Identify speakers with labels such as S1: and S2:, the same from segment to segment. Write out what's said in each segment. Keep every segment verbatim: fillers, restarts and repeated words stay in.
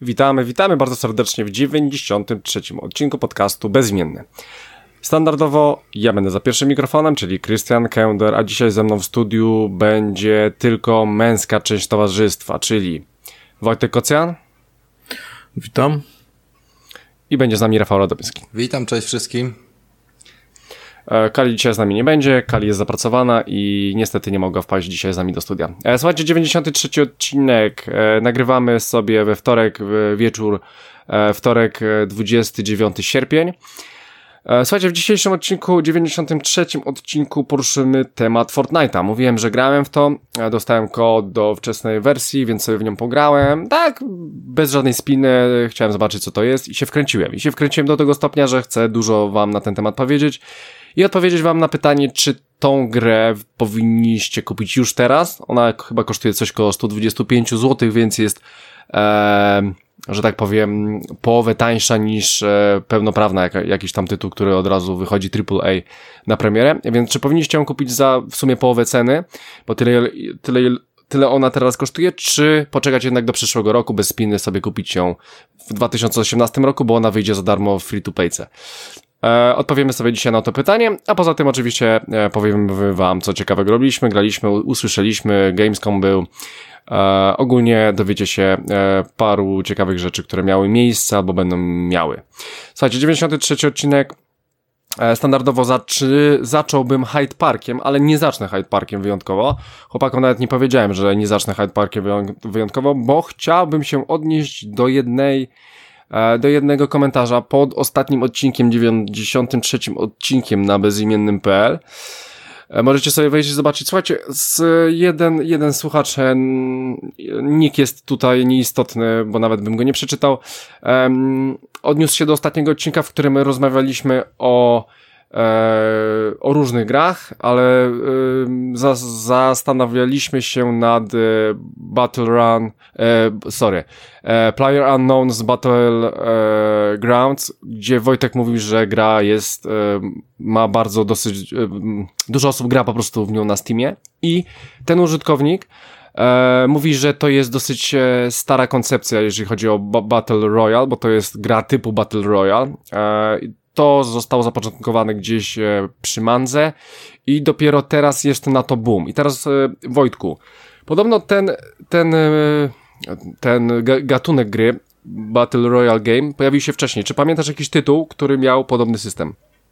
S1: Witamy, witamy bardzo serdecznie w dziewięćdziesiątym trzecim odcinku podcastu Bezimienny. Standardowo ja będę za pierwszym mikrofonem, czyli Krystian Kęder, a dzisiaj ze mną w studiu będzie tylko męska część towarzystwa, czyli Wojtek Kocjan.
S2: Witam.
S1: I będzie z nami Rafał Radomyski.
S3: Witam, cześć wszystkim.
S1: Kali dzisiaj z nami nie będzie, Kali jest zapracowana i niestety nie mogła wpaść dzisiaj z nami do studia. Słuchajcie, dziewięćdziesiąty trzeci odcinek nagrywamy sobie we wtorek wieczór, wtorek dwudziestego dziewiątego sierpień. Słuchajcie, w dzisiejszym odcinku, dziewięćdziesiątym trzecim odcinku poruszymy temat Fortnite'a. Mówiłem, że grałem w to, dostałem kod do wczesnej wersji, więc sobie w nią pograłem. Tak, bez żadnej spiny, chciałem zobaczyć co to jest i się wkręciłem. I się wkręciłem do tego stopnia, że chcę dużo wam na ten temat powiedzieć i odpowiedzieć wam na pytanie, czy tą grę powinniście kupić już teraz. Ona chyba kosztuje coś koło sto dwadzieścia pięć złotych, więc jest... Ee, że tak powiem, połowę tańsza niż e, pełnoprawna jak, jakiś tam tytuł, który od razu wychodzi triple A na premierę, więc czy powinniście ją kupić za w sumie połowę ceny, bo tyle, tyle, tyle ona teraz kosztuje, czy poczekać jednak do przyszłego roku, bez spiny sobie kupić ją w dwa tysiące osiemnastym roku, bo ona wyjdzie za darmo w free-to-playce. E, odpowiemy sobie dzisiaj na to pytanie, a poza tym oczywiście e, powiemy wam, co ciekawego robiliśmy, graliśmy, usłyszeliśmy, Gamescom był. E, ogólnie dowiecie się e, paru ciekawych rzeczy, które miały miejsce albo będą miały. Słuchajcie, dziewięćdziesiąty trzeci odcinek. E, standardowo zaczy, zacząłbym Hyde Parkiem, ale nie zacznę Hyde Parkiem wyjątkowo. Chłopakom nawet nie powiedziałem, że nie zacznę Hyde Parkiem wyjątkowo, bo chciałbym się odnieść do jednej e, do jednego komentarza pod ostatnim odcinkiem, dziewięćdziesiątym trzecim odcinkiem na bezimiennym kropka p l. Możecie sobie wejść i zobaczyć. Słuchajcie, z jeden, jeden słuchacz, nick jest tutaj nieistotny, bo nawet bym go nie przeczytał, um, odniósł się do ostatniego odcinka, w którym rozmawialiśmy o e, o różnych grach, ale e, za, zastanawialiśmy się nad e, Battle Run, e, sorry, e, Player Unknown's Battle e, Grounds, gdzie Wojtek mówił, że gra jest, e, ma bardzo dosyć, e, dużo osób gra po prostu w nią na Steamie i ten użytkownik e, mówi, że to jest dosyć e, stara koncepcja, jeżeli chodzi o ba- Battle Royale, bo to jest gra typu Battle Royale. E, To zostało zapoczątkowane gdzieś e, przy Mandze i dopiero teraz jest na to boom. I teraz e, Wojtku, podobno ten ten e, ten gatunek gry Battle Royale Game pojawił się wcześniej. Czy pamiętasz jakiś tytuł, który miał podobny system?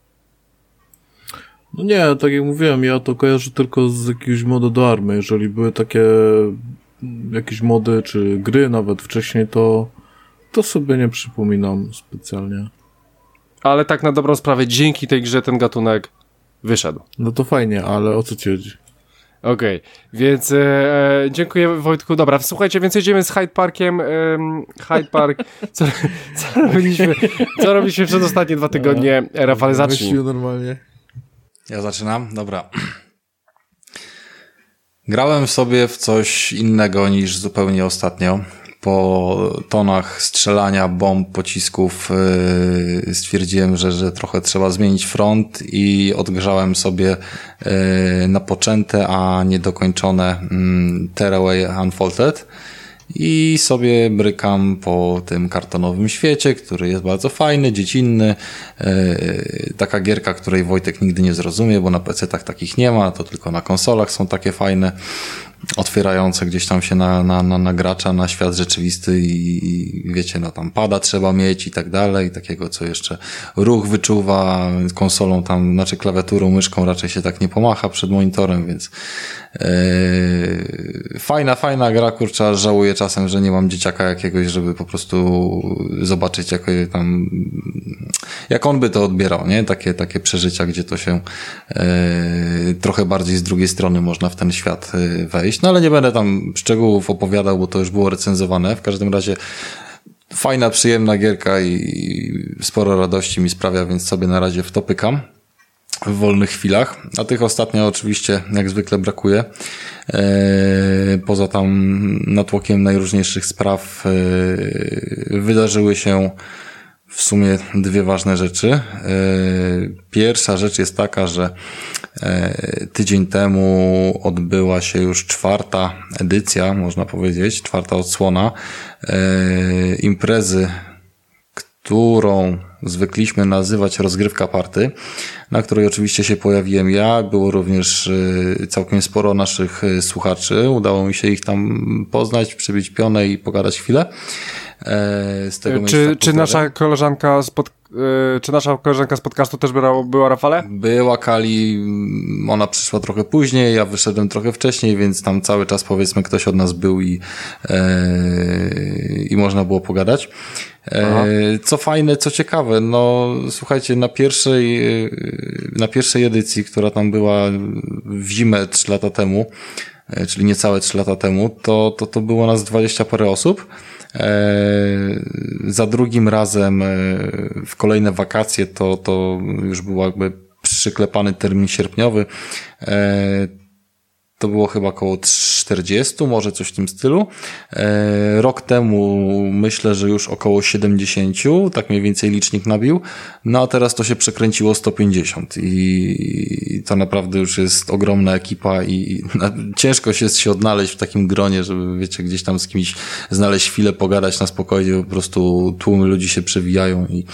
S2: No nie, tak jak mówiłem, ja to kojarzę tylko z jakiegoś modu do army. Jeżeli były takie jakieś mody czy gry nawet wcześniej, to to sobie nie przypominam specjalnie.
S1: Ale tak na dobrą sprawę, dzięki tej grze ten gatunek wyszedł.
S2: No to fajnie, ale o co ci chodzi?
S1: Okej, okay. Więc e, dziękuję Wojtku. Dobra, słuchajcie, więc jedziemy z Hyde Parkiem. E, Hyde Park, co, co, robiliśmy, co robiliśmy przez ostatnie dwa tygodnie? Rafale, zacznij.
S2: normalnie.
S3: Ja zaczynam? Dobra. Grałem sobie w coś innego niż zupełnie ostatnio. Po tonach strzelania, bomb, pocisków yy, stwierdziłem, że, że trochę trzeba zmienić front i odgrzałem sobie yy, napoczęte, a niedokończone yy, Tearaway Unfolded i sobie brykam po tym kartonowym świecie, który jest bardzo fajny, dziecinny. Yy, taka gierka, której Wojtek nigdy nie zrozumie, bo na pecetach takich nie ma, to tylko na konsolach są takie fajne, otwierające gdzieś tam się na, na, na, na gracza, na świat rzeczywisty i, i wiecie, no tam pada trzeba mieć i tak dalej, takiego co jeszcze ruch wyczuwa, konsolą tam, znaczy klawiaturą, myszką raczej się tak nie pomacha przed monitorem, więc yy, fajna, fajna gra, kurczę, żałuję czasem, że nie mam dzieciaka jakiegoś, żeby po prostu zobaczyć jak tam, jak on by to odbierał, nie? Takie, takie przeżycia, gdzie to się yy, trochę bardziej z drugiej strony można w ten świat yy, wejść. No ale nie będę tam szczegółów opowiadał, bo to już było recenzowane. W każdym razie fajna, przyjemna gierka i sporo radości mi sprawia, więc sobie na razie w to pykam w wolnych chwilach. A tych ostatnio oczywiście jak zwykle brakuje. Eee, poza tam natłokiem najróżniejszych spraw eee, wydarzyły się w sumie dwie ważne rzeczy. Pierwsza rzecz jest taka, że Tydzień temu odbyła się już czwarta edycja, można powiedzieć, czwarta odsłona imprezy, którą zwykliśmy nazywać rozgrywka party, na której oczywiście się pojawiłem ja. Było również całkiem sporo naszych słuchaczy. Udało mi się ich tam poznać, przybić pionę i pogadać chwilę. Z tego
S1: czy, czy nasza koleżanka z pod, czy nasza koleżanka z podcastu też była, była Rafale?
S3: Była Kali, ona przyszła trochę później, ja wyszedłem trochę wcześniej, więc tam cały czas powiedzmy ktoś od nas był i, e, i można było pogadać. E, co fajne, co ciekawe, no słuchajcie, na pierwszej, na pierwszej edycji, która tam była w zimę trzy lata temu, czyli niecałe trzy lata temu, to, to, to było nas dwadzieścia parę osób. Za drugim razem w kolejne wakacje to, to już był jakby przyklepany termin sierpniowy. To było chyba około czterdziestu, może coś w tym stylu. Rok temu myślę, że już około siedemdziesięciu, tak mniej więcej licznik nabił. No a teraz to się przekręciło sto pięćdziesiąt i to naprawdę już jest ogromna ekipa i ciężko się się odnaleźć w takim gronie, żeby wiecie, gdzieś tam z kimś znaleźć chwilę, pogadać na spokojnie, po prostu tłumy ludzi się przewijają i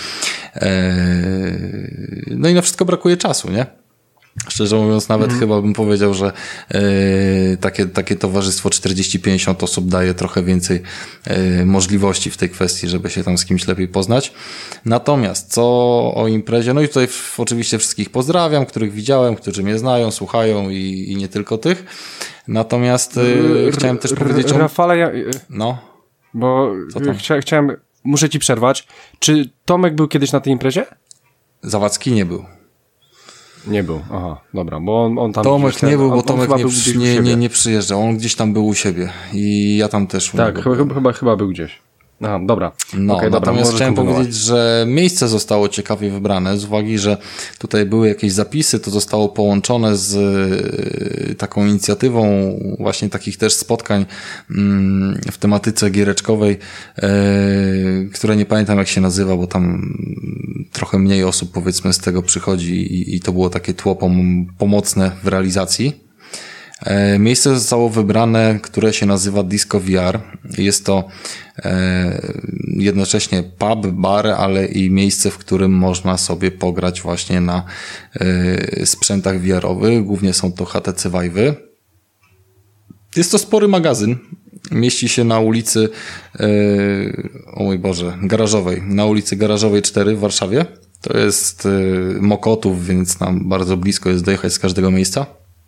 S3: no i na wszystko brakuje czasu, nie? Szczerze mówiąc, nawet mm. chyba bym powiedział, że y, takie, takie towarzystwo czterdzieści pięćdziesiąt osób daje trochę więcej y, możliwości w tej kwestii, żeby się tam z kimś lepiej poznać. Natomiast co o imprezie, no i tutaj w, oczywiście wszystkich pozdrawiam, których widziałem, którzy mnie znają, słuchają i, i nie tylko tych. Natomiast y, chciałem też powiedzieć o...
S1: Rafale, ja...
S3: No.
S1: Bo chcia, chciałem... Muszę ci przerwać. Czy Tomek był kiedyś na tej imprezie?
S3: Zawadzki nie był.
S1: Nie był, aha, dobra, bo on, on tam...
S3: Tomek
S1: ten,
S3: nie był,
S1: on,
S3: bo Tomek nie,
S1: był
S3: nie, nie, nie przyjeżdżał, on gdzieś tam był u siebie i ja tam też...
S1: Tak, chyba, chyba, chyba był gdzieś. Aha, dobra.
S3: No,
S1: okay,
S3: natomiast
S1: dobra,
S3: chciałem powiedzieć, że miejsce zostało ciekawie wybrane, z uwagi, że tutaj były jakieś zapisy, to zostało połączone z y, taką inicjatywą właśnie takich też spotkań y, w tematyce giereczkowej, y, która nie pamiętam jak się nazywa, bo tam trochę mniej osób powiedzmy z tego przychodzi i, i to było takie tło pom- pomocne w realizacji. Miejsce zostało wybrane, które się nazywa Disco V R. Jest to e, jednocześnie pub, bar, ale i miejsce, w którym można sobie pograć właśnie na e, sprzętach V R-owych. Głównie są to H T C Vive'y. Jest to spory magazyn. Mieści się na ulicy e, o mój Boże, Garażowej. Na ulicy Garażowej cztery w Warszawie. To jest e, Mokotów, więc nam bardzo blisko jest dojechać z każdego miejsca.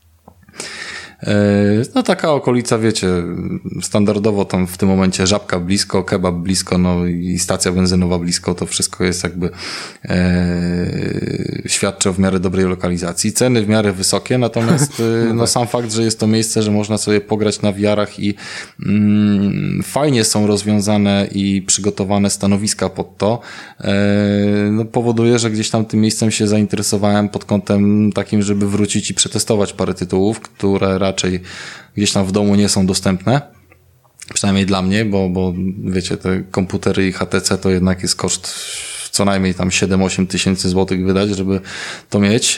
S3: No taka okolica, wiecie, standardowo tam w tym momencie Żabka blisko, kebab blisko, no i stacja benzynowa blisko, to wszystko jest jakby e, świadczy o w miarę dobrej lokalizacji. Ceny w miarę wysokie, natomiast no sam fakt, że jest to miejsce, że można sobie pograć na V R-ach i mm, fajnie są rozwiązane i przygotowane stanowiska pod to, e, no powoduje, że gdzieś tam tym miejscem się zainteresowałem pod kątem takim, żeby wrócić i przetestować parę tytułów, które raczej gdzieś tam w domu nie są dostępne. Przynajmniej dla mnie, bo, bo wiecie, te komputery i H T C to jednak jest koszt co najmniej tam siedem osiem tysięcy złotych wydać, żeby to mieć.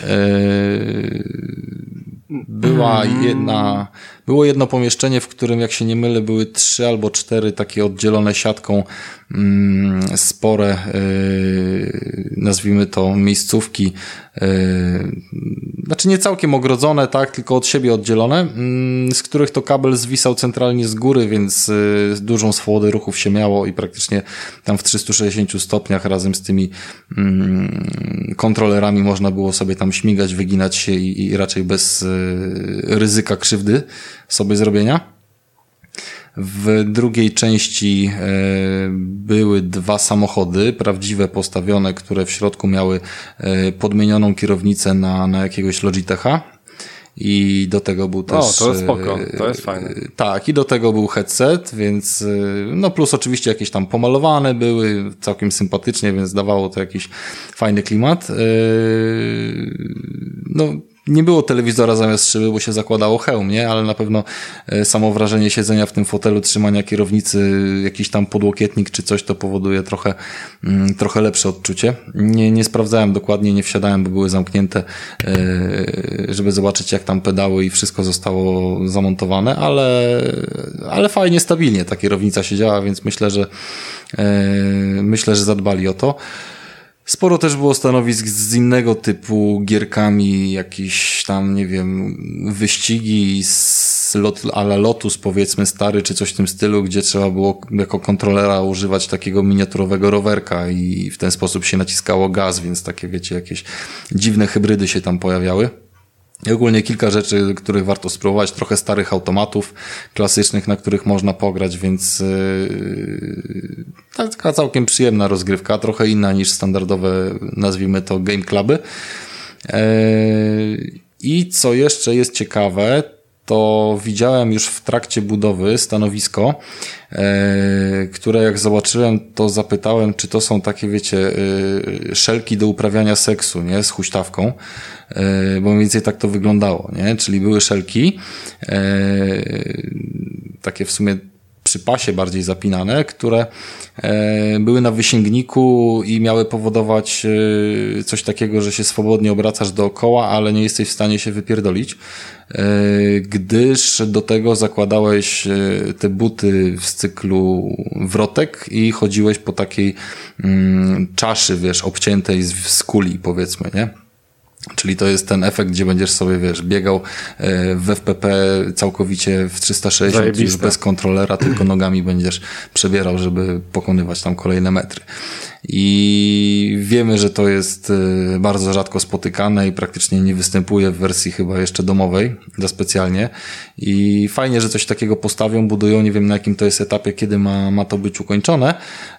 S3: Była jedna, było jedno pomieszczenie, w którym, jak się nie mylę, były trzy albo cztery takie oddzielone siatką mm, spore, yy, nazwijmy to miejscówki, yy, znaczy nie całkiem ogrodzone, tak, tylko od siebie oddzielone, yy, z których to kabel zwisał centralnie z góry, więc yy, dużą swobodę ruchów się miało i praktycznie tam w trzystu sześćdziesięciu stopniach razem z tymi yy, kontrolerami można było sobie tam śmigać, wyginać się i, i raczej bez yy, ryzyka krzywdy sobie zrobienia. W drugiej części e, były dwa samochody, prawdziwe postawione, które w środku miały e, podmienioną kierownicę na, na jakiegoś Logitecha. I do tego był też...
S1: O, to jest spoko, to jest fajne.
S3: Tak, i do tego był headset, więc no plus oczywiście jakieś tam pomalowane były, całkiem sympatycznie, więc dawało to jakiś fajny klimat. No nie było telewizora zamiast szyby, bo się zakładało hełm, nie? Ale na pewno samo wrażenie siedzenia w tym fotelu, trzymania kierownicy, jakiś tam podłokietnik czy coś, to powoduje trochę, trochę lepsze odczucie. Nie, nie sprawdzałem dokładnie, nie wsiadałem, bo były zamknięte, żeby zobaczyć, jak tam pedały i wszystko zostało zamontowane, ale, ale fajnie, stabilnie ta kierownica siedziała, więc myślę, że myślę, że zadbali o to. Sporo też było stanowisk z innego typu gierkami, jakieś tam, nie wiem, wyścigi z lot, a la Lotus, powiedzmy, stary, czy coś w tym stylu, gdzie trzeba było jako kontrolera używać takiego miniaturowego rowerka i w ten sposób się naciskało gaz, więc takie, wiecie, jakieś dziwne hybrydy się tam pojawiały. I ogólnie kilka rzeczy, których warto spróbować, trochę starych automatów klasycznych, na których można pograć, więc yy, taka całkiem przyjemna rozgrywka, trochę inna niż standardowe, nazwijmy to, game cluby. Yy, I co jeszcze jest ciekawe, to widziałem już w trakcie budowy stanowisko, e, które jak zobaczyłem, to zapytałem, czy to są takie, wiecie, e, szelki do uprawiania seksu, nie, z huśtawką, e, bo mniej więcej tak to wyglądało, nie, czyli były szelki, e, takie w sumie przy pasie bardziej zapinane, które e, były na wysięgniku i miały powodować e, coś takiego, że się swobodnie obracasz dookoła, ale nie jesteś w stanie się wypierdolić, e, gdyż do tego zakładałeś e, te buty z cyklu wrotek i chodziłeś po takiej mm, czaszy, wiesz, obciętej z, z kuli, powiedzmy, nie? Czyli to jest ten efekt, gdzie będziesz sobie, wiesz, biegał w F P P całkowicie w trzysta sześćdziesiąt, Zajebiste. Już bez kontrolera, tylko nogami będziesz przebierał, żeby pokonywać tam kolejne metry. I wiemy, że to jest bardzo rzadko spotykane i praktycznie nie występuje w wersji chyba jeszcze domowej za specjalnie. I fajnie, że coś takiego postawią, budują, nie wiem na jakim to jest etapie, kiedy ma, ma to być ukończone.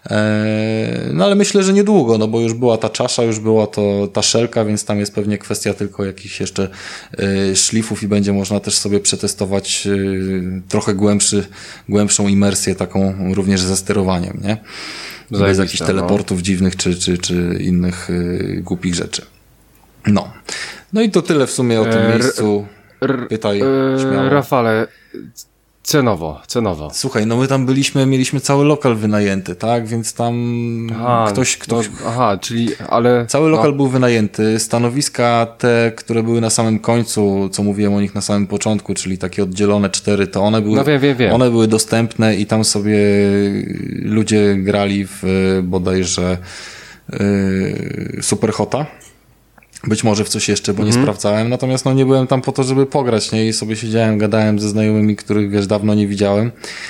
S3: No ale myślę, że niedługo, no bo już była ta czasza, już była to ta szelka, więc tam jest pewnie kwestia tylko jakichś jeszcze szlifów i będzie można też sobie przetestować trochę głębszy, głębszą imersję, taką również ze sterowaniem, nie? Bez jakichś teleportów no. dziwnych czy, czy, czy innych y, głupich rzeczy. No. No i to tyle w sumie o tym e, miejscu. R, Pytaj r, śmiało.
S1: Rafale, cenowo, cenowo.
S3: Słuchaj, no my tam byliśmy, mieliśmy cały lokal wynajęty, tak? Więc tam aha, ktoś... ktoś
S1: no, aha, czyli, ale...
S3: Cały lokal no. był wynajęty. Stanowiska te, które były na samym końcu, co mówiłem o nich na samym początku, czyli takie oddzielone cztery, to one były,
S1: no wiem, wiem, wiem.
S3: One były dostępne i tam sobie ludzie grali w bodajże yy, Superhota. Być może w coś jeszcze, bo mm. nie sprawdzałem, natomiast no nie byłem tam po to, żeby pograć, nie? I sobie siedziałem, gadałem ze znajomymi, których, wiesz, dawno nie widziałem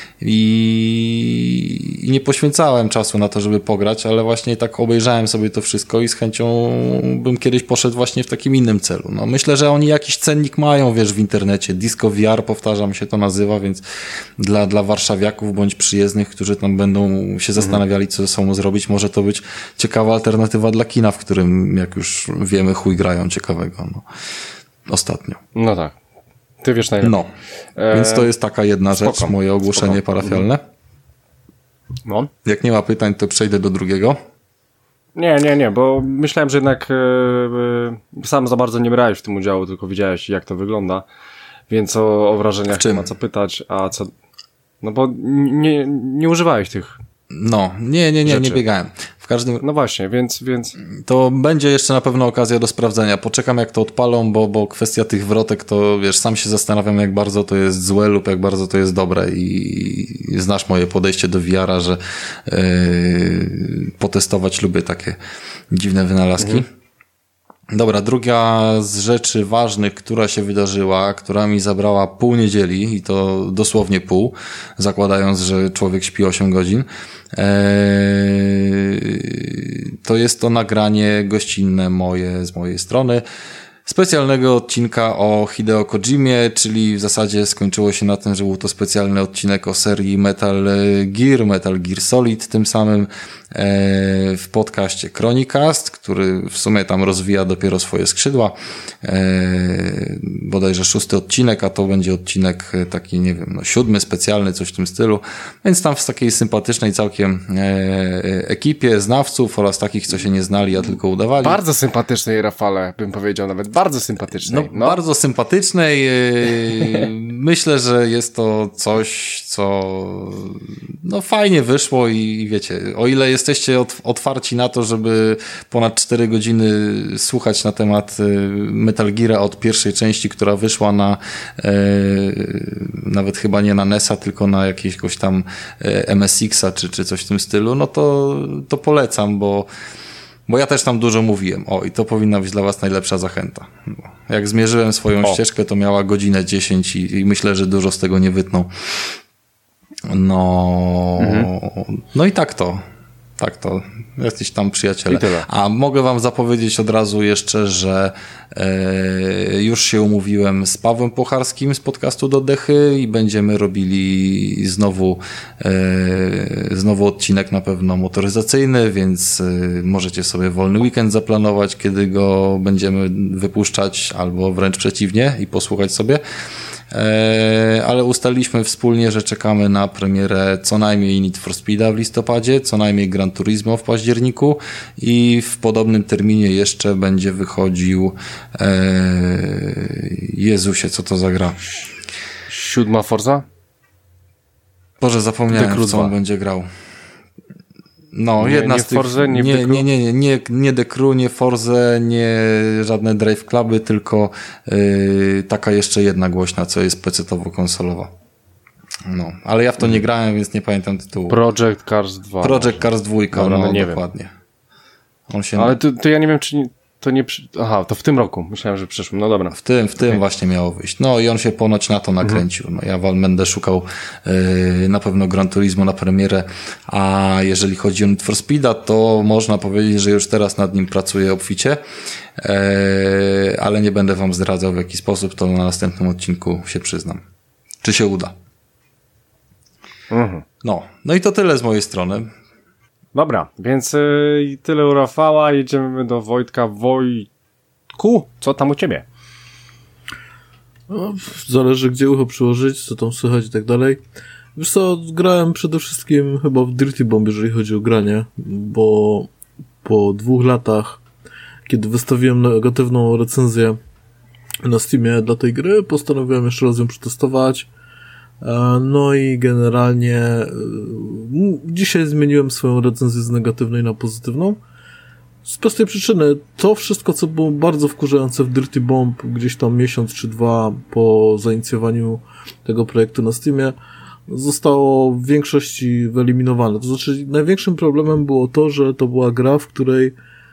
S3: i, i nie poświęcałem czasu na to, żeby pograć, ale właśnie tak obejrzałem sobie to wszystko i z chęcią bym kiedyś poszedł właśnie w takim innym celu. No myślę, że oni jakiś cennik mają, wiesz, w internecie. Disco V R, powtarzam, się to nazywa, więc dla, dla warszawiaków bądź przyjezdnych, którzy tam będą się zastanawiali, co ze sobą zrobić, może to być ciekawa alternatywa dla kina, w którym, jak już wiemy, chuj grają ciekawego, no. Ostatnio.
S1: No tak. Ty wiesz najlepiej.
S3: No. E... Więc to jest taka jedna Spoko. rzecz, moje ogłoszenie Spoko. parafialne.
S1: No.
S3: Jak nie ma pytań, to przejdę do drugiego.
S1: Nie, nie, nie, bo myślałem, że jednak e, e, sam za bardzo nie brałeś w tym udziału, tylko widziałeś, jak to wygląda, więc o, o wrażeniach nie ma co pytać, a co... No bo nie, nie używałeś tych
S3: No, nie, nie, nie, rzeczy. nie biegałem. W każdym...
S1: No właśnie, więc, więc...
S3: To będzie jeszcze na pewno okazja do sprawdzenia. Poczekam, jak to odpalą, bo, bo kwestia tych wrotek, to wiesz, sam się zastanawiam, jak bardzo to jest złe lub jak bardzo to jest dobre i, i znasz moje podejście do V R-a, że yy, potestować lubię takie dziwne wynalazki. Mhm. Dobra, druga z rzeczy ważnych, która się wydarzyła, która mi zabrała pół niedzieli i to dosłownie pół, zakładając, że człowiek śpi osiem godzin, eee, to jest to nagranie gościnne moje z mojej strony specjalnego odcinka o Hideo Kojimie, czyli w zasadzie skończyło się na tym, że był to specjalny odcinek o serii Metal Gear, Metal Gear Solid, tym samym w podcaście Chronicast, który w sumie tam rozwija dopiero swoje skrzydła. Bodajże bodajże szósty odcinek, a to będzie odcinek taki, nie wiem, no siódmy, specjalny, coś w tym stylu. Więc tam w takiej sympatycznej całkiem e, ekipie znawców oraz takich, co się nie znali, a tylko udawali.
S1: Bardzo sympatycznej, Rafale, bym powiedział nawet. Bardzo sympatycznej.
S3: No,
S1: no.
S3: Bardzo sympatycznej. E, myślę, że jest to coś, co no fajnie wyszło i wiecie, o ile jesteście otwarci na to, żeby ponad cztery godziny słuchać na temat Metal Geara od pierwszej części, która wyszła na e, nawet chyba nie na N E S a, tylko na jakiegoś tam M S X a czy, czy coś w tym stylu, no to, to polecam, bo Bo ja też tam dużo mówiłem. O, i to powinna być dla was najlepsza zachęta. Jak zmierzyłem swoją o. ścieżkę, to miała godzinę dziesięć i, i myślę, że dużo z tego nie wytną. No, mhm. no i tak to. Tak to. Jacyś tam przyjaciele. A mogę wam zapowiedzieć od razu jeszcze, że e, już się umówiłem z Pawłem Pocharskim z podcastu Do Dechy i będziemy robili znowu e, znowu odcinek na pewno motoryzacyjny, więc e, możecie sobie wolny weekend zaplanować, kiedy go będziemy wypuszczać, albo wręcz przeciwnie i posłuchać sobie. Ale ustaliliśmy wspólnie, że czekamy na premierę co najmniej Need for Speeda w listopadzie, co najmniej Gran Turismo w październiku i w podobnym terminie jeszcze będzie wychodził Jezusie, co to za gra?
S1: Siódma Forza?
S3: Boże, zapomniałem, co on będzie grał. No,
S1: nie,
S3: jedna
S1: nie
S3: z tych...
S1: Forze, nie,
S3: nie, nie, nie, nie, nie, nie The Crew, nie Forze, nie żadne Drive Cluby, tylko yy, taka jeszcze jedna głośna, co jest pecetowo-konsolowa. No, ale ja w to nie grałem, więc nie pamiętam tytułu.
S1: Project Cars dwa.
S3: Project Cars dwa, Dobra, no, no nie dokładnie.
S1: On się... Ale to, to ja nie wiem, czy... Nie... To nie przy... Aha, to w tym roku. Myślałem, że w przyszłym. No dobra.
S3: W tym, w tym okay. właśnie miało wyjść. No i on się ponoć na to nakręcił. No ja wam będę szukał yy, na pewno Gran Turismo na premierę, a jeżeli chodzi o Need for Speeda, to można powiedzieć, że już teraz nad nim pracuję obficie, yy, ale nie będę wam zdradzał w jaki sposób, to na następnym odcinku się przyznam. Czy się uda. Mhm. No, no i to tyle z mojej strony.
S1: Dobra, więc yy, tyle u Rafała, jedziemy do Wojtka. Wojtku, co tam u ciebie?
S2: No, zależy gdzie ucho przyłożyć, co tam słychać i tak dalej. Wiesz co, grałem przede wszystkim chyba w Dirty Bomb, jeżeli chodzi o granie, bo po dwóch latach, kiedy wystawiłem negatywną recenzję na Steamie dla tej gry, postanowiłem jeszcze raz ją przetestować. No i generalnie dzisiaj zmieniłem swoją recenzję z negatywnej na pozytywną. Z prostej przyczyny, to wszystko, co było bardzo wkurzające w Dirty Bomb gdzieś tam miesiąc czy dwa po zainicjowaniu tego projektu na Steamie, zostało w większości wyeliminowane. To znaczy, największym problemem było to, że to była gra, w której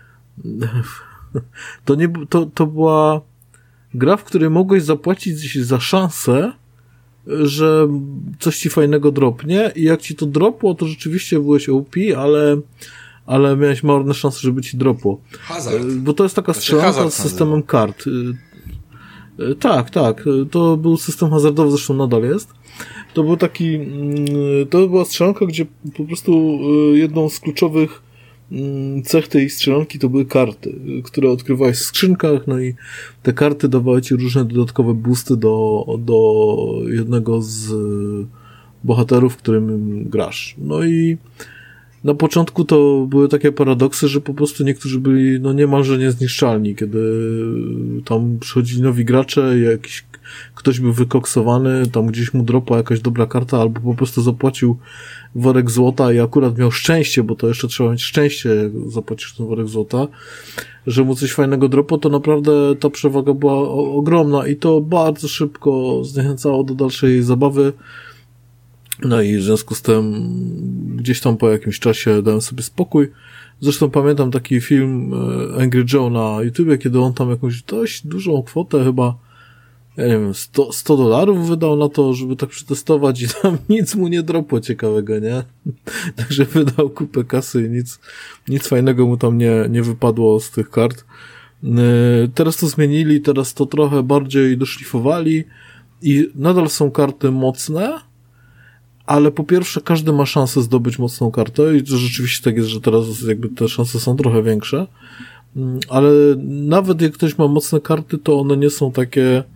S2: to nie, to, to była gra, w której mogłeś zapłacić za szansę, że coś ci fajnego dropnie i jak ci to dropło, to rzeczywiście byłeś O P, ale, ale miałeś marne szanse, żeby ci dropło.
S3: Hazard.
S2: Bo to jest taka strzelanka z systemem kart. Tak, tak. To był system hazardowy, zresztą nadal jest. To był taki, to była strzelanka, gdzie po prostu jedną z kluczowych cech tej strzelanki to były karty, które odkrywałeś w skrzynkach, no i te karty dawały ci różne dodatkowe boosty do, do jednego z bohaterów, którym grasz. No i na początku to były takie paradoksy, że po prostu niektórzy byli no niemalże niezniszczalni, kiedy tam przychodzili nowi gracze, jakiś ktoś był wykoksowany, tam gdzieś mu dropła jakaś dobra karta, albo po prostu zapłacił worek złota i akurat miał szczęście, bo to jeszcze trzeba mieć szczęście, jak zapłacisz ten worek złota, że mu coś fajnego dropło, to naprawdę ta przewaga była o- ogromna i to bardzo szybko zniechęcało do dalszej zabawy. No i w związku z tym gdzieś tam po jakimś czasie dałem sobie spokój. Zresztą pamiętam taki film Angry Joe na YouTubie, kiedy on tam jakąś dość dużą kwotę, chyba ja nie wiem, sto dolarów wydał na to, żeby tak przetestować i tam nic mu nie dropło ciekawego, nie? Także wydał kupę kasy i nic, nic fajnego mu tam nie, nie wypadło z tych kart. Teraz to zmienili, teraz to trochę bardziej doszlifowali i nadal są karty mocne, ale po pierwsze każdy ma szansę zdobyć mocną kartę i to rzeczywiście tak jest, że teraz jakby te szanse są trochę większe, ale nawet jak ktoś ma mocne karty, to one nie są takie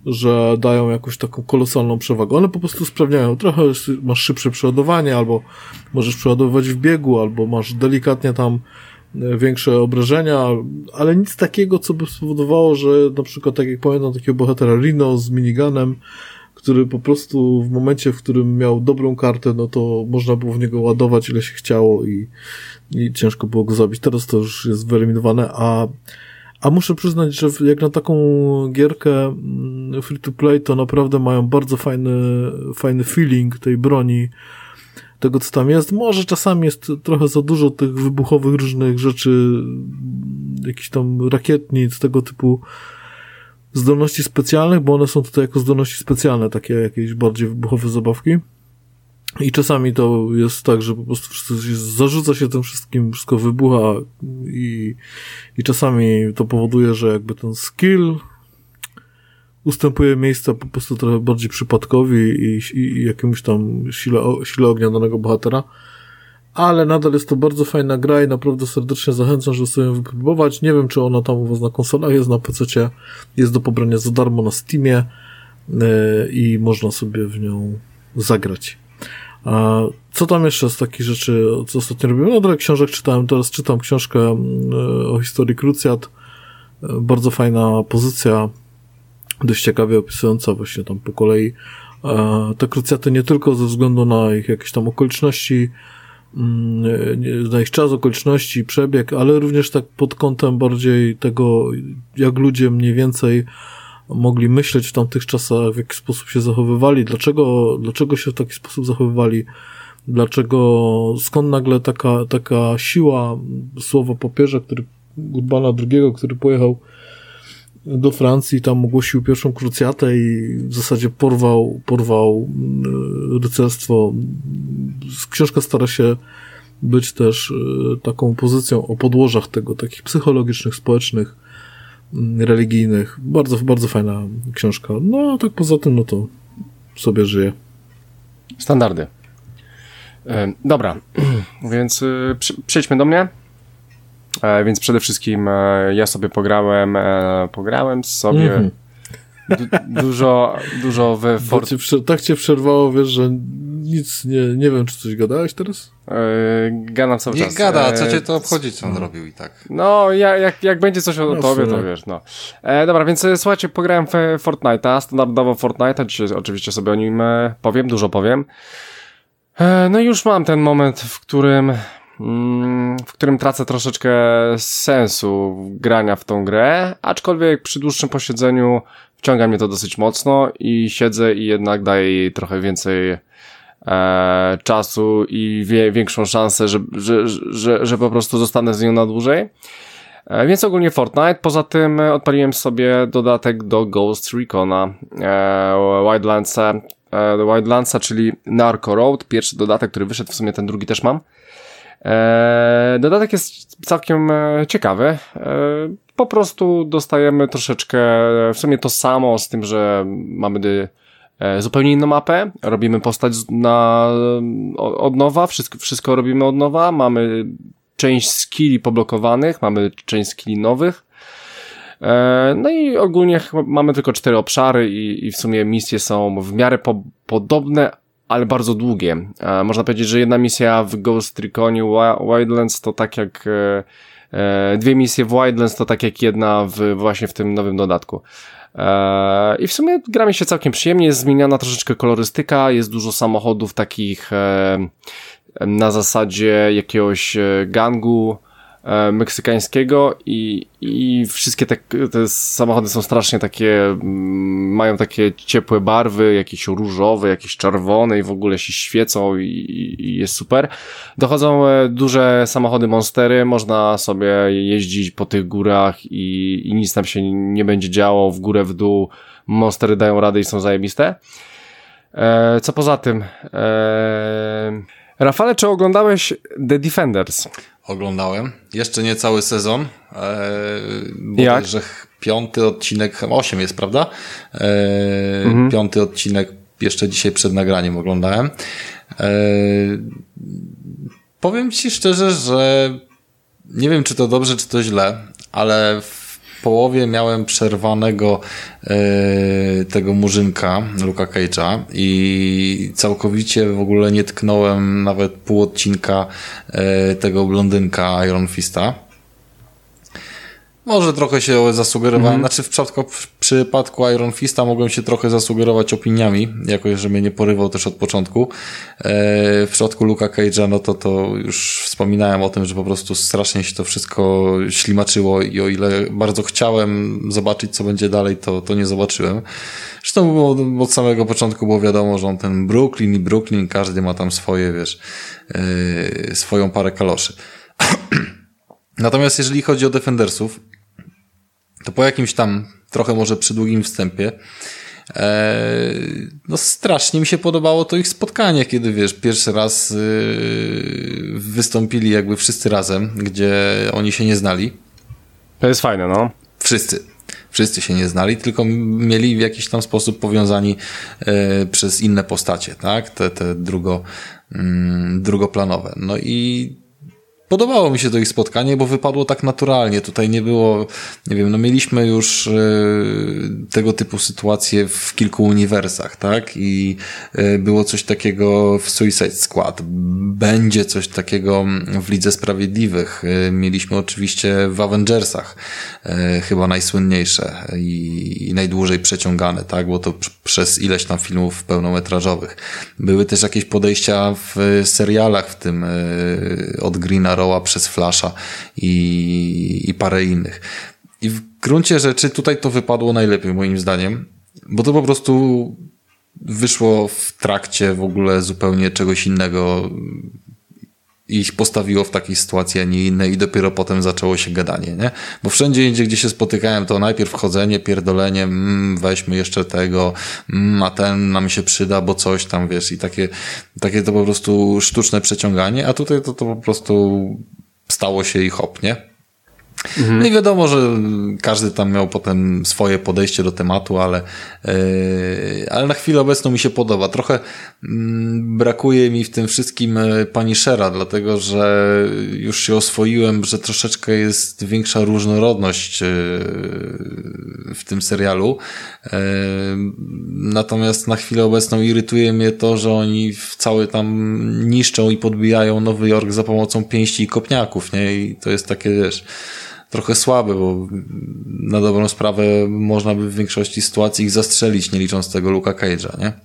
S2: że dają jakąś taką kolosalną przewagę. One po prostu sprawniają. Trochę masz szybsze przeładowanie, albo możesz przeładowywać w biegu, albo masz delikatnie tam większe obrażenia, ale nic takiego, co by spowodowało, że na przykład, tak jak pamiętam takiego bohatera Rhino z miniganem, który po prostu w momencie, w którym miał dobrą kartę, no to można było w niego ładować ile się chciało i, i ciężko było go zabić. Teraz to już jest wyeliminowane, a A muszę przyznać, że jak na taką gierkę free to play, to naprawdę mają bardzo fajny, fajny feeling tej broni, tego co tam jest. Może czasami jest trochę za dużo tych wybuchowych różnych rzeczy, jakichś tam rakietnic, tego typu zdolności specjalnych, bo one są tutaj jako zdolności specjalne, takie jakieś bardziej wybuchowe zabawki. I czasami to jest tak, że po prostu wszystko się, zarzuca się tym wszystkim, wszystko wybucha i, i czasami to powoduje, że jakby ten skill ustępuje miejsca po prostu trochę bardziej przypadkowi i, i, i jakiemuś tam sile, sile ognia danego bohatera. Ale nadal jest to bardzo fajna gra i naprawdę serdecznie zachęcam, żeby sobie ją wypróbować. Nie wiem, czy ona tam u was na konsolach jest, na pececie, jest do pobrania za darmo na Steamie yy, i można sobie w nią zagrać. A co tam jeszcze z takich rzeczy, co ostatnio robiłem? No trochę książek czytałem, teraz czytam książkę o historii krucjat. Bardzo fajna pozycja, dość ciekawie opisująca właśnie tam po kolei te krucjaty nie tylko ze względu na ich jakieś tam okoliczności, na ich czas, okoliczności, przebieg, ale również tak pod kątem bardziej tego, jak ludzie mniej więcej mogli myśleć w tamtych czasach, w jaki sposób się zachowywali, dlaczego, dlaczego się w taki sposób zachowywali, dlaczego, skąd nagle taka, taka siła słowa papieża, który, Urbana drugiego, który pojechał do Francji, tam ogłosił pierwszą krucjatę i w zasadzie porwał, porwał rycerstwo. Książka stara się być też taką pozycją o podłożach tego, takich psychologicznych, społecznych, religijnych. Bardzo, bardzo fajna książka. No, a tak poza tym, no to sobie żyje.
S1: Standardy. E, dobra, więc e, przejdźmy do mnie. E, więc przede wszystkim e, ja sobie pograłem, e, pograłem sobie mm-hmm. du- dużo, dużo we Fort...
S2: Tak cię, tak cię przerwało, wiesz, że nic, nie, nie wiem, czy coś gadałeś teraz?
S1: E, gadam cały
S3: Niech
S1: czas.
S3: gada, co cię to obchodzi, co on no. robił i tak.
S1: No, ja, jak, jak będzie coś o no, tobie, to wiesz, no. E, dobra, więc słuchajcie, pograłem w Fortnite'a, standardowo Fortnite'a, dzisiaj oczywiście sobie o nim e, powiem, dużo powiem. E, no i już mam ten moment, w którym mm, w którym tracę troszeczkę sensu grania w tą grę, aczkolwiek przy dłuższym posiedzeniu wciąga mnie to dosyć mocno i siedzę i jednak daję jej trochę więcej E, czasu i wie, większą szansę, że, że, że, że po prostu zostanę z nią na dłużej. E, więc ogólnie Fortnite. Poza tym odpaliłem sobie dodatek do Ghost Recona e, Wildlandsa, e, Wildlandsa, czyli Narco Road. Pierwszy dodatek, który wyszedł, w sumie ten drugi też mam. E, dodatek jest całkiem e, ciekawy. E, po prostu dostajemy troszeczkę w sumie to samo, z tym, że mamy dy, zupełnie inną mapę, robimy postać na, od nowa, wszystko, wszystko robimy od nowa, mamy część skilli poblokowanych, mamy część skilli nowych, no i ogólnie mamy tylko cztery obszary i, i w sumie misje są w miarę po, podobne, ale bardzo długie. Można powiedzieć, że jedna misja w Ghost Reconie Wildlands to tak jak dwie misje w Wildlands to tak jak jedna w, właśnie w tym nowym dodatku. I w sumie gra mi się całkiem przyjemnie, jest zmieniana troszeczkę kolorystyka, jest dużo samochodów takich na zasadzie jakiegoś gangu meksykańskiego i, i wszystkie te, te samochody są strasznie takie, mają takie ciepłe barwy, jakieś różowe, jakieś czerwone i w ogóle się świecą i, i jest super. Dochodzą duże samochody monstery, można sobie jeździć po tych górach i, i nic tam się nie będzie działo, w górę, w dół, monstery dają radę i są zajebiste. E, co poza tym? E, Rafale, czy oglądałeś The Defenders?
S3: Oglądałem. Jeszcze nie cały sezon. E, bo
S1: Jak?
S3: Że piąty odcinek, osiem jest, prawda? E, mhm. Piąty odcinek jeszcze dzisiaj przed nagraniem oglądałem. E, powiem ci szczerze, że nie wiem, czy to dobrze, czy to źle, ale w połowie miałem przerwanego e, tego murzynka Luka Cage'a i całkowicie w ogóle nie tknąłem nawet pół odcinka e, tego blondynka Iron Fista. Może trochę się zasugerowałem, mm-hmm. znaczy w przypadku, w przypadku Iron Fista mogłem się trochę zasugerować opiniami, jakoś, że mnie nie porywał też od początku. W przypadku Luka Cage'a, no to to już wspominałem o tym, że po prostu strasznie się to wszystko ślimaczyło i o ile bardzo chciałem zobaczyć, co będzie dalej, to, to nie zobaczyłem. Zresztą było, od samego początku było wiadomo, że on ten Brooklyn i Brooklyn, każdy ma tam swoje, wiesz, yy, swoją parę kaloszy. Natomiast jeżeli chodzi o Defendersów, to po jakimś tam trochę może przydługim wstępie e, no strasznie mi się podobało to ich spotkanie, kiedy wiesz, pierwszy raz y, wystąpili jakby wszyscy razem, gdzie oni się nie znali.
S1: To jest fajne, no.
S3: Wszyscy. Wszyscy się nie znali, tylko mieli w jakiś tam sposób powiązani e, przez inne postacie, tak? Te, te drugo, mm, drugoplanowe. No i podobało mi się to ich spotkanie, bo wypadło tak naturalnie. Tutaj nie było, nie wiem, no mieliśmy już y, tego typu sytuacje w kilku uniwersach, tak? I y, było coś takiego w Suicide Squad. Będzie coś takiego w Lidze Sprawiedliwych. Y, mieliśmy oczywiście w Avengersach. Y, chyba najsłynniejsze i, i najdłużej przeciągane, tak? Bo to p- przez ileś tam filmów pełnometrażowych. Były też jakieś podejścia w serialach, w tym y, od Green Arrow przez Flasha i, i parę innych. I w gruncie rzeczy tutaj to wypadło najlepiej moim zdaniem, bo to po prostu wyszło w trakcie w ogóle zupełnie czegoś innego i ich postawiło w takiej sytuacji, a nie innej i dopiero potem zaczęło się gadanie, nie? Bo wszędzie indziej, gdzie się spotykałem, to najpierw chodzenie, pierdolenie, mm, weźmy jeszcze tego, mm, a ten nam się przyda, bo coś tam, wiesz, i takie, takie to po prostu sztuczne przeciąganie, a tutaj to, to po prostu stało się i hop, nie? Mhm. No i wiadomo, że każdy tam miał potem swoje podejście do tematu, ale, yy, ale na chwilę obecną mi się podoba. Trochę yy, brakuje mi w tym wszystkim Punishera, dlatego że już się oswoiłem, że troszeczkę jest większa różnorodność yy, w tym serialu. Yy, natomiast na chwilę obecną irytuje mnie to, że oni cały tam niszczą i podbijają Nowy Jork za pomocą pięści i kopniaków, nie? I to jest takie, wiesz, trochę słabe, bo na dobrą sprawę można by w większości sytuacji ich zastrzelić, nie licząc tego Luka Cage'a, nie?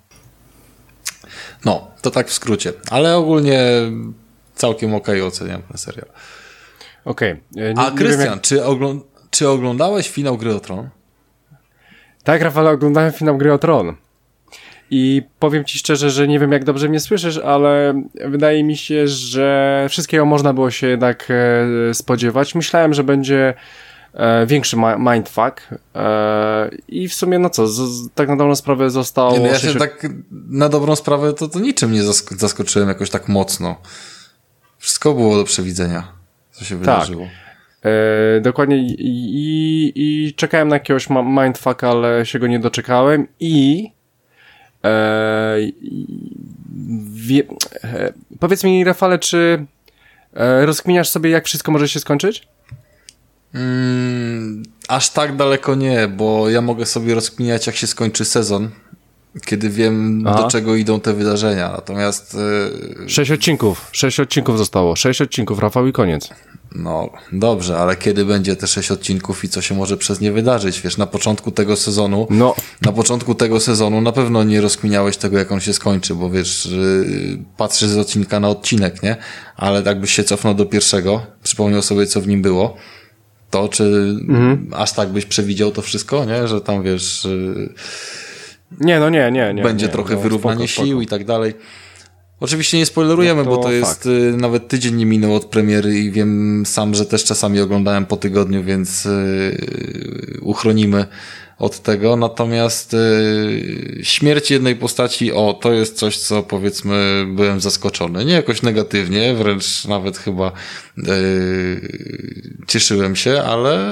S3: No, to tak w skrócie. Ale ogólnie całkiem okej oceniam ten serial.
S1: Okej. Okay.
S3: A Krystian, jak... czy, ogląd- czy oglądałeś finał Gry o Tron?
S1: Tak, Rafale, oglądałem finał Gry o Tron. I powiem ci szczerze, że nie wiem, jak dobrze mnie słyszysz, ale wydaje mi się, że wszystkiego można było się jednak e, spodziewać. Myślałem, że będzie e, większy ma- mindfuck e, i w sumie, no co, z, tak na dobrą sprawę zostało...
S3: Nie, no ja się
S1: sześć...
S3: tak na dobrą sprawę to, to niczym nie zask- zaskoczyłem jakoś tak mocno. Wszystko było do przewidzenia, co się wydarzyło.
S1: Tak. E, dokładnie i, i, i czekałem na jakiegoś ma- mindfucka, ale się go nie doczekałem i Eee, wie, e, powiedz mi, Rafale, czy e, rozkminiasz sobie, jak wszystko może się skończyć?
S3: Mm, aż tak daleko nie, bo ja mogę sobie rozkminiać, jak się skończy sezon, kiedy wiem, Aha. do czego idą te wydarzenia. Natomiast... Yy...
S1: Sześć odcinków. Sześć odcinków zostało. Sześć odcinków, Rafał, i koniec.
S3: No, dobrze, ale kiedy będzie te sześć odcinków i co się może przez nie wydarzyć? Wiesz, na początku tego sezonu, no. na początku tego sezonu na pewno nie rozkminiałeś tego, jak on się skończy, bo wiesz, yy, patrzysz z odcinka na odcinek, nie? Ale tak byś się cofnął do pierwszego, przypomniał sobie, co w nim było, to czy mhm. aż tak byś przewidział to wszystko, nie? Że tam, wiesz... Yy,
S1: nie, no nie, nie, nie.
S3: Będzie
S1: nie,
S3: trochę
S1: no,
S3: wyrównanie
S1: spoko,
S3: sił
S1: spoko.
S3: i tak dalej. Oczywiście nie spoilerujemy, no to bo to jest, y, nawet tydzień nie minął od premiery i wiem sam, że też czasami oglądałem po tygodniu, więc y, uchronimy od tego. Natomiast y, śmierć jednej postaci, o, to jest coś, co powiedzmy byłem zaskoczony. Nie jakoś negatywnie, wręcz nawet chyba y, cieszyłem się, ale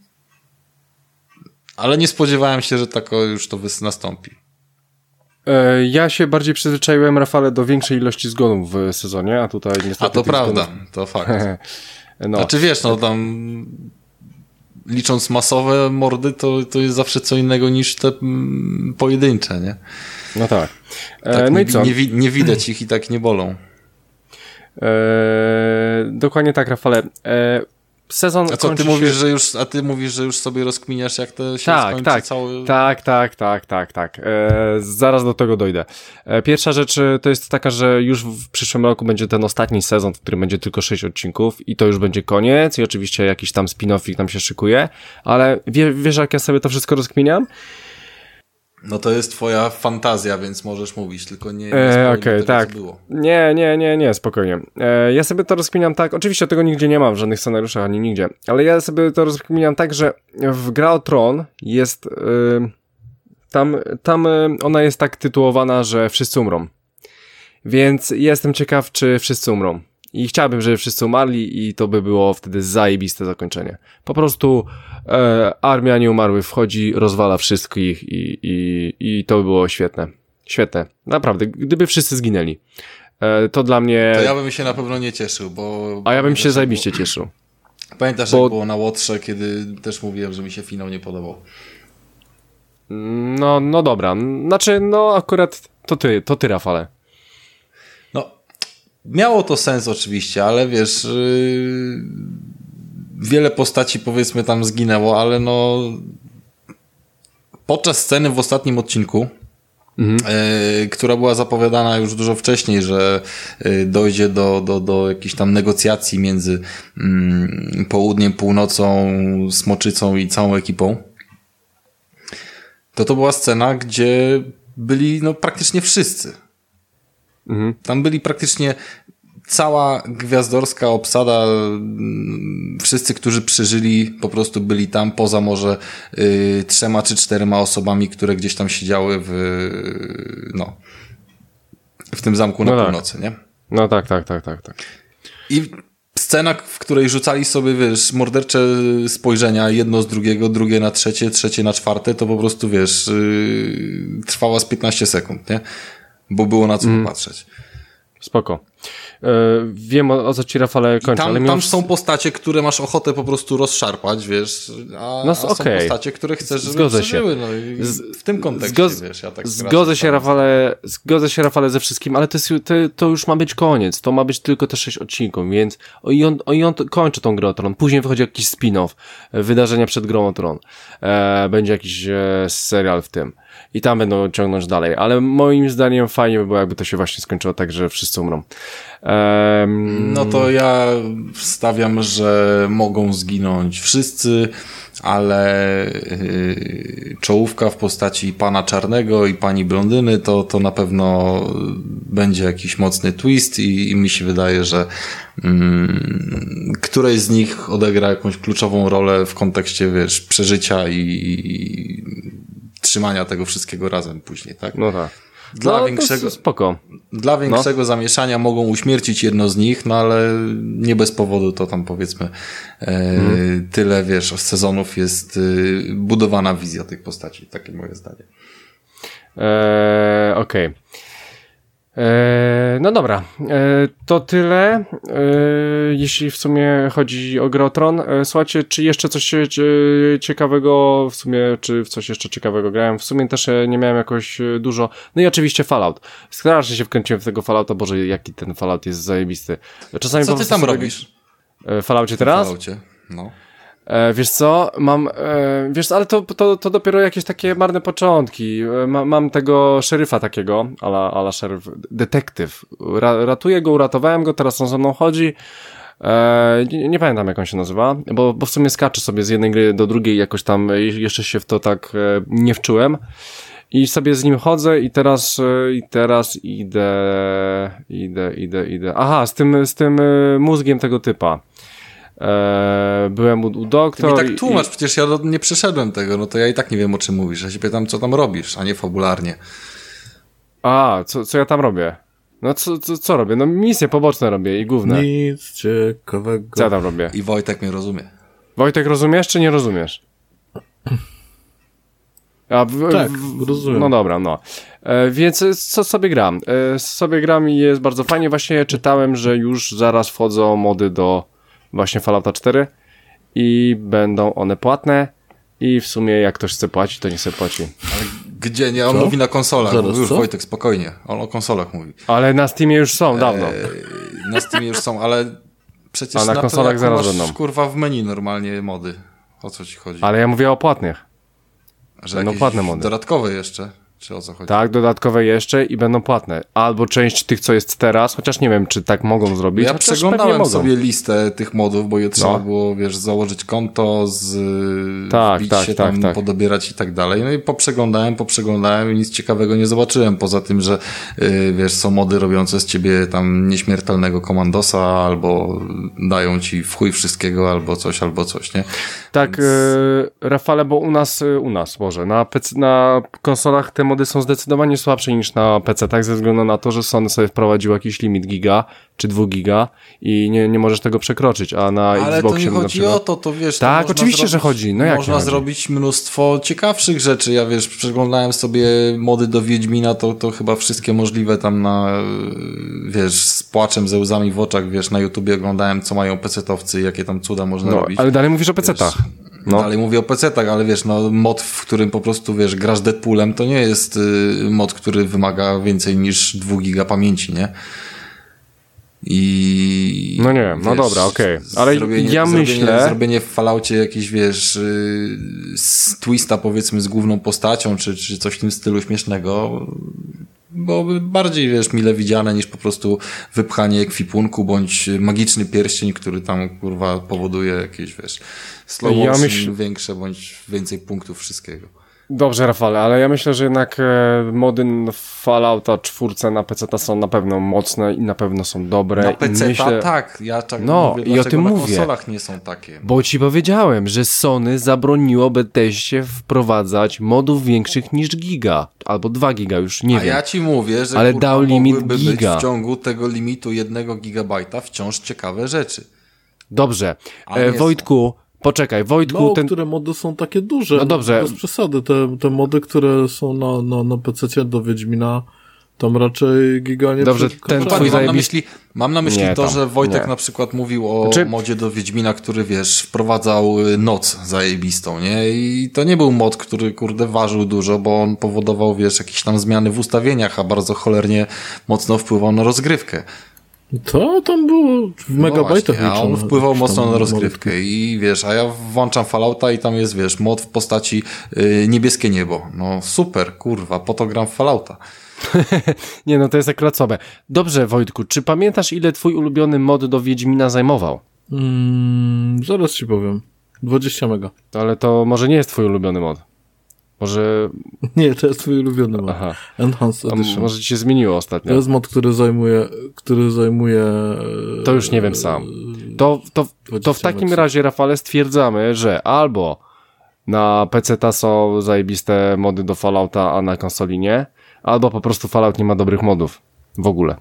S3: ale nie spodziewałem się, że tak już to nastąpi.
S1: Ja się bardziej przyzwyczaiłem, Rafale, do większej ilości zgonów w sezonie, a tutaj niestety...
S3: A to prawda,
S1: zgonów...
S3: to fakt.
S1: no.
S3: Znaczy wiesz, no tam licząc masowe mordy, to, to jest zawsze co innego niż te mm, pojedyncze, nie?
S1: No tak. E,
S3: tak
S1: no
S3: nie,
S1: i co?
S3: Nie, nie widać ich i tak nie bolą.
S1: E, dokładnie tak, Rafale. E, Sezon
S3: a co, ty
S1: się...
S3: mówisz, że już, a ty mówisz, że już sobie rozkminiasz, jak to się
S1: tak,
S3: skończy
S1: tak,
S3: cały...
S1: Tak, tak, tak, tak, tak. E, zaraz do tego dojdę. E, pierwsza rzecz to jest taka, że już w przyszłym roku będzie ten ostatni sezon, w którym będzie tylko sześć odcinków i to już będzie koniec i oczywiście jakiś tam spin-offik tam się szykuje, ale wie, wiesz, jak ja sobie to wszystko rozkminiam?
S3: No to jest twoja fantazja, więc możesz mówić, tylko nie, nie
S1: E,
S3: Okej,
S1: okay, tak.
S3: było.
S1: Nie, nie, nie, nie, spokojnie. E, ja sobie to rozkminiam tak, oczywiście tego nigdzie nie mam w żadnych scenariuszach, ani nigdzie, ale ja sobie to rozkminiam tak, że w Gra o Tron jest, y, tam, tam y, ona jest tak tytułowana, że wszyscy umrą. Więc jestem ciekaw, czy wszyscy umrą. I chciałbym, żeby wszyscy umarli i to by było wtedy zajebiste zakończenie. Po prostu e, armia nieumarłych wchodzi, rozwala wszystkich i, i, i to by było świetne. Świetne. Naprawdę. Gdyby wszyscy zginęli. E, to dla mnie...
S3: To ja bym się na pewno nie cieszył, bo...
S1: A ja bym się zajebiście cieszył.
S3: Pamiętasz,
S1: bo...
S3: jak było na Łotrze, kiedy też mówiłem, że mi się finał nie podobał.
S1: No, no dobra. Znaczy, no akurat to ty, to ty, Rafale.
S3: No, miało to sens oczywiście, ale wiesz, yy, wiele postaci powiedzmy tam zginęło, ale no podczas sceny w ostatnim odcinku, mhm. yy, która była zapowiadana już dużo wcześniej, że yy, dojdzie do, do, do jakichś tam negocjacji między yy, południem, północą, Smoczycą i całą ekipą, to to była scena, gdzie byli no praktycznie wszyscy. Mhm. Tam byli praktycznie cała gwiazdorska obsada, wszyscy, którzy przeżyli, po prostu byli tam, poza może y, trzema czy czterema osobami, które gdzieś tam siedziały w no w tym zamku na
S1: no
S3: północy,
S1: tak.
S3: nie?
S1: No tak, tak, tak, tak, tak.
S3: I scena, w której rzucali sobie, wiesz, mordercze spojrzenia, jedno z drugiego, drugie na trzecie, trzecie na czwarte, to po prostu, wiesz, yy, trwała z piętnaście sekund, nie? Bo było na co mm. popatrzeć.
S1: Spoko. Yy, wiem o, o co ci, Rafale, kończę.
S3: Tam,
S1: ale
S3: tam
S1: już...
S3: są postacie, które masz ochotę po prostu rozszarpać, wiesz, a,
S1: no,
S3: a są
S1: okay.
S3: postacie, które chcesz, żeby
S1: zgodzę
S3: przeżyły.
S1: się.
S3: No i w tym kontekście,
S1: Zgodzę,
S3: wiesz, ja tak
S1: zgodzę się, Rafale, zgodzę się, Rafale, ze wszystkim, ale to, jest, to, to już ma być koniec. To ma być tylko te sześć odcinków, więc o i on, o i on kończy tą Grę o Tron. Później wychodzi jakiś spin-off, wydarzenia przed Grą o Tron. E, będzie jakiś e, serial w tym. I tam będą ciągnąć dalej. Ale moim zdaniem fajnie by było, jakby to się właśnie skończyło tak, że wszyscy umrą. Um...
S3: No to ja stawiam, że mogą zginąć wszyscy, ale yy, czołówka w postaci pana Czarnego i pani Blondyny to, to na pewno będzie jakiś mocny twist i, i mi się wydaje, że yy, któreś z nich odegra jakąś kluczową rolę w kontekście, wiesz, przeżycia i, i trzymania tego wszystkiego razem później, tak?
S1: No tak.
S3: Dla
S1: no,
S3: większego,
S1: spoko.
S3: Dla większego no. zamieszania mogą uśmiercić jedno z nich, no ale nie bez powodu to tam powiedzmy e, hmm. tyle, wiesz, sezonów jest e, budowana wizja tych postaci. Takie moje zdanie.
S1: Eee, Okej. Okay. No dobra, eee, to tyle, eee, jeśli w sumie chodzi o Grę o Tron. Eee, słuchajcie, czy jeszcze coś ciekawego, w sumie, czy w coś jeszcze ciekawego grałem? W sumie też nie miałem jakoś dużo. No i oczywiście Fallout. Strasznie się wkręciłem w tego Fallouta, Boże, jaki ten Fallout jest zajebisty. Czasami
S3: Co ty tam
S1: sobie...
S3: robisz?
S1: W Falloutie teraz?
S3: W Falloutie, no.
S1: E, wiesz co, mam, e, wiesz, ale to, to, to dopiero jakieś takie marne początki. E, ma, mam tego szeryfa takiego, ala, ala szeryf, detektyw. Ra, ratuję go, uratowałem go, teraz on ze mną chodzi. E, nie, nie pamiętam, jak on się nazywa, bo, bo w sumie skaczę sobie z jednej gry do drugiej, jakoś tam jeszcze się w to tak e, nie wczułem. I sobie z nim chodzę i teraz, e, i teraz idę, idę, idę, idę. Aha, z tym, z tym e, mózgiem tego typa. Eee, byłem u, u doktora.
S3: Ty mi tak tłumacz, i... przecież ja nie przeszedłem tego, no to ja i tak nie wiem, o czym mówisz. Ja się pytam, co tam robisz, a nie fabularnie.
S1: A, co, co ja tam robię? No co, co, co robię? No misje poboczne robię i główne.
S2: Nic ciekawego.
S1: Co ja tam robię?
S3: I Wojtek mnie rozumie.
S1: Wojtek, rozumiesz czy nie rozumiesz? A w,
S2: tak,
S1: w,
S2: rozumiem.
S1: No dobra, no. E, więc co sobie gram? E, sobie gram i jest bardzo fajnie. Właśnie czytałem, że już zaraz wchodzą mody do właśnie Fallouta cztery i będą one płatne i w sumie jak ktoś chce płacić, to nie chce płaci.
S3: Ale gdzie nie? On
S2: Co?
S3: mówi na konsolach.
S2: Zaraz,
S3: Już
S2: co?
S3: Wojtek, spokojnie. On o konsolach mówi.
S1: Ale na Steamie już są, dawno.
S3: Eee, na Steamie już są, ale przecież
S1: A na
S3: na
S1: konsolach
S3: to,
S1: zaraz
S3: masz,
S1: będą.
S3: kurwa, w menu normalnie mody. O co ci chodzi?
S1: Ale ja mówię o płatnych.
S3: Że
S1: będą
S3: jakieś
S1: płatne mody.
S3: dodatkowe jeszcze? Czy o co chodzi?
S1: Tak, dodatkowe jeszcze i będą płatne. Albo część tych, co jest teraz, chociaż nie wiem, czy tak mogą zrobić.
S3: Ja
S1: chociaż pewnie
S3: przeglądałem
S1: mogą.
S3: sobie listę tych modów, bo je trzeba
S1: No.
S3: było, wiesz, założyć konto, z,
S1: Tak,
S3: wbić
S1: tak,
S3: się
S1: tak,
S3: tam,
S1: tak.
S3: podobierać i tak dalej. No i poprzeglądałem, poprzeglądałem i nic ciekawego nie zobaczyłem, poza tym, że yy, wiesz, są mody robiące z ciebie tam nieśmiertelnego komandosa, albo dają ci w chuj wszystkiego, albo coś, albo coś, nie?
S1: Tak,
S3: Więc...
S1: e, Rafale, bo u nas, e, u nas, Boże, na, P C, na konsolach te mody są zdecydowanie słabsze niż na P C, tak, ze względu na to, że Sony sobie wprowadził jakiś limit giga, czy dwa giga i nie, nie możesz tego przekroczyć, a na
S3: Ale
S1: Xboxie
S3: to nie
S1: na
S3: chodzi
S1: przykład...
S3: o to, to wiesz...
S1: Tak,
S3: to
S1: oczywiście,
S3: zrobić,
S1: że chodzi. No jak
S3: można
S1: nie chodzi?
S3: zrobić mnóstwo ciekawszych rzeczy. Ja wiesz, przeglądałem sobie mody do Wiedźmina, to, to chyba wszystkie możliwe tam na, wiesz, z płaczem, ze łzami w oczach, wiesz, na YouTubie oglądałem, co mają pecetowcy i jakie tam cuda można
S1: No,
S3: robić.
S1: ale dalej mówisz o pecetach. No.
S3: Dalej mówię o pecetach, ale wiesz, no mod, w którym po prostu, wiesz, grasz Deadpoolem, to nie jest y, mod, który wymaga więcej niż dwa giga pamięci, nie? I...
S1: No nie, no dobra, okej. Ale
S3: zrobienie,
S1: ja
S3: zrobienie,
S1: myślę-
S3: Zrobienie w Falloutie jakieś, wiesz, y, z twista, powiedzmy, z główną postacią, czy, czy coś w tym stylu śmiesznego, byłoby bardziej, wiesz, mile widziane niż po prostu wypchanie ekwipunku, bądź magiczny pierścień, który tam, kurwa, powoduje jakieś, wiesz, slow
S1: Ja
S3: motion
S1: myśl-
S3: większe, bądź więcej punktów wszystkiego.
S1: Dobrze, Rafale, ale ja myślę, że jednak e, mody Fallouta czwórce na P C są na pewno mocne i na pewno są dobre.
S3: Na
S1: i
S3: P C
S1: myślę...
S3: tak, ja tak
S1: No,
S3: mówię,
S1: i o
S3: dlaczego
S1: tym
S3: na
S1: mówię.
S3: konsolach nie są takie.
S1: Bo ci powiedziałem, że Sony zabroniło Bethesdzie wprowadzać modów większych niż giga, albo dwa giga, już nie
S3: A
S1: wiem.
S3: ja ci mówię, że
S1: Ale
S3: kurwa,
S1: dał limit
S3: mogłyby
S1: giga.
S3: być w ciągu tego limitu jednego gigabajta wciąż ciekawe rzeczy.
S1: Dobrze.
S3: A
S1: E,
S3: nie
S1: Wojtku, poczekaj, Wojtku,
S2: Mało
S1: ten...
S2: które mody są takie duże.
S1: No dobrze.
S2: Bez przesady. Te, te mody, które są na, na, na pececie do Wiedźmina, tam raczej giga nie
S1: Dobrze,
S2: przekraczają.
S1: ten
S3: Panie,
S1: twój
S3: mam, na
S1: zajebis-
S3: myśli, mam na myśli
S1: Nie,
S3: to,
S1: tam,
S3: że Wojtek
S1: nie.
S3: na przykład mówił o
S1: Znaczy-
S3: modzie do Wiedźmina, który, wiesz, wprowadzał y, noc zajebistą, nie? I to nie był mod, który, kurde, ważył dużo, bo on powodował, wiesz, jakieś tam zmiany w ustawieniach, a bardzo cholernie mocno wpływał na rozgrywkę.
S2: To tam było w megabajtach
S3: No właśnie, a on
S2: liczone.
S3: wpływał
S2: Jakieś
S3: mocno
S2: tam
S3: na rozgrywkę i wiesz, a ja włączam Fallouta i tam jest, wiesz, mod w postaci y, niebieskie niebo. No super, kurwa, po to gram w Fallouta.
S1: Nie, no to jest akurat słabe. Dobrze, Wojtku, czy pamiętasz, ile twój ulubiony mod do Wiedźmina zajmował?
S2: Mm, zaraz ci powiem. dwadzieścia mega.
S1: Ale to może nie jest twój ulubiony mod. Może...
S2: Nie, to jest twój ulubiony mod.
S1: Aha.
S2: Enhanced
S1: A
S2: Edition.
S1: może ci się zmieniło ostatnio.
S2: To jest mod, który zajmuje, który zajmuje...
S1: To już nie wiem sam. To, to, to w takim razie, Rafale, stwierdzamy, że albo na peceta są zajebiste mody do Fallouta, a na konsoli nie, albo po prostu Fallout nie ma dobrych modów. W ogóle.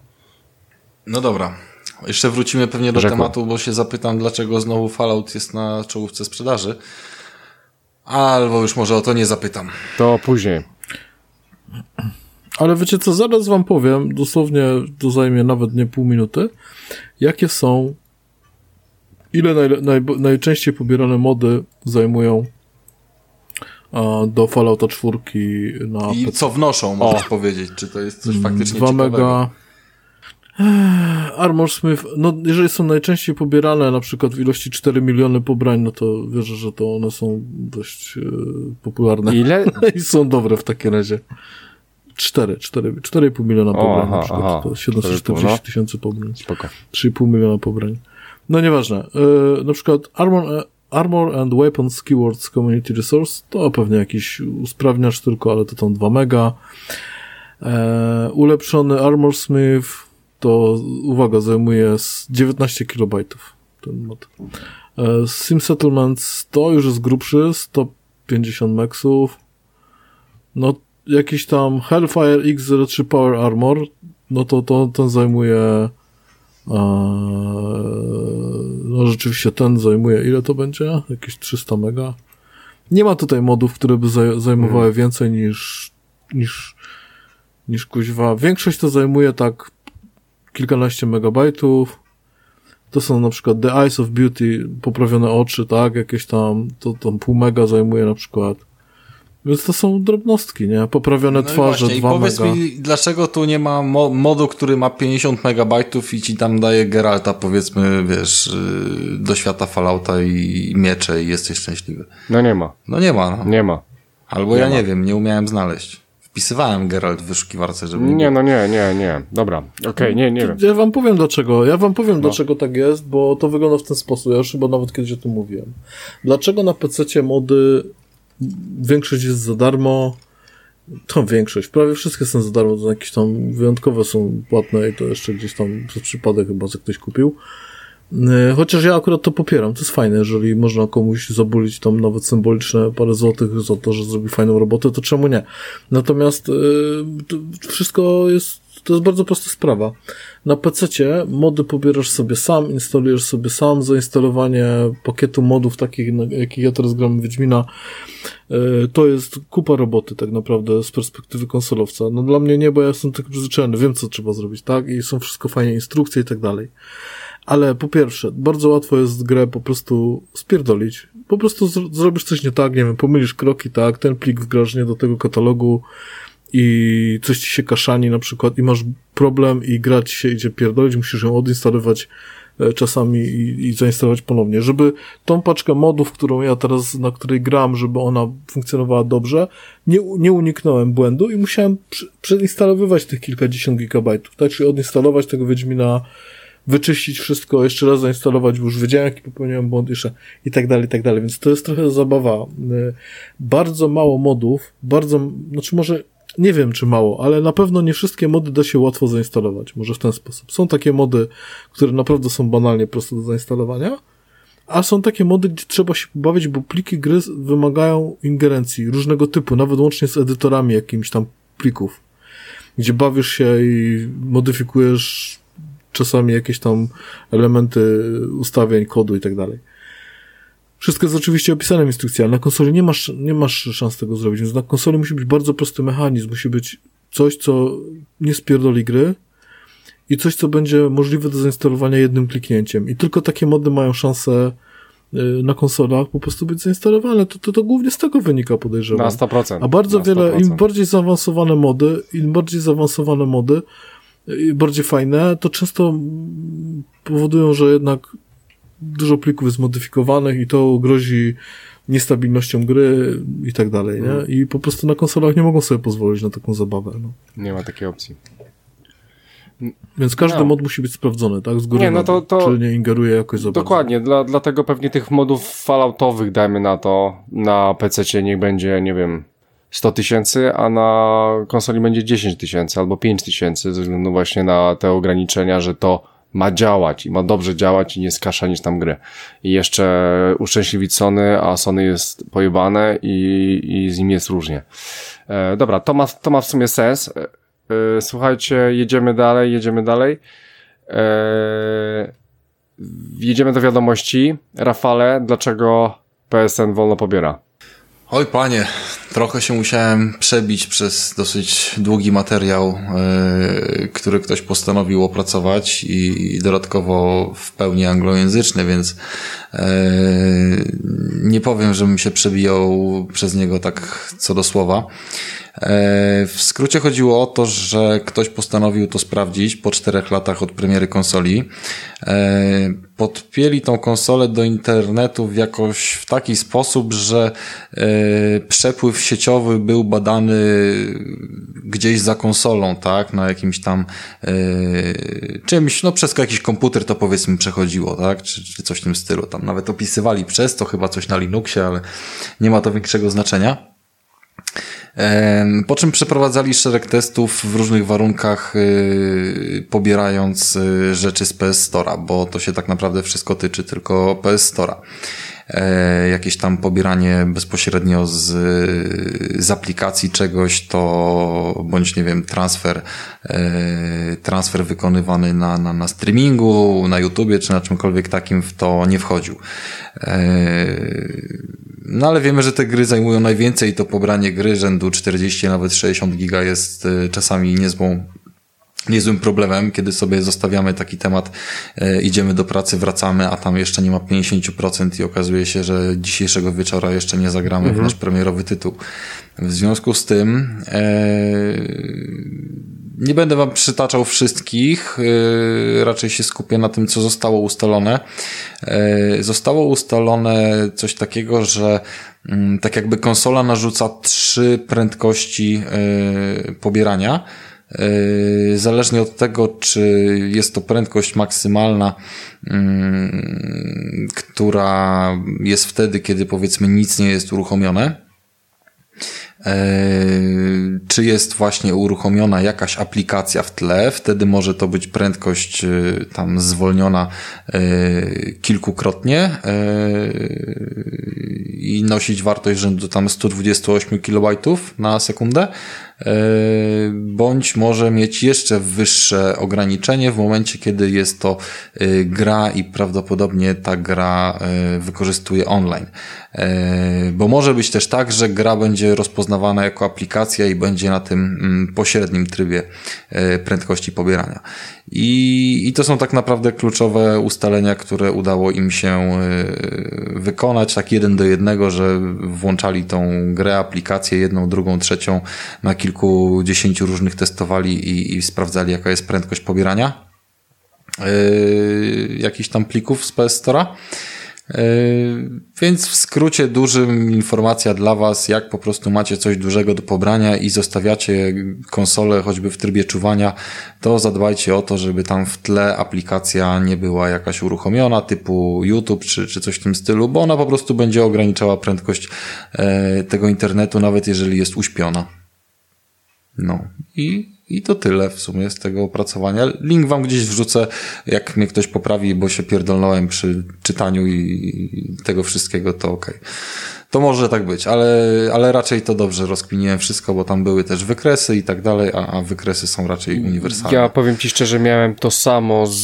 S3: No dobra. Jeszcze wrócimy pewnie do
S1: Rzekło.
S3: tematu, bo się zapytam, dlaczego znowu Fallout jest na czołówce sprzedaży. Albo już może o to nie zapytam.
S1: To później.
S2: Ale wiecie co, zaraz wam powiem, dosłownie to zajmie nawet nie pół minuty, jakie są, ile naj, naj, najczęściej pobierane mody zajmują a, do Fallouta czwórki na
S3: I
S2: P C.
S3: co wnoszą, możesz powiedzieć, czy to jest coś faktycznie
S2: dwa
S3: ciekawego.
S2: mega. Armor Smith, no jeżeli są najczęściej pobierane na przykład w ilości cztery miliony pobrań, no to wierzę, że to one są dość e, popularne.
S1: Ile?
S2: I są dobre w takim razie. cztery, cztery, cztery i pół miliona pobrań
S1: aha,
S2: na przykład.
S1: aha.
S2: To siedemset czterdzieści
S1: No.
S2: tysięcy pobrań.
S1: Spoko.
S2: trzy i pół miliona pobrań. No nieważne. E, na przykład Armor, Armor and Weapons Keywords Community Resource to pewnie jakiś usprawniacz tylko, ale to tam dwa mega. E, ulepszony Armor Smith to, uwaga, zajmuje z dziewiętnaście kilobajtów ten mod. E, Sim Settlements to już jest grubszy, sto pięćdziesiąt meksów. No, jakiś tam Hellfire X zero trzy Power Armor, no to, to ten zajmuje e, no rzeczywiście ten zajmuje, ile to będzie? Jakieś trzysta mega. Nie ma tutaj modów, które by zaj- zajmowały hmm. więcej niż niż niż kuźwa. Większość to zajmuje tak kilkanaście megabajtów. To są na przykład The Eyes of Beauty, poprawione oczy, tak, jakieś tam, to tam pół mega zajmuje na przykład. Więc to są drobnostki, nie? Poprawione
S3: no
S2: twarze,
S3: właśnie,
S2: dwa
S3: i powiedz
S2: mega.
S3: mi, dlaczego tu nie ma mo- modu, który ma pięćdziesiąt megabajtów i ci tam daje Geralta, powiedzmy, wiesz, yy, do świata Fallouta i, i miecze i jesteś szczęśliwy.
S1: No nie ma.
S3: No nie ma, no.
S1: Nie ma.
S3: Albo
S1: nie
S3: ja
S1: ma.
S3: nie wiem, nie umiałem znaleźć. Wpisywałem Geralt w wyszukiwarce, żeby...
S1: Nie,
S3: było.
S1: no nie, nie, nie. Dobra, okej, okay, nie, nie wiem.
S2: Ja wam powiem dlaczego. Ja wam powiem
S1: no.
S2: dlaczego tak jest, bo to wygląda w ten sposób. Ja już chyba nawet kiedyś o tym mówiłem. Dlaczego na pececie mody większość jest za darmo? To większość. Prawie wszystkie są za darmo. To jakieś tam wyjątkowe są płatne i to jeszcze gdzieś tam przez przypadek chyba, że ktoś kupił. Chociaż ja akurat to popieram. To jest fajne, jeżeli można komuś zabulić tam nawet symboliczne parę złotych za to, że zrobi fajną robotę, to czemu nie? Natomiast yy, wszystko jest, to jest bardzo prosta sprawa. Na pececie mody pobierasz sobie sam, instalujesz sobie sam, zainstalowanie pakietu modów takich, jakich ja teraz gram w Wiedźmina, yy, to jest kupa roboty tak naprawdę z perspektywy konsolowca. No dla mnie nie, bo ja jestem tak przyzwyczajony, wiem co trzeba zrobić, tak? I są wszystko fajnie instrukcje i tak dalej. Ale po pierwsze, bardzo łatwo jest grę po prostu spierdolić. Po prostu zro- zrobisz coś nie tak, nie wiem, pomylisz kroki, tak, ten plik wgrasz nie do tego katalogu i coś ci się kaszani na przykład i masz problem i gra ci się idzie pierdolić, musisz ją odinstalować e, czasami i, i zainstalować ponownie. Żeby tą paczkę modów, którą ja teraz, na której gram, żeby ona funkcjonowała dobrze, nie, nie uniknąłem błędu i musiałem przy, przeinstalowywać tych kilkadziesiąt gigabajtów, tak, czyli odinstalować tego Wiedźmina, wyczyścić wszystko, jeszcze raz zainstalować, bo już wiedziałem, jaki popełniłem błąd jeszcze i tak dalej, i tak dalej. Więc to jest trochę zabawa. Bardzo mało modów, bardzo, znaczy może, nie wiem czy mało, ale na pewno nie wszystkie mody da się łatwo zainstalować. Może w ten sposób. Są takie mody, które naprawdę są banalnie proste do zainstalowania, a są takie mody, gdzie trzeba się pobawić, bo pliki gry wymagają ingerencji różnego typu, nawet łącznie z edytorami jakimiś tam plików, gdzie bawisz się i modyfikujesz czasami jakieś tam elementy ustawień, kodu i tak dalej. Wszystko jest oczywiście opisane w instrukcji, ale na konsoli nie masz, nie masz szans tego zrobić, więc na konsoli musi być bardzo prosty mechanizm, musi być coś, co nie spierdoli gry i coś, co będzie możliwe do zainstalowania jednym kliknięciem. I tylko takie mody mają szansę na konsolach po prostu być zainstalowane. To, to, to głównie z tego wynika, podejrzewam.
S1: Na sto procent.
S2: A bardzo
S1: na sto procent.
S2: wiele, im bardziej zaawansowane mody, im bardziej zaawansowane mody, i bardziej fajne, to często powodują, że jednak dużo plików jest modyfikowanych i to grozi niestabilnością gry i tak dalej, nie? I po prostu na konsolach nie mogą sobie pozwolić na taką zabawę. No.
S1: Nie ma takiej opcji.
S2: Więc każdy
S1: no.
S2: mod musi być sprawdzony, tak? Z góry,
S1: nie, no to, to...
S2: czy nie ingeruje jakoś za bardzo.
S1: Dokładnie, dla, dlatego pewnie tych modów falloutowych, dajmy na to, na pececie niech będzie, nie wiem, sto tysięcy, a na konsoli będzie dziesięć tysięcy albo pięć tysięcy ze względu właśnie na te ograniczenia, że to ma działać i ma dobrze działać i nie skaszanić tam gry. I jeszcze uszczęśliwić Sony, a Sony jest pojebane i, i z nim jest różnie. E, dobra, to ma, to ma w sumie sens. E, słuchajcie, jedziemy dalej, jedziemy dalej. E, jedziemy do wiadomości. Rafale, dlaczego P S N wolno pobiera?
S3: Oj panie, trochę się musiałem przebić przez dosyć długi materiał, yy, który ktoś postanowił opracować i, i dodatkowo w pełni anglojęzyczny, więc yy, nie powiem, żebym się przebijał przez niego tak co do słowa. W skrócie chodziło o to, że ktoś postanowił to sprawdzić po czterech latach od premiery konsoli. Podpięli tą konsolę do internetu w jakoś w taki sposób, że przepływ sieciowy był badany gdzieś za konsolą, tak, na jakimś tam czymś, no przez jakiś komputer to powiedzmy przechodziło, tak, czy, czy coś w tym stylu. Tam nawet opisywali przez to chyba coś na Linuxie, ale nie ma to większego znaczenia. Po czym przeprowadzali szereg testów w różnych warunkach, yy, pobierając yy, rzeczy z P S Store'a, bo to się tak naprawdę wszystko tyczy tylko P S Store'a. E, jakieś tam pobieranie bezpośrednio z, z aplikacji czegoś, to bądź nie wiem, transfer, e, transfer wykonywany na, na, na streamingu, na YouTubie czy na czymkolwiek takim w to nie wchodził. E, No ale wiemy, że te gry zajmują najwięcej, to pobranie gry rzędu czterdzieści, nawet sześćdziesiąt giga jest czasami niezłą niezłym problemem, kiedy sobie zostawiamy taki temat, e, idziemy do pracy, wracamy, a tam jeszcze nie ma pięćdziesiąt procent i okazuje się, że dzisiejszego wieczora jeszcze nie zagramy mhm. w nasz premierowy tytuł. W związku z tym e, nie będę wam przytaczał wszystkich, e, raczej się skupię na tym, co zostało ustalone. E, zostało ustalone coś takiego, że m, tak jakby konsola narzuca trzy prędkości e, pobierania. Zależnie od tego, czy jest to prędkość maksymalna, która jest wtedy, kiedy powiedzmy nic nie jest uruchomione, czy jest właśnie uruchomiona jakaś aplikacja w tle, wtedy może to być prędkość tam zwolniona kilkukrotnie i nosić wartość rzędu tam sto dwadzieścia osiem kilobajtów na sekundę, bądź może mieć jeszcze wyższe ograniczenie w momencie, kiedy jest to gra i prawdopodobnie ta gra wykorzystuje online. Bo może być też tak, że gra będzie rozpoznawana jako aplikacja i będzie na tym pośrednim trybie prędkości pobierania. I, i to są tak naprawdę kluczowe ustalenia, które udało im się wykonać tak jeden do jednego, że włączali tą grę, aplikację, jedną, drugą, trzecią, na kilkudziesięciu różnych testowali i, i sprawdzali, jaka jest prędkość pobierania yy, jakichś tam plików z P S Store'a. Yy, więc w skrócie dużym informacja dla was, jak po prostu macie coś dużego do pobrania i zostawiacie konsolę choćby w trybie czuwania, to zadbajcie o to, żeby tam w tle aplikacja nie była jakaś uruchomiona typu YouTube czy, czy coś w tym stylu, bo ona po prostu będzie ograniczała prędkość yy, tego internetu, nawet jeżeli jest uśpiona. No i, i to tyle w sumie z tego opracowania. Link wam gdzieś wrzucę, jak mnie ktoś poprawi, bo się pierdolnąłem przy czytaniu i, i tego wszystkiego, to okej. Okay. To może tak być, ale, ale raczej to dobrze rozkminiłem wszystko, bo tam były też wykresy i tak dalej, a, a wykresy są raczej uniwersalne.
S1: Ja powiem ci szczerze, miałem to samo z...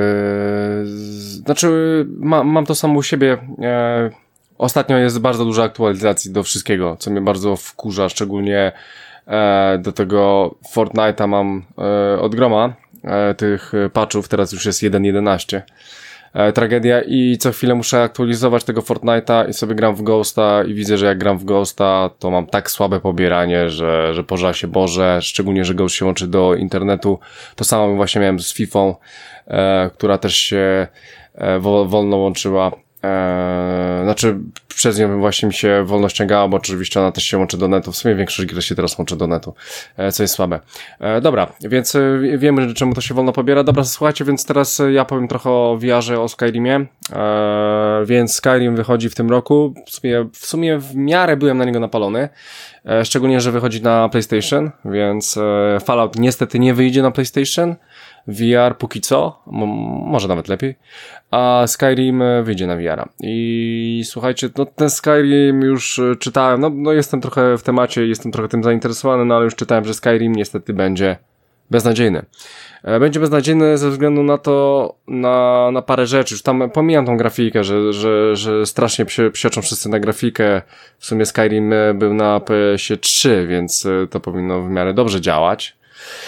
S1: z znaczy, ma, mam to samo u siebie. E, ostatnio jest bardzo dużo aktualizacji do wszystkiego, co mnie bardzo wkurza, szczególnie do tego Fortnite'a mam e, od groma e, tych patchów, teraz już jest jeden jedenaście. E, tragedia i co chwilę muszę aktualizować tego Fortnite'a i sobie gram w Ghosta i widzę, że jak gram w Ghosta, to mam tak słabe pobieranie, że, że pożal się Boże, szczególnie, że Ghost się łączy do internetu. To samo właśnie miałem z Fifą, e, która też się e, wolno łączyła. Eee, znaczy przez nią właśnie mi się wolno ściągała, bo oczywiście ona też się łączy do netu. W sumie większość gier się teraz łączy do netu, eee, co jest słabe. Eee, dobra, więc e, wiemy, czemu to się wolno pobiera. Dobra, słuchajcie, więc teraz ja powiem trochę o V R-ze, o Skyrimie. Eee, więc Skyrim wychodzi w tym roku. W sumie, w sumie w miarę byłem na niego napalony. Eee, szczególnie, że wychodzi na PlayStation, więc e, Fallout niestety nie wyjdzie na PlayStation. V R póki co, m- może nawet lepiej, a Skyrim wyjdzie na V R-a. I słuchajcie, no ten Skyrim już czytałem, no, no jestem trochę w temacie, jestem trochę tym zainteresowany, no ale już czytałem, że Skyrim niestety będzie beznadziejny. Będzie beznadziejny ze względu na to, na, na parę rzeczy. Już tam pomijam tą grafikę, że, że, że strasznie psie, psioczą wszyscy na grafikę. W sumie Skyrim był na P S trzy, więc to powinno w miarę dobrze działać.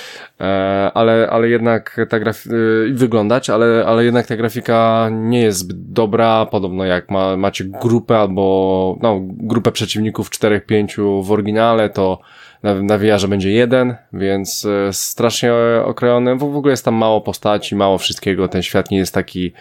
S1: Ale, ale jednak ta grafika, wyglądać, ale, ale jednak ta grafika nie jest zbyt dobra, podobno jak ma, macie grupę albo, no, grupę przeciwników czterech pięciu w oryginale, to na, na V R-ze będzie jeden, więc strasznie okrojony, w ogóle jest tam mało postaci, mało wszystkiego, ten świat nie jest taki,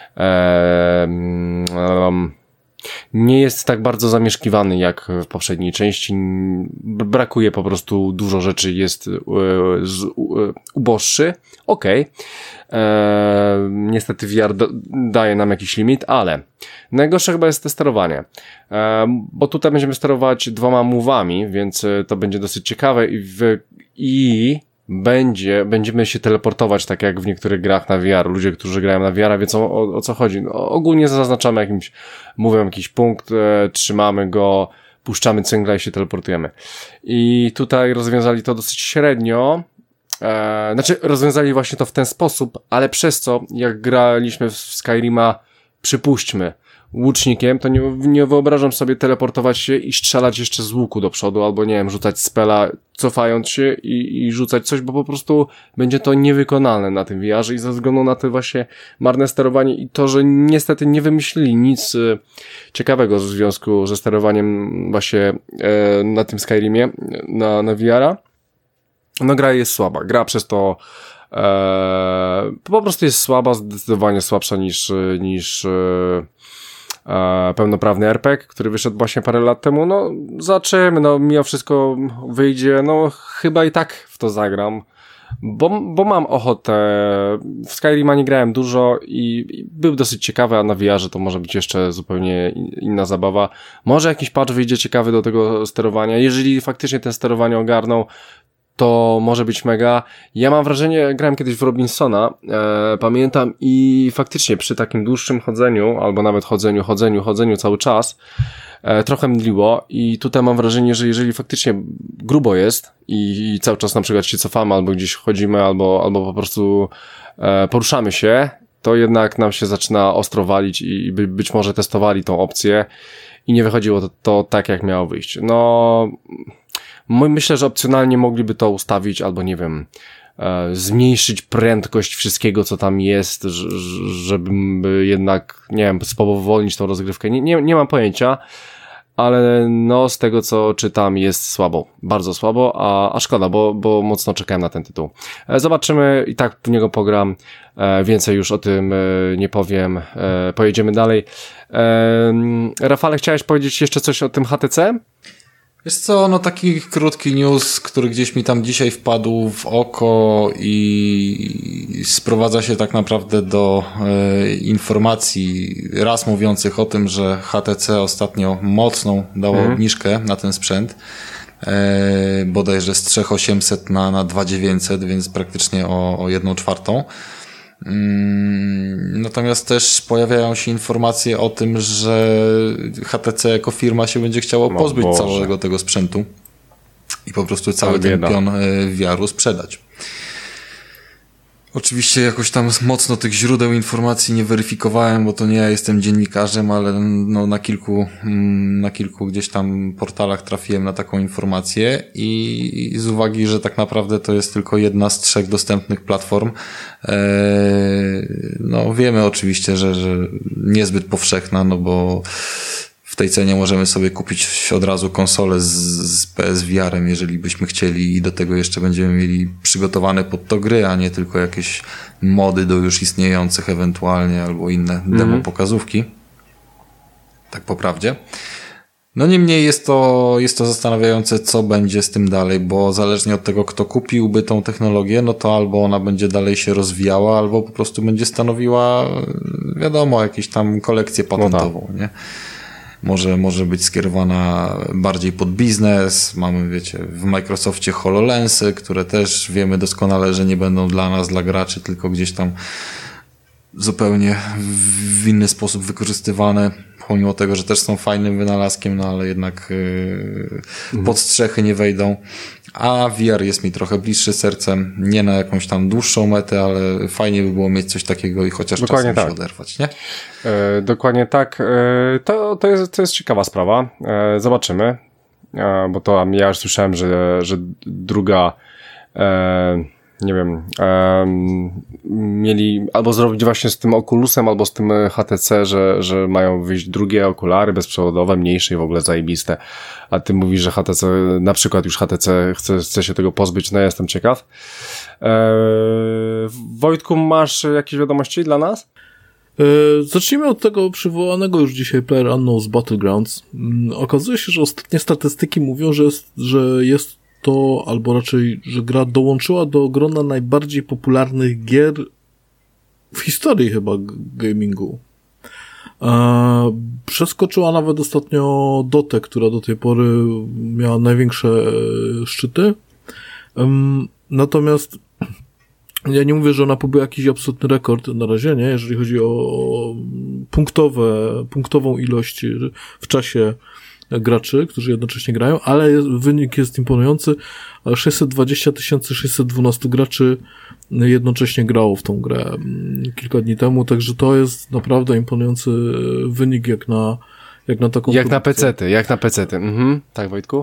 S1: e, um, nie jest tak bardzo zamieszkiwany jak w poprzedniej części. Brakuje po prostu dużo rzeczy, jest e, z, e, uboższy. Okej. Okay. E, niestety V R do, daje nam jakiś limit, ale najgorsze chyba jest to sterowanie. E, bo tutaj będziemy sterować dwoma move'ami, więc to będzie dosyć ciekawe i, w, i będzie, będziemy się teleportować tak jak w niektórych grach na V R. Ludzie, którzy grają na V R, wiedzą o, o co chodzi. No, ogólnie zaznaczamy jakimś, mówią jakiś punkt, e, trzymamy go, puszczamy cyngla i się teleportujemy. I tutaj rozwiązali to dosyć średnio. E, znaczy, rozwiązali właśnie to w ten sposób, ale przez co, jak graliśmy w Skyrima, przypuśćmy, łucznikiem, to nie, nie wyobrażam sobie teleportować się i strzelać jeszcze z łuku do przodu, albo nie wiem, rzucać spela, cofając się i, i rzucać coś, bo po prostu będzie to niewykonalne na tym V R-ze i ze względu na to właśnie marne sterowanie i to, że niestety nie wymyślili nic y, ciekawego w związku ze sterowaniem właśnie y, na tym Skyrimie, na, na V R-a. No gra jest słaba, gra przez to e, po prostu jest słaba, zdecydowanie słabsza niż, niż e, e, pełnoprawny er pe gie, który wyszedł właśnie parę lat temu. No zobaczymy, no mimo wszystko wyjdzie, no chyba i tak w to zagram, bo, bo mam ochotę. W Skyrima nie grałem dużo i, i był dosyć ciekawy, a na V R-ze to może być jeszcze zupełnie inna zabawa. Może jakiś patch wyjdzie ciekawy do tego sterowania, jeżeli faktycznie ten sterowanie ogarną, to może być mega. Ja mam wrażenie, grałem kiedyś w Robinsona, e, pamiętam i faktycznie przy takim dłuższym chodzeniu, albo nawet chodzeniu, chodzeniu, chodzeniu cały czas, e, trochę mdliło i tutaj mam wrażenie, że jeżeli faktycznie grubo jest i, i cały czas na przykład się cofamy, albo gdzieś chodzimy, albo, albo po prostu e, poruszamy się, to jednak nam się zaczyna ostro walić i by, być może testowali tą opcję i nie wychodziło to, to tak, jak miało wyjść. No... Myślę, że opcjonalnie mogliby to ustawić, albo nie wiem, e, zmniejszyć prędkość wszystkiego, co tam jest, żeby jednak, nie wiem, spowolnić tą rozgrywkę. Nie, nie, nie mam pojęcia, ale no z tego, co czytam, jest słabo, bardzo słabo, a, a szkoda, bo, bo mocno czekałem na ten tytuł. E, zobaczymy, i tak w niego pogram, e, więcej już o tym e, nie powiem, e, pojedziemy dalej. E, Rafale, chciałeś powiedzieć jeszcze coś o tym H T C?
S3: Wiesz co, no taki krótki news, który gdzieś mi tam dzisiaj wpadł w oko i sprowadza się tak naprawdę do e, informacji raz mówiących o tym, że H T C ostatnio mocną dało mhm. obniżkę na ten sprzęt, e, bodajże z trzy tysiące osiemset na, na dwa tysiące dziewięćset, więc praktycznie o, o jedną czwartą. Natomiast też pojawiają się informacje o tym, że H T C jako firma się będzie chciało pozbyć no całego tego sprzętu i po prostu cały ten pion V R-u sprzedać. Oczywiście jakoś tam mocno tych źródeł informacji nie weryfikowałem, bo to nie ja jestem dziennikarzem, ale no na kilku, na kilku gdzieś tam portalach trafiłem na taką informację i, i z uwagi, że tak naprawdę to jest tylko jedna z trzech dostępnych platform, ee, no wiemy oczywiście, że, że niezbyt powszechna, no bo w tej cenie możemy sobie kupić od razu konsolę z, z P S V R-em, jeżeli byśmy chcieli i do tego jeszcze będziemy mieli przygotowane pod to gry, a nie tylko jakieś mody do już istniejących ewentualnie albo inne mm-hmm. demo pokazówki. Tak po prawdzie. No niemniej jest to, jest to zastanawiające, co będzie z tym dalej, bo zależnie od tego, kto kupiłby tą technologię, no to albo ona będzie dalej się rozwijała, albo po prostu będzie stanowiła, wiadomo, jakąś tam kolekcję patentową, no tak. nie? Może, może być skierowana bardziej pod biznes. Mamy, wiecie, w Microsoftie HoloLensy, które też wiemy doskonale, że nie będą dla nas, dla graczy, tylko gdzieś tam zupełnie w inny sposób wykorzystywane, pomimo tego, że też są fajnym wynalazkiem, no ale jednak yy, mhm. pod strzechy nie wejdą. A V R jest mi trochę bliższy sercem, nie na jakąś tam dłuższą metę, ale fajnie by było mieć coś takiego i chociaż dokładnie czasem tak. się oderwać, nie?
S1: E, dokładnie tak. E, to, to, jest, to jest ciekawa sprawa. E, zobaczymy, e, bo to ja już słyszałem, że, że druga e, nie wiem, um, mieli albo zrobić właśnie z tym Oculusem, albo z tym H T C, że, że mają wyjść drugie okulary bezprzewodowe, mniejsze i w ogóle zajebiste. A ty mówisz, że H T C, na przykład już H T C chce, chce się tego pozbyć, no ja jestem ciekaw. Eee, Wojtku, masz jakieś wiadomości dla nas?
S2: Eee, zacznijmy od tego przywołanego już dzisiaj PlayerUnknown's Battlegrounds. Hmm, okazuje się, że ostatnie statystyki mówią, że jest, że jest to, albo raczej, że gra dołączyła do grona najbardziej popularnych gier w historii chyba gamingu. Eee, przeskoczyła nawet ostatnio Dotę, która do tej pory miała największe e, szczyty. Ehm, natomiast ja nie mówię, że ona pobyła jakiś absolutny rekord na razie, nie? Jeżeli chodzi o punktowe, punktową ilość w czasie graczy, którzy jednocześnie grają, ale jest, wynik jest imponujący. sześćset dwadzieścia tysięcy sześćset dwanaście graczy jednocześnie grało w tą grę kilka dni temu, także to jest naprawdę imponujący wynik jak na, jak na taką
S1: Jak
S2: produkcję.
S1: na pecety, jak na pecety. Mhm. Tak, Wojtku?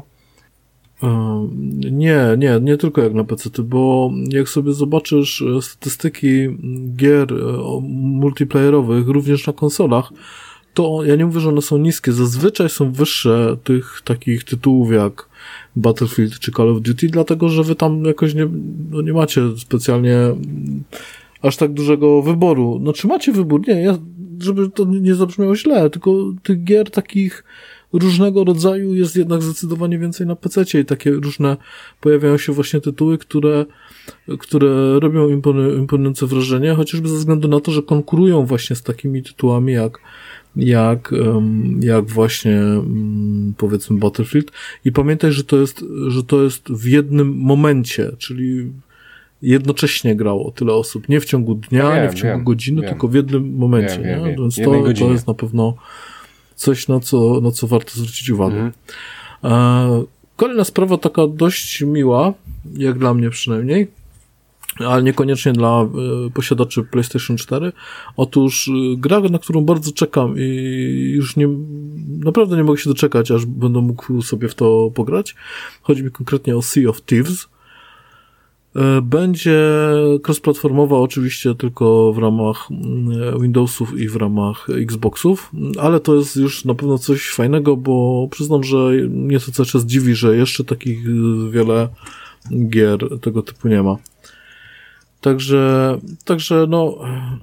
S2: Nie, nie, nie tylko jak na pecety, bo jak sobie zobaczysz statystyki gier multiplayerowych, również na konsolach, to ja nie mówię, że one są niskie, zazwyczaj są wyższe tych takich tytułów jak Battlefield czy Call of Duty, dlatego, że wy tam jakoś nie, no nie macie specjalnie aż tak dużego wyboru. Znaczy macie wybór, nie, ja, żeby to nie zabrzmiało źle, tylko tych gier takich różnego rodzaju jest jednak zdecydowanie więcej na pececie i takie różne pojawiają się właśnie tytuły, które, które robią imponu- imponujące wrażenie, chociażby ze względu na to, że konkurują właśnie z takimi tytułami jak jak, jak właśnie powiedzmy Battlefield i pamiętaj, że to jest, że to jest w jednym momencie, czyli jednocześnie grało tyle osób, nie w ciągu dnia,
S1: wiem,
S2: nie w ciągu
S1: wiem,
S2: godziny,
S1: wiem.
S2: tylko w jednym momencie,
S1: Wiem, wiem,
S2: nie?
S1: wiem.
S2: Więc
S1: Jednej
S2: to, to
S1: godzinie.
S2: jest na pewno coś, na co, na co warto zwrócić uwagę.
S1: Mhm.
S2: E, kolejna sprawa taka dość miła, jak dla mnie przynajmniej, ale niekoniecznie dla y, posiadaczy PlayStation cztery. Otóż y, gra, na którą bardzo czekam i już nie, naprawdę nie mogę się doczekać, aż będę mógł sobie w to pograć. Chodzi mi konkretnie o Sea of Thieves. Y, będzie cross-platformowa oczywiście tylko w ramach y, Windowsów i w ramach Xboxów, ale to jest już na pewno coś fajnego, bo przyznam, że mnie to cały czas dziwi, że jeszcze takich y, wiele gier tego typu nie ma. Także, także no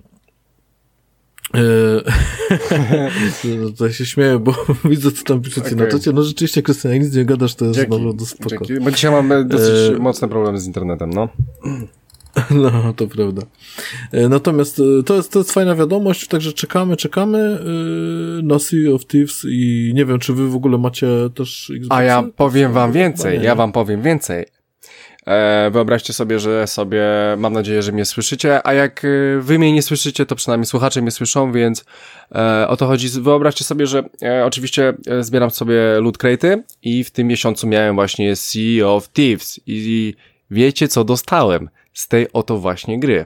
S2: yy, tutaj się śmieję, bo widzę, co tam piszecie okay. na czacie. No rzeczywiście, Krystian, jak nic nie gadasz, to jest
S1: Dzięki,
S2: naprawdę spoko.
S1: Dzięki. Bo dzisiaj mamy dosyć
S2: yy,
S1: mocne problemy z internetem, no.
S2: No, to prawda. Natomiast to jest, to jest fajna wiadomość, także czekamy, czekamy yy, na Sea of Thieves i nie wiem, czy wy w ogóle macie też Xboxy?
S1: A ja powiem wam więcej, ja wam powiem więcej. E, wyobraźcie sobie, że sobie, mam nadzieję, że mnie słyszycie, a jak wy mnie nie słyszycie, to przynajmniej słuchacze mnie słyszą, więc e, o to chodzi. Wyobraźcie sobie, że e, oczywiście e, zbieram sobie loot crate'y i w tym miesiącu miałem właśnie Sea of Thieves i wiecie, co dostałem z tej oto właśnie gry.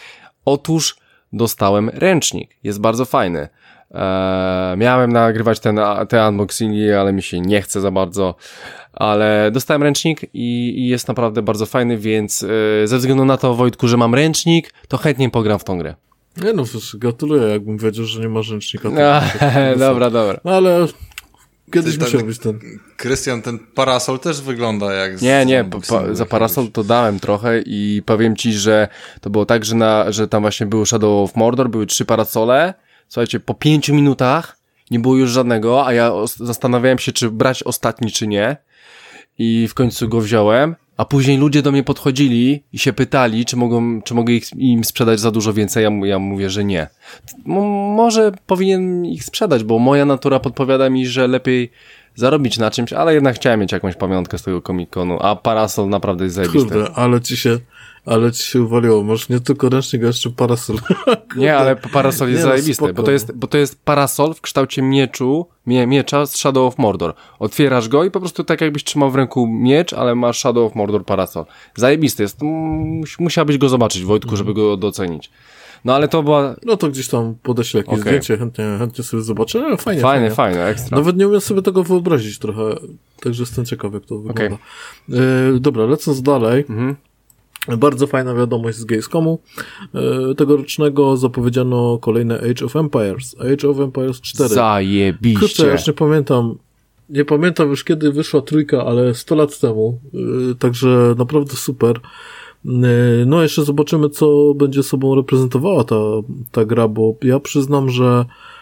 S1: Otóż dostałem ręcznik, jest bardzo fajny. Eee, miałem nagrywać ten, te unboxingi, ale mi się nie chce za bardzo, ale dostałem ręcznik i, i jest naprawdę bardzo fajny, więc e, ze względu na to, Wojtku, że mam ręcznik, to chętnie pogram w tą grę.
S2: Nie no, wiesz, gratuluję, jakbym wiedział, że nie masz ręcznika. To
S1: No, dobra, dobra.
S2: No ale kiedyś
S3: Ten-
S2: musiał być ten...
S3: Krystian, ten parasol też wygląda jak... z
S1: Nie, nie,
S3: unboxingu
S1: pa, za
S3: jakiegoś.
S1: parasol to dałem trochę i powiem ci, że to było tak, że, na, że tam właśnie był Shadow of Mordor, były trzy parasole. Słuchajcie, po pięciu minutach nie było już żadnego, a ja os- zastanawiałem się, czy brać ostatni, czy nie. I w końcu go wziąłem, a później ludzie do mnie podchodzili i się pytali, czy mogą, czy mogę ich, im sprzedać za dużo więcej. Ja, mu- ja mówię, że nie. M- może powinien ich sprzedać, bo moja natura podpowiada mi, że lepiej zarobić na czymś, ale jednak chciałem mieć jakąś pamiątkę z tego Comic-Conu, a parasol naprawdę jest zajebisty.
S2: Kurde, ale ci się... Ale ci się uwaliło, masz nie tylko ręcznik, a jeszcze parasol.
S1: Nie, ale parasol jest
S2: Nie, no,
S1: zajebisty,
S2: spoko.
S1: bo to jest, bo to jest parasol w kształcie mieczu, mie, miecza z Shadow of Mordor. Otwierasz go i po prostu tak jakbyś trzymał w ręku miecz, ale masz Shadow of Mordor parasol. Zajebisty jest. Mus, musiałbyś go zobaczyć, Wojtku,
S2: Mhm.
S1: żeby go docenić. No ale to była...
S2: No to gdzieś tam podeślę jakieś
S1: Okej.
S2: zdjęcie, chętnie, chętnie sobie zobaczę. No, fajnie,
S1: Fajne,
S2: fajnie.
S1: fajne, ekstra.
S2: Nawet nie umiem sobie tego wyobrazić trochę, także jestem ciekaw, jak to wygląda. Yy, dobra, lecąc dalej.
S1: Mhm.
S2: Bardzo fajna wiadomość z Gamescomu. Yy, tegorocznego zapowiedziano kolejne Age of Empires. Age of Empires cztery. Kurczę,
S1: Zajebiście.
S2: ja już nie pamiętam. Nie pamiętam już kiedy wyszła trójka, ale sto lat temu. Yy, także naprawdę super. Yy, no jeszcze zobaczymy, co będzie sobą reprezentowała ta, ta gra, bo ja przyznam, że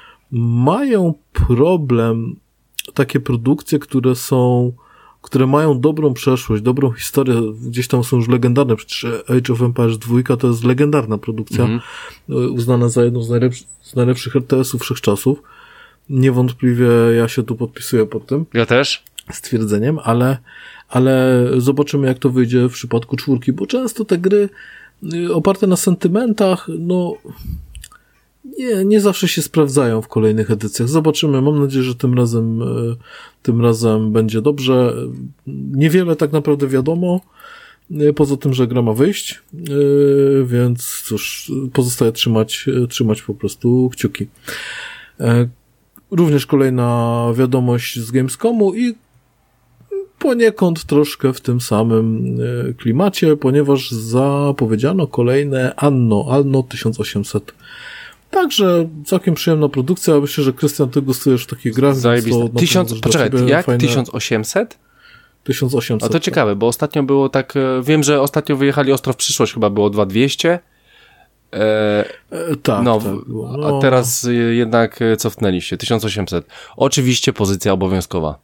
S2: mają problem takie produkcje, które są, które mają dobrą przeszłość, dobrą historię, gdzieś tam są już legendarne, przecież Age of Empires dwa to jest legendarna produkcja,
S1: Mhm.
S2: uznana za jedną z, najlepszy, z najlepszych R T S-ów wszechczasów. Niewątpliwie ja się tu podpisuję pod tym
S1: Ja też?
S2: stwierdzeniem, ale, ale zobaczymy, jak to wyjdzie w przypadku czwórki, bo często te gry y, oparte na sentymentach, no nie, nie zawsze się sprawdzają w kolejnych edycjach. Zobaczymy. Mam nadzieję, że tym razem, tym razem będzie dobrze. Niewiele tak naprawdę wiadomo, poza tym, że gra ma wyjść, więc cóż, pozostaje trzymać, trzymać po prostu kciuki. Również kolejna wiadomość z Gamescomu i poniekąd troszkę w tym samym klimacie, ponieważ zapowiedziano kolejne Anno, Anno tysiąc osiemset. Także całkiem przyjemna produkcja. Myślę, że Krystian, ty gustujesz w takich grach.
S1: Zajebiste. Tysiąc, poczekaj, jak? Fajne... tysiąc osiemset?
S2: tysiąc osiemset.
S1: A to ciekawe, bo ostatnio było tak, wiem, że ostatnio wyjechali ostro w przyszłość, chyba było dwa tysiące dwieście. E,
S2: e, tak,
S1: no,
S2: tak było. No.
S1: A teraz jednak cofnęliście. tysiąc osiemset. Oczywiście pozycja obowiązkowa.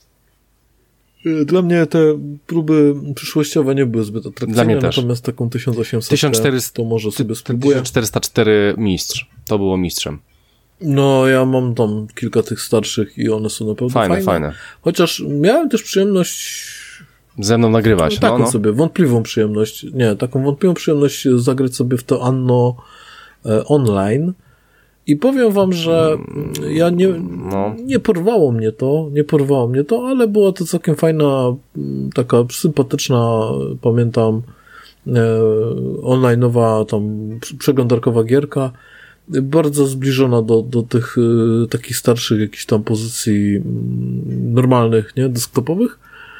S2: Dla mnie te próby przyszłościowe nie były zbyt atrakcyjne,
S1: Dla mnie też.
S2: Natomiast taką tysiąc osiemset
S1: tysiąc czterysta,
S2: to może sobie spróbuję.
S1: tysiąc czterysta cztery mistrz. To było mistrzem.
S2: No, ja mam tam kilka tych starszych i one są naprawdę fajne.
S1: Fajne, fajne.
S2: Chociaż miałem też przyjemność...
S1: Ze mną nagrywać.
S2: No, taką
S1: no, no.
S2: sobie, wątpliwą przyjemność. Nie, taką wątpliwą przyjemność zagrać sobie w to Anno e, online. I powiem wam, że ja nie,
S1: no.
S2: nie porwało mnie to, nie porwało mnie to, ale była to całkiem fajna, taka sympatyczna, pamiętam, e, online'owa, tam przeglądarkowa gierka, bardzo zbliżona do, do tych e, takich starszych jakichś tam pozycji m, normalnych, nie, desktopowych.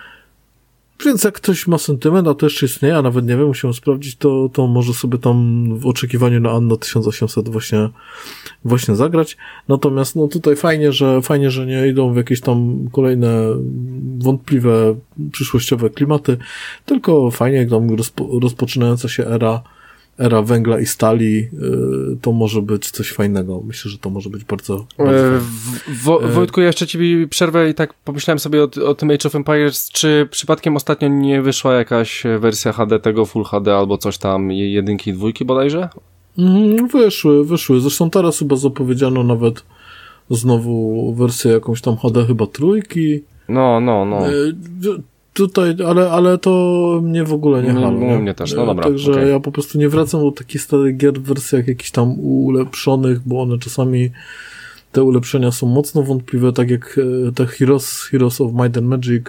S2: Więc jak ktoś ma sentyment, a to jeszcze istnieje, a nawet nie wiem, musimy sprawdzić, to, to może sobie tam w oczekiwaniu na Anno tysiąc osiemset właśnie, właśnie zagrać. Natomiast no tutaj fajnie, że fajnie, że nie idą w jakieś tam kolejne wątpliwe, przyszłościowe klimaty, tylko fajnie, jak tam rozpo, rozpoczynająca się era era węgla i stali, yy, to może być coś fajnego. Myślę, że to może być bardzo... bardzo
S1: e, w, Wojtku, ja jeszcze ci przerwę i tak pomyślałem sobie o, o tym Age of Empires, czy przypadkiem ostatnio nie wyszła jakaś wersja H D tego Full H D albo coś tam, jedynki i dwójki bodajże?
S2: Mm, wyszły, wyszły. Zresztą teraz chyba zapowiedziano nawet znowu wersję jakąś tam H D chyba trójki.
S1: No, no, no.
S2: Yy, Tutaj, ale, ale to mnie w ogóle nie halo.
S1: U mnie też, no dobra.
S2: Także
S1: okay.
S2: ja po prostu nie wracam do takich starych gier w wersjach jakichś tam ulepszonych, bo one czasami, te ulepszenia są mocno wątpliwe, tak jak te Heroes, Heroes of Might and Magic.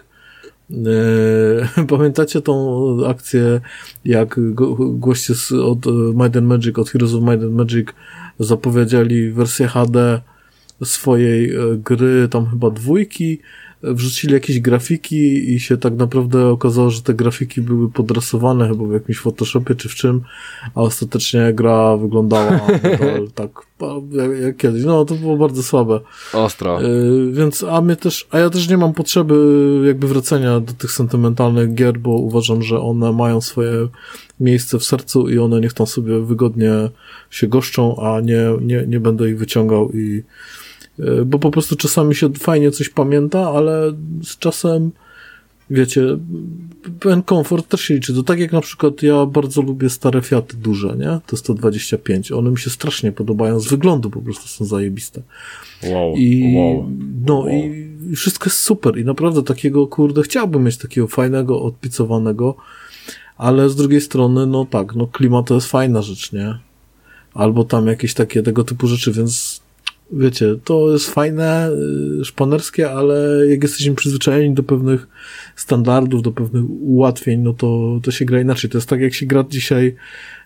S2: Pamiętacie tą akcję, jak goście od Might and Magic, od Heroes of Might and Magic zapowiedzieli wersję H D swojej gry, tam chyba dwójki, wrzucili jakieś grafiki i się tak naprawdę okazało, że te grafiki były podrasowane chyba w jakimś Photoshopie czy w czym, a ostatecznie gra wyglądała tak jak, jak kiedyś. No, to było bardzo słabe.
S1: Ostro.
S2: Yy, więc, a my też, a ja też nie mam potrzeby jakby wracania do tych sentymentalnych gier, bo uważam, że one mają swoje miejsce w sercu i one niech tam sobie wygodnie się goszczą, a nie, nie, nie będę ich wyciągał i bo po prostu czasami się fajnie coś pamięta, ale z czasem, wiecie, pewien komfort też się liczy. To tak jak na przykład ja bardzo lubię stare Fiaty duże, nie? Te sto dwadzieścia pięć. One mi się strasznie podobają. Z wyglądu po prostu są zajebiste.
S1: Wow.
S2: I,
S1: wow.
S2: no
S1: wow.
S2: i wszystko jest super. I naprawdę takiego, kurde, chciałbym mieć takiego fajnego, odpicowanego, ale z drugiej strony, no tak, no klimat to jest fajna rzecz, nie? Albo tam jakieś takie tego typu rzeczy, więc wiecie, to jest fajne, szpanerskie, ale jak jesteśmy przyzwyczajeni do pewnych standardów, do pewnych ułatwień, no to, to się gra inaczej. To jest tak, jak się gra dzisiaj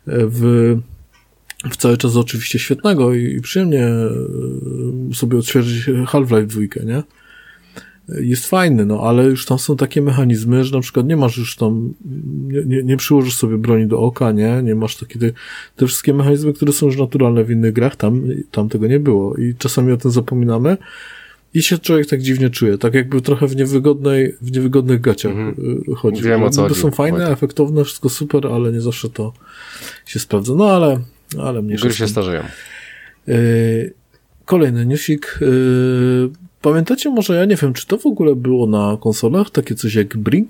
S2: w, w cały czas oczywiście świetnego i, i przyjemnie sobie odświeżyć Half-Life dwa, nie? Jest fajny, no, ale już tam są takie mechanizmy, że na przykład nie masz już tam, nie, nie, nie przyłożysz sobie broni do oka, nie? Nie masz takie, te, te wszystkie mechanizmy, które są już naturalne w innych grach, tam, tam tego nie było i czasami o tym zapominamy i się człowiek tak dziwnie czuje, tak jakby trochę w niewygodnej, w niewygodnych gaciach mm-hmm. chodzi.
S1: Wiem, o co chodzi.
S2: Są fajne, Wojtek. Efektowne, wszystko super, ale nie zawsze to się sprawdza. No, ale, ale mnie
S1: Gry się starzeją.
S2: Yy, kolejny newsik, yy, pamiętacie może, ja nie wiem, czy to w ogóle było na konsolach, takie coś jak Brink?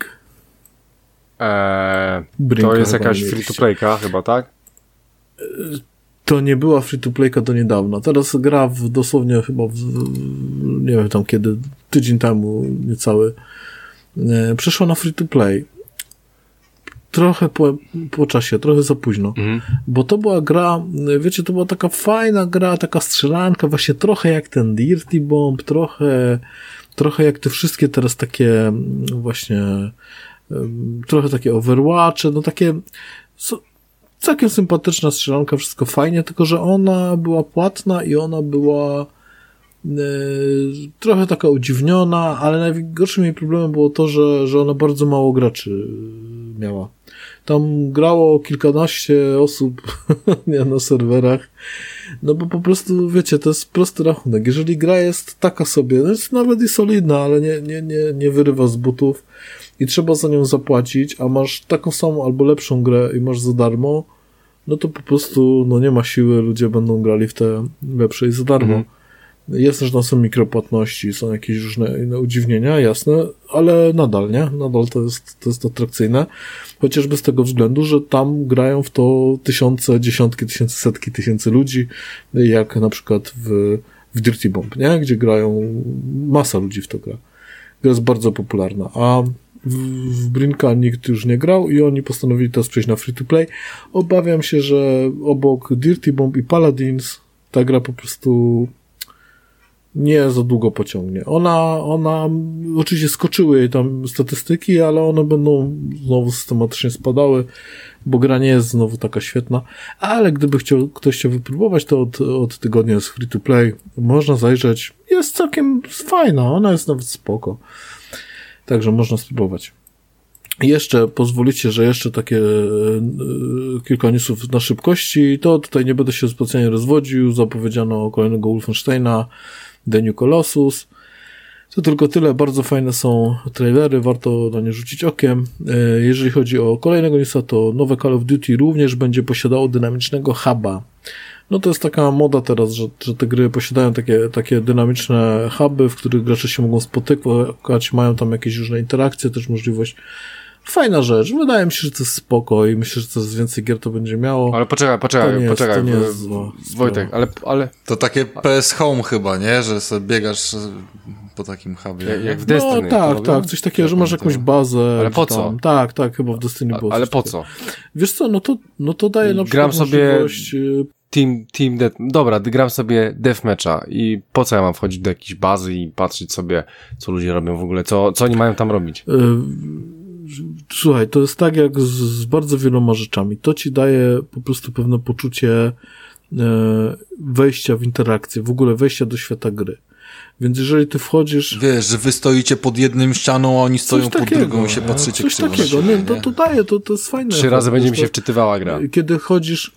S1: Eee, to jest jakaś free-to-playka chyba, tak?
S2: To nie była free-to-playka do niedawna. Teraz gra w, dosłownie chyba, w, nie wiem tam kiedy, tydzień temu niecały, e, przeszła na free-to-play. trochę po, po czasie, trochę za późno, mhm. bo to była gra, wiecie, to była taka fajna gra, taka strzelanka, właśnie trochę jak ten Dirty Bomb, trochę, trochę jak te wszystkie teraz takie właśnie, trochę takie Overwatche, no takie całkiem sympatyczna strzelanka, wszystko fajnie, tylko że ona była płatna i ona była trochę taka udziwniona, ale najgorszym jej problemem było to, że, że ona bardzo mało graczy miała. Tam grało kilkanaście osób nie, na serwerach, no bo po prostu, wiecie, to jest prosty rachunek. Jeżeli gra jest taka sobie, no jest nawet i solidna, ale nie, nie, nie, nie wyrywa z butów i trzeba za nią zapłacić, a masz taką samą albo lepszą grę i masz za darmo, no to po prostu no nie ma siły, ludzie będą grali w te lepsze i za darmo. Mhm. Jasne, że tam są mikropłatności, są jakieś różne inne udziwnienia, jasne, ale nadal, nie? Nadal to jest, to jest atrakcyjne. Chociażby z tego względu, że tam grają w to tysiące, dziesiątki tysięcy, setki tysięcy ludzi, jak na przykład w, w Dirty Bomb, nie? Gdzie grają, masa ludzi w to gra. Gra jest bardzo popularna, a w, w Brinka nikt już nie grał i oni postanowili teraz przejść na free to play. Obawiam się, że obok Dirty Bomb i Paladins ta gra po prostu nie za długo pociągnie. Ona, ona, oczywiście skoczyły jej tam statystyki, ale one będą znowu systematycznie spadały, bo gra nie jest znowu taka świetna, ale gdyby chciał, ktoś chciał wypróbować, to od, od tygodnia jest free to play, można zajrzeć, jest całkiem fajna, ona jest nawet spoko. Także można spróbować. Jeszcze pozwolicie, że jeszcze takie e, kilka newsów na szybkości, to tutaj nie będę się specjalnie rozwodził, zapowiedziano kolejnego Wolfensteina, The New Colossus. To tylko tyle, bardzo fajne są trailery, warto na nie rzucić okiem. Jeżeli chodzi o kolejnego newsa, to nowe Call of Duty również będzie posiadało dynamicznego huba. No to jest taka moda teraz, że, że te gry posiadają takie, takie dynamiczne huby, w których gracze się mogą spotykać, mają tam jakieś różne interakcje, też możliwość. Fajna rzecz. Wydaje mi się, że to jest spoko i myślę, że coraz więcej gier to będzie miało.
S1: Ale poczekaj, poczekaj,
S2: to
S1: poczekaj.
S2: Jest, to nie jest zła
S1: Wojtek, ale, ale...
S3: To takie P S Home chyba, nie? Że sobie biegasz po takim hubie.
S1: Jak, jak w Destiny.
S2: No tak, tak. Coś takiego, że masz jakąś bazę.
S1: Ale po co?
S2: Tam. Tak, tak, chyba w Destiny było.
S1: Ale po co?
S2: Wiesz co, no to, no to daje na
S1: gram
S2: przykład
S1: sobie
S2: możliwość...
S1: Team, team death... Dobra, gram sobie deathmatcha i po co ja mam wchodzić do jakiejś bazy i patrzeć sobie, co ludzie robią w ogóle, co, co oni mają tam robić? Y
S2: Słuchaj, to jest tak jak z, z bardzo wieloma rzeczami. To ci daje po prostu pewne poczucie e, wejścia w interakcję, w ogóle wejścia do świata gry. Więc jeżeli ty wchodzisz...
S3: Wiesz, że wy stoicie pod jednym ścianą, a oni stoją pod drugą i się patrzycie
S2: coś
S3: krzywo
S2: takiego, nie, to, to daje, to, to jest fajne.
S1: Trzy razy będzie mi się wczytywała gra.
S2: Kiedy chodzisz...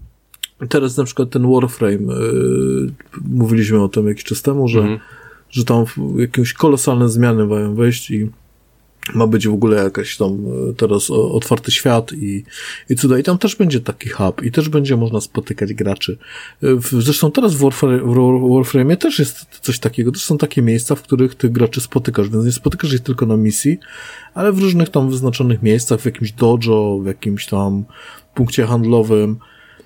S2: Teraz na przykład ten Warframe, yy, mówiliśmy o tym jakiś czas temu, że, mm. że tam jakieś kolosalne zmiany mają wejść i ma być w ogóle jakaś tam teraz otwarty świat i, i cuda. I tam też będzie taki hub i też będzie można spotykać graczy. Zresztą teraz w Warframe, w Warframe też jest coś takiego. To są takie miejsca, w których tych graczy spotykasz, więc nie spotykasz ich tylko na misji, ale w różnych tam wyznaczonych miejscach, w jakimś dojo, w jakimś tam punkcie handlowym.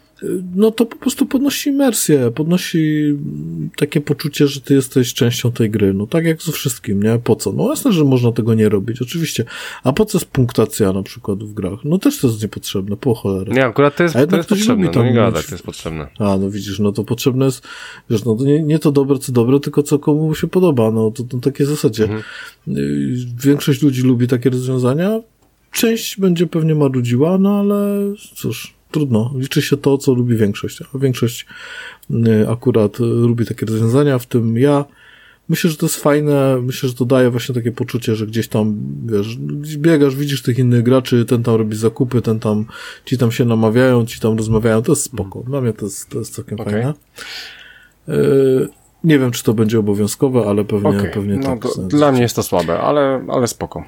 S2: No to po prostu podnosi imersję, podnosi takie poczucie, że ty jesteś częścią tej gry. No tak jak ze wszystkim, nie? Po co? No jasne, że można tego nie robić, oczywiście. A po co jest punktacja na przykład w grach? No też to jest niepotrzebne, po cholerę.
S1: Nie, akurat to jest, to jest potrzebne, no nie gadać, to jest potrzebne.
S2: A, no widzisz, no to potrzebne jest, wiesz, no to nie, nie to dobre, co dobre, tylko co komu się podoba, no to na takiej zasadzie. Mhm. Większość ludzi lubi takie rozwiązania, część będzie pewnie marudziła, no ale cóż, trudno. Liczy się to, co lubi większość. A większość y, akurat y, lubi takie rozwiązania, w tym ja. Myślę, że to jest fajne. Myślę, że to daje właśnie takie poczucie, że gdzieś tam, wiesz, biegasz, widzisz tych innych graczy, ten tam robi zakupy, ten tam, ci tam się namawiają, ci tam rozmawiają. To jest spoko. Dla mnie to jest, to jest całkiem okay. fajne. Y, nie wiem, czy to będzie obowiązkowe, ale pewnie, okay. pewnie
S1: no,
S2: tak.
S1: To, dla mnie jest to słabe, ale, ale spoko.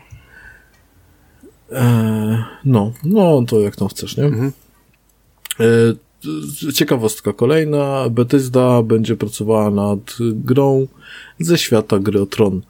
S2: E, no, no to jak tam chcesz, nie? Mhm. Ciekawostka kolejna, Bethesda będzie pracowała nad grą ze świata Gry o Tron.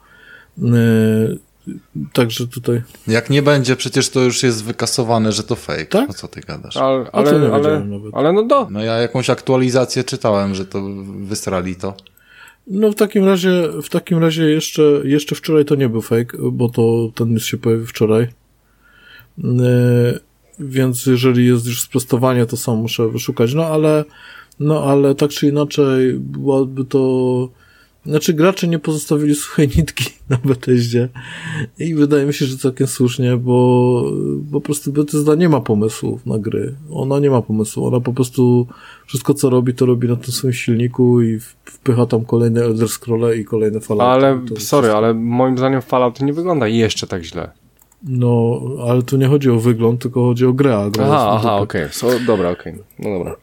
S2: Także tutaj...
S3: Jak nie będzie, przecież to już jest wykasowane, że to fake.
S2: Tak?
S3: O co ty gadasz?
S1: Ale, ale, ale, ale, ale no do.
S3: No ja jakąś aktualizację czytałem, że to wysrali to.
S2: No w takim razie, w takim razie jeszcze, jeszcze wczoraj to nie był fake, bo to ten news się pojawił wczoraj. więc jeżeli jest już sprostowanie, to sam muszę wyszukać, no ale no ale tak czy inaczej byłaby to, znaczy gracze nie pozostawili suchej nitki na Bethesdzie i wydaje mi się, że całkiem słusznie, bo po prostu Bethesda nie ma pomysłów na gry, ona nie ma pomysłu, ona po prostu wszystko co robi, to robi na tym swoim silniku i wpycha tam kolejne Elder Scrolle i kolejne Fallouty.
S1: Ale, sorry, ale moim zdaniem Fallout nie wygląda jeszcze tak źle.
S2: No, ale tu nie chodzi o wygląd, tylko chodzi o grę. A gra
S1: aha, aha, okej. Okay. So, dobra, okej. Okay. No dobra.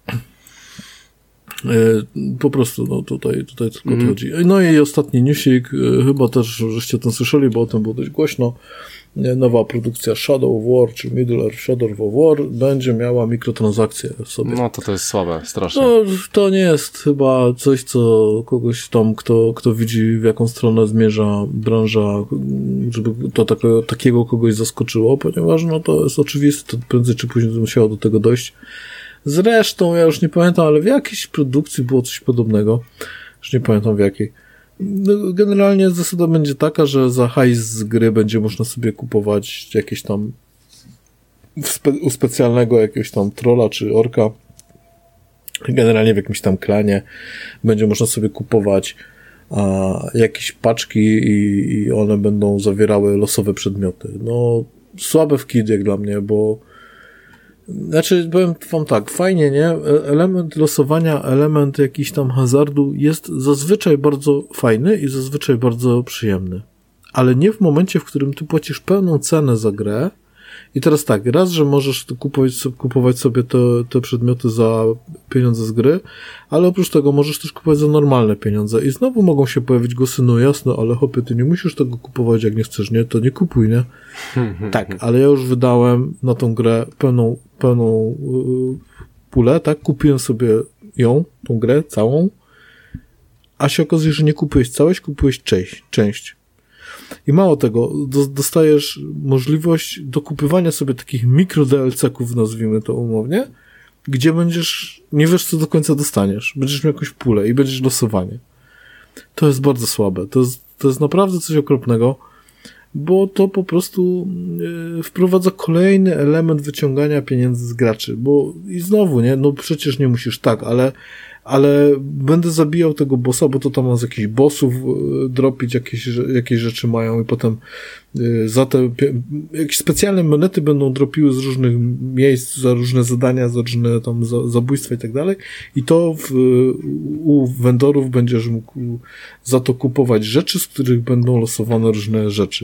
S2: Po prostu, no tutaj, tutaj tylko mm. chodzi. No i ostatni newsik, chyba też żeście o tym słyszeli, bo o tym było dość głośno. Nowa produkcja Shadow of War, czy Middle Earth Shadow of War będzie miała mikrotransakcje w sobie.
S1: No to to jest słabe, strasznie.
S2: No to nie jest chyba coś, co kogoś tam, kto, kto widzi, w jaką stronę zmierza branża, żeby to tako, takiego kogoś zaskoczyło, ponieważ no to jest oczywiste, to prędzej czy później musiało do tego dojść. Zresztą, ja już nie pamiętam, ale w jakiejś produkcji było coś podobnego. Już nie pamiętam w jakiej. No, generalnie zasada będzie taka, że za hajs z gry będzie można sobie kupować jakieś tam spe- u specjalnego jakiegoś tam trolla czy orka. Generalnie w jakimś tam klanie będzie można sobie kupować a, jakieś paczki i, i one będą zawierały losowe przedmioty. No, słabe w kid jak dla mnie, bo znaczy, powiem wam tak, fajnie, nie? Element losowania, element jakiś tam hazardu jest zazwyczaj bardzo fajny i zazwyczaj bardzo przyjemny. Ale nie w momencie, w którym ty płacisz pełną cenę za grę i teraz tak, raz, że możesz kupować, kupować sobie te, te przedmioty za pieniądze z gry, ale oprócz tego możesz też kupować za normalne pieniądze i znowu mogą się pojawić głosy, no jasno, ale chłopie, ty nie musisz tego kupować, jak nie chcesz, nie? To nie kupuj, nie? Tak, ale ja już wydałem na tą grę pełną, pełną yy, pulę, tak? Kupiłem sobie ją, tą grę, całą, a się okazuje, że nie kupujesz całeś, kupujesz część, część. I mało tego, do, dostajesz możliwość dokupywania sobie takich mikro D L C-ków, nazwijmy to umownie, gdzie będziesz, nie wiesz co do końca dostaniesz. Będziesz miał jakąś pulę i będziesz losowanie. To jest bardzo słabe. To jest, to jest naprawdę coś okropnego, bo to po prostu yy, wprowadza kolejny element wyciągania pieniędzy z graczy, bo i znowu, nie, no przecież nie musisz tak, ale ale będę zabijał tego bossa, bo to tam z jakichś bossów y, dropić, jakieś, jakieś rzeczy mają i potem y, za te jakieś specjalne monety będą dropiły z różnych miejsc, za różne zadania, za różne tam za, zabójstwa i tak dalej i to w, u vendorów będziesz mógł za to kupować rzeczy, z których będą losowane różne rzeczy.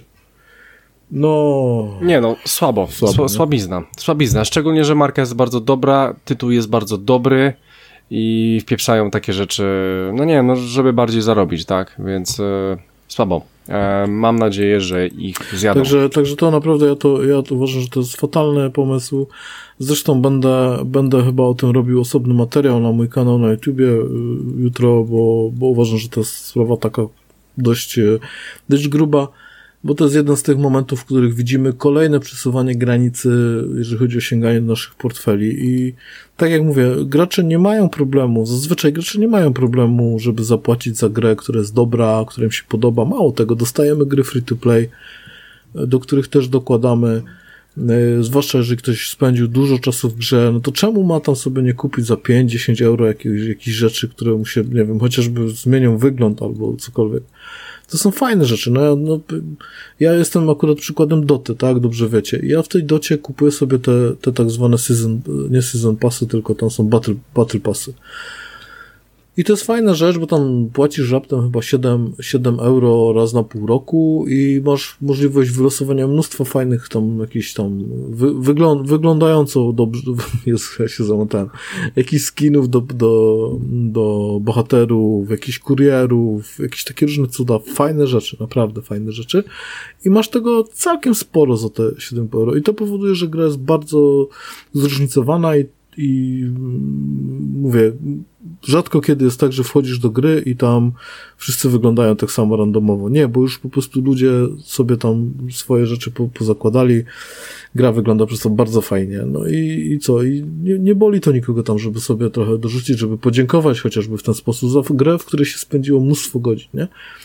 S2: No...
S1: Nie no, słabo, słabo słabizna, słabizna, szczególnie, że marka jest bardzo dobra, tytuł jest bardzo dobry, i wpieprzają takie rzeczy, no nie wiem, no, żeby bardziej zarobić, tak? Więc e, słabo. E, mam nadzieję, że ich zjadą.
S2: Także, także to naprawdę ja to, ja to uważam, że to jest fatalny pomysł. Zresztą będę, będę chyba o tym robił osobny materiał na mój kanał na YouTubie jutro, bo, bo uważam, że to jest sprawa taka dość, dość gruba. Bo to jest jeden z tych momentów, w których widzimy kolejne przesuwanie granicy, jeżeli chodzi o sięganie do naszych portfeli i tak jak mówię, gracze nie mają problemu, zazwyczaj gracze nie mają problemu, żeby zapłacić za grę, która jest dobra, która im się podoba. Mało tego, dostajemy gry free to play, do których też dokładamy, zwłaszcza jeżeli ktoś spędził dużo czasu w grze, no to czemu ma tam sobie nie kupić za pięć dziesięć euro jakichś, jakichś rzeczy, które mu się, nie wiem, chociażby zmienią wygląd albo cokolwiek. To są fajne rzeczy. No, ja, no, ja jestem akurat przykładem Doty, tak? Dobrze wiecie. Ja w tej Docie kupuję sobie te, te tak zwane season, nie season passy, tylko tam są battle, battle passy. I to jest fajna rzecz, bo tam płacisz raptem chyba siedem euro raz na pół roku i masz możliwość wylosowania mnóstwa fajnych tam jakichś tam wy, wygląd, wyglądająco dobrze, jest, ja się zamotałem, jakichś skinów do, do, do bohaterów, jakichś kurierów, jakieś takie różne cuda, fajne rzeczy, naprawdę fajne rzeczy i masz tego całkiem sporo za te siedem euro i to powoduje, że gra jest bardzo zróżnicowana i i mówię, rzadko kiedy jest tak, że wchodzisz do gry i tam wszyscy wyglądają tak samo randomowo. Nie, bo już po prostu ludzie sobie tam swoje rzeczy po, pozakładali. Gra wygląda przez to bardzo fajnie. No i, i co? I nie, nie boli to nikogo tam, żeby sobie trochę dorzucić, żeby podziękować chociażby w ten sposób za grę, w której się spędziło mnóstwo godzin, nie?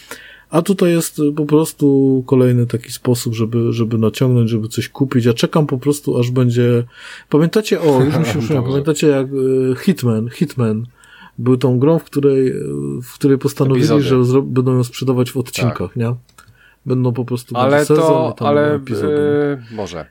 S2: A tutaj jest po prostu kolejny taki sposób, żeby, żeby naciągnąć, żeby coś kupić. Ja czekam po prostu, aż będzie... Pamiętacie, o, już mi się przypomniał, pamiętacie jak Hitman, Hitman był tą grą, w której, w której postanowili, Epizody. że zro... będą ją sprzedawać w odcinkach, tak. nie? Będą po prostu...
S1: Ale
S2: sezon,
S1: to, ale yy, może.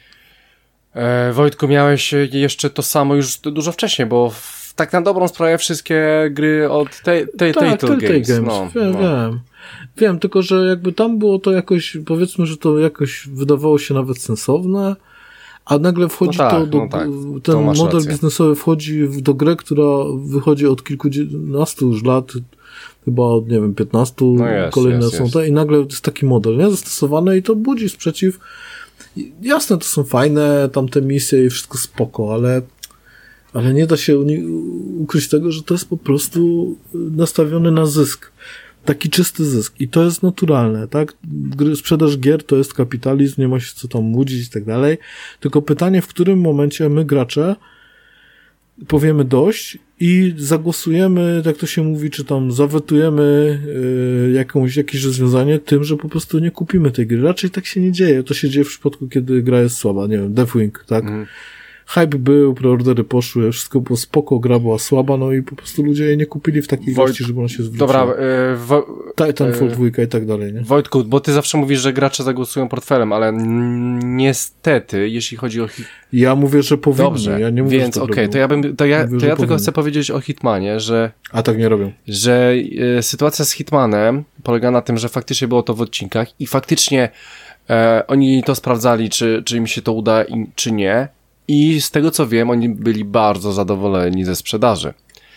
S1: E, Wojtku, miałeś jeszcze to samo już dużo wcześniej, bo w, tak na dobrą sprawę wszystkie gry od tej te,
S2: tak,
S1: Telltale Games.
S2: Games. No, wiem, no. wiem. Wiem, tylko że jakby tam było to jakoś, powiedzmy, że to jakoś wydawało się nawet sensowne, a nagle wchodzi no tak, to do, no tak. ten model rację. biznesowy wchodzi do gry, która wychodzi od kilkunastu już lat, chyba od, nie wiem, piętnastu, no jest, kolejne jest, są jest. te i nagle jest taki model, nie, zastosowany i to budzi sprzeciw. Jasne, to są fajne tamte misje i wszystko spoko, ale ale nie da się ukryć tego, że to jest po prostu nastawione na zysk. Taki czysty zysk. I to jest naturalne, tak? Sprzedaż gier to jest kapitalizm, nie ma się co tam łudzić i tak dalej. Tylko pytanie, w którym momencie my, gracze, powiemy dość i zagłosujemy, jak to się mówi, czy tam zawetujemy yy, jakąś, jakieś rozwiązanie tym, że po prostu nie kupimy tej gry. Raczej tak się nie dzieje. To się dzieje w przypadku, kiedy gra jest słaba. Nie wiem, Deathwing, tak? Mm. Hype był, preordery poszły, wszystko było spoko, gra była słaba, no i po prostu ludzie jej nie kupili w takiej ilości, żeby ona się zwróciła. Dobra, yy, wo- Titanfall dwa i tak dalej, nie?
S1: Wojtku, bo ty zawsze mówisz, że gracze zagłosują portfelem, ale n- niestety, jeśli chodzi o... Hit...
S2: Ja mówię, że powinni,
S1: Dobrze,
S2: ja nie mówię,
S1: więc okej, okay, to ja bym, to ja, mówię, to ja tylko chcę powiedzieć o Hitmanie, że...
S2: A tak nie robią.
S1: Że y, sytuacja z Hitmanem polega na tym, że faktycznie było to w odcinkach i faktycznie e, oni to sprawdzali, czy, czy im się to uda, i, czy nie. I z tego co wiem, oni byli bardzo zadowoleni ze sprzedaży.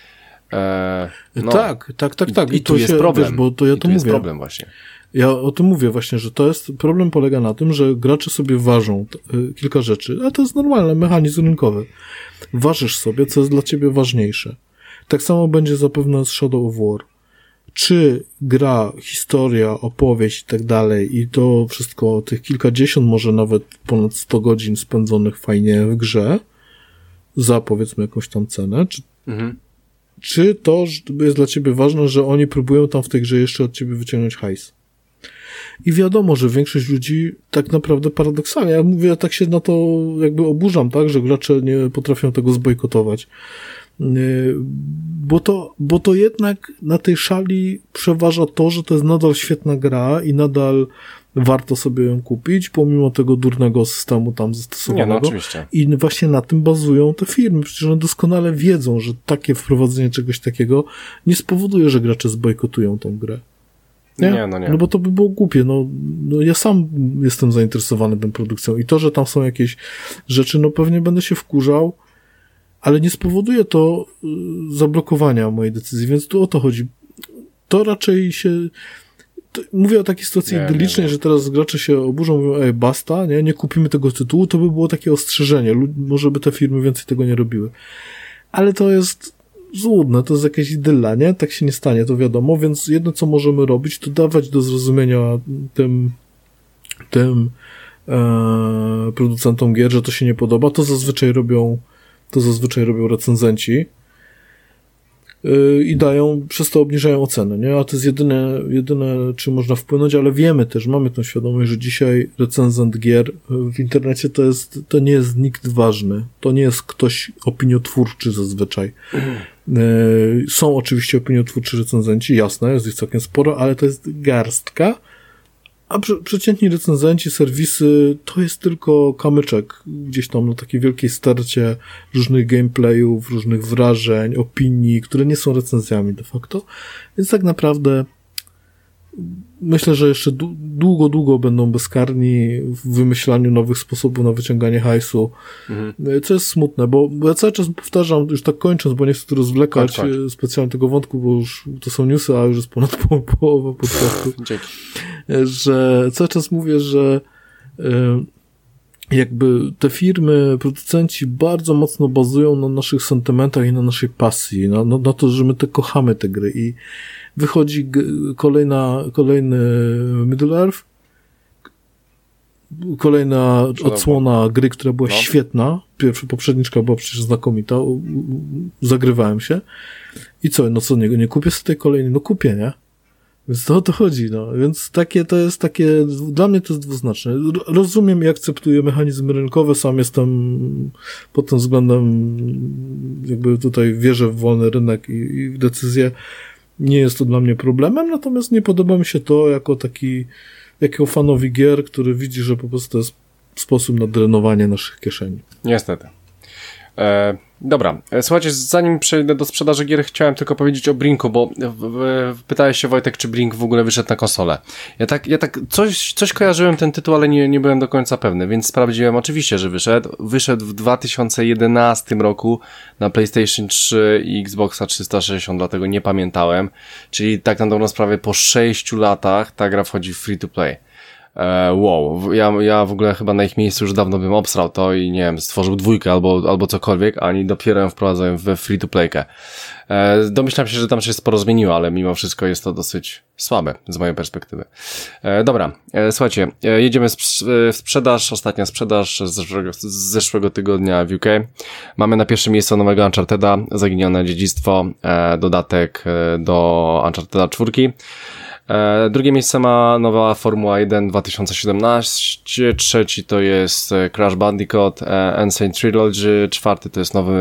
S1: E, no.
S2: Tak, tak, tak, tak.
S1: I, i tu jest się, problem.
S2: Wiesz, bo to ja
S1: I
S2: to
S1: tu
S2: mówię.
S1: jest problem właśnie.
S2: Ja o tym mówię właśnie, że to jest, problem polega na tym, że gracze sobie ważą t- kilka rzeczy, a to jest normalny mechanizm rynkowy. Ważysz sobie, co jest dla ciebie ważniejsze. Tak samo będzie zapewne z Shadow of War. Czy gra, historia, opowieść i tak dalej i to wszystko, tych kilkadziesiąt, może nawet ponad sto godzin spędzonych fajnie w grze za powiedzmy jakąś tam cenę, czy, mhm. czy to jest dla ciebie ważne, że oni próbują tam w tej grze jeszcze od ciebie wyciągnąć hajs. I wiadomo, że większość ludzi tak naprawdę paradoksalnie, ja mówię, ja tak się na to jakby oburzam, tak, że gracze nie potrafią tego zbojkotować. Bo to, bo to jednak na tej szali przeważa to, że to jest nadal świetna gra i nadal warto sobie ją kupić, pomimo tego durnego systemu tam zastosowanego.
S1: Nie, no oczywiście.
S2: I właśnie na tym bazują te firmy. Przecież one doskonale wiedzą, że takie wprowadzenie czegoś takiego nie spowoduje, że gracze zbojkotują tą grę. Nie?
S1: Nie, no nie.
S2: No bo to by było głupie. No, no ja sam jestem zainteresowany tą produkcją i to, że tam są jakieś rzeczy, no pewnie będę się wkurzał, ale nie spowoduje to y, zablokowania mojej decyzji, więc tu o to chodzi. To raczej się... To, mówię o takiej sytuacji nie, idylicznej, nie, nie. że teraz gracze się oburzą, mówią, ej, basta, nie, nie kupimy tego tytułu, to by było takie ostrzeżenie. Lud- może by te firmy więcej tego nie robiły. Ale to jest złudne, to jest jakaś idylla, nie? Tak się nie stanie, to wiadomo, więc jedno, co możemy robić, to dawać do zrozumienia tym, tym e, producentom gier, że to się nie podoba. To zazwyczaj robią to zazwyczaj robią recenzenci yy, i dają, przez to obniżają ocenę, nie? A to jest jedyne, jedyne, czym można wpłynąć, ale wiemy też, mamy tą świadomość, że dzisiaj recenzent gier w internecie to jest, to nie jest nikt ważny. To nie jest ktoś opiniotwórczy zazwyczaj. Yy, są oczywiście opiniotwórczy recenzenci, jasne, jest ich całkiem sporo, ale to jest garstka. A przy, przeciętni recenzenci, serwisy, to jest tylko kamyczek gdzieś tam na takiej wielkiej stercie różnych gameplayów, różnych wrażeń, opinii, które nie są recenzjami de facto. Więc tak naprawdę myślę, że jeszcze długo, długo będą bezkarni w wymyślaniu nowych sposobów na wyciąganie hajsu, mhm. co jest smutne, bo ja cały czas powtarzam, już tak kończąc, bo nie chcę tu rozwlekać kończ, kończ. specjalnie tego wątku, bo już to są newsy, a już jest ponad po, połowa podcastu, że cały czas mówię, że jakby te firmy, producenci bardzo mocno bazują na naszych sentymentach i na naszej pasji, na, na, na to, że my te kochamy te gry i wychodzi g- kolejna, kolejny Middle-earth, kolejna odsłona gry, która była no. świetna, pierwsza, poprzedniczka była przecież znakomita, u, u, zagrywałem się i co, no co, nie, nie kupię sobie tej kolejnej, no kupię, nie? Więc to o to chodzi, no. Więc takie to jest takie, dla mnie to jest dwuznaczne. Rozumiem i akceptuję mechanizmy rynkowe, sam jestem pod tym względem, jakby tutaj wierzę w wolny rynek i, i w decyzje. Nie jest to dla mnie problemem, natomiast nie podoba mi się to jako taki, jako fanowi gier, który widzi, że po prostu to jest sposób na drenowanie naszych kieszeni.
S1: Niestety. E, dobra, słuchajcie, zanim przejdę do sprzedaży gier, chciałem tylko powiedzieć o Brinku, bo w, w, pytałeś się, Wojtek, czy Brink w ogóle wyszedł na konsolę. Ja tak, ja tak coś, coś kojarzyłem ten tytuł, ale nie, nie byłem do końca pewny, więc sprawdziłem oczywiście, że wyszedł. Wyszedł w dwa tysiące jedenastym roku na PlayStation trzy i Xboxa trzysta sześćdziesiąt, dlatego nie pamiętałem. Czyli tak na dobrą sprawę po sześciu latach ta gra wchodzi w free to play. E, wow, ja, ja w ogóle chyba na ich miejscu już dawno bym obsrał to i nie wiem, stworzył dwójkę albo, albo cokolwiek, a oni dopiero ją wprowadzają we free to playkę. E, domyślam się, że tam się sporo zmieniło, ale mimo wszystko jest to dosyć słabe z mojej perspektywy. E, dobra, e, słuchajcie, e, jedziemy w sprzedaż, ostatnia sprzedaż z zeszłego, z zeszłego tygodnia w U K. Mamy na pierwszym miejscu nowego Uncharteda, Zaginione Dziedzictwo, e, dodatek e, do Uncharteda czwórki. E, drugie miejsce ma nowa Formuła jeden dwa tysiące siedemnaście, trzeci to jest Crash Bandicoot, e, Insane Trilogy, czwarty to jest nowy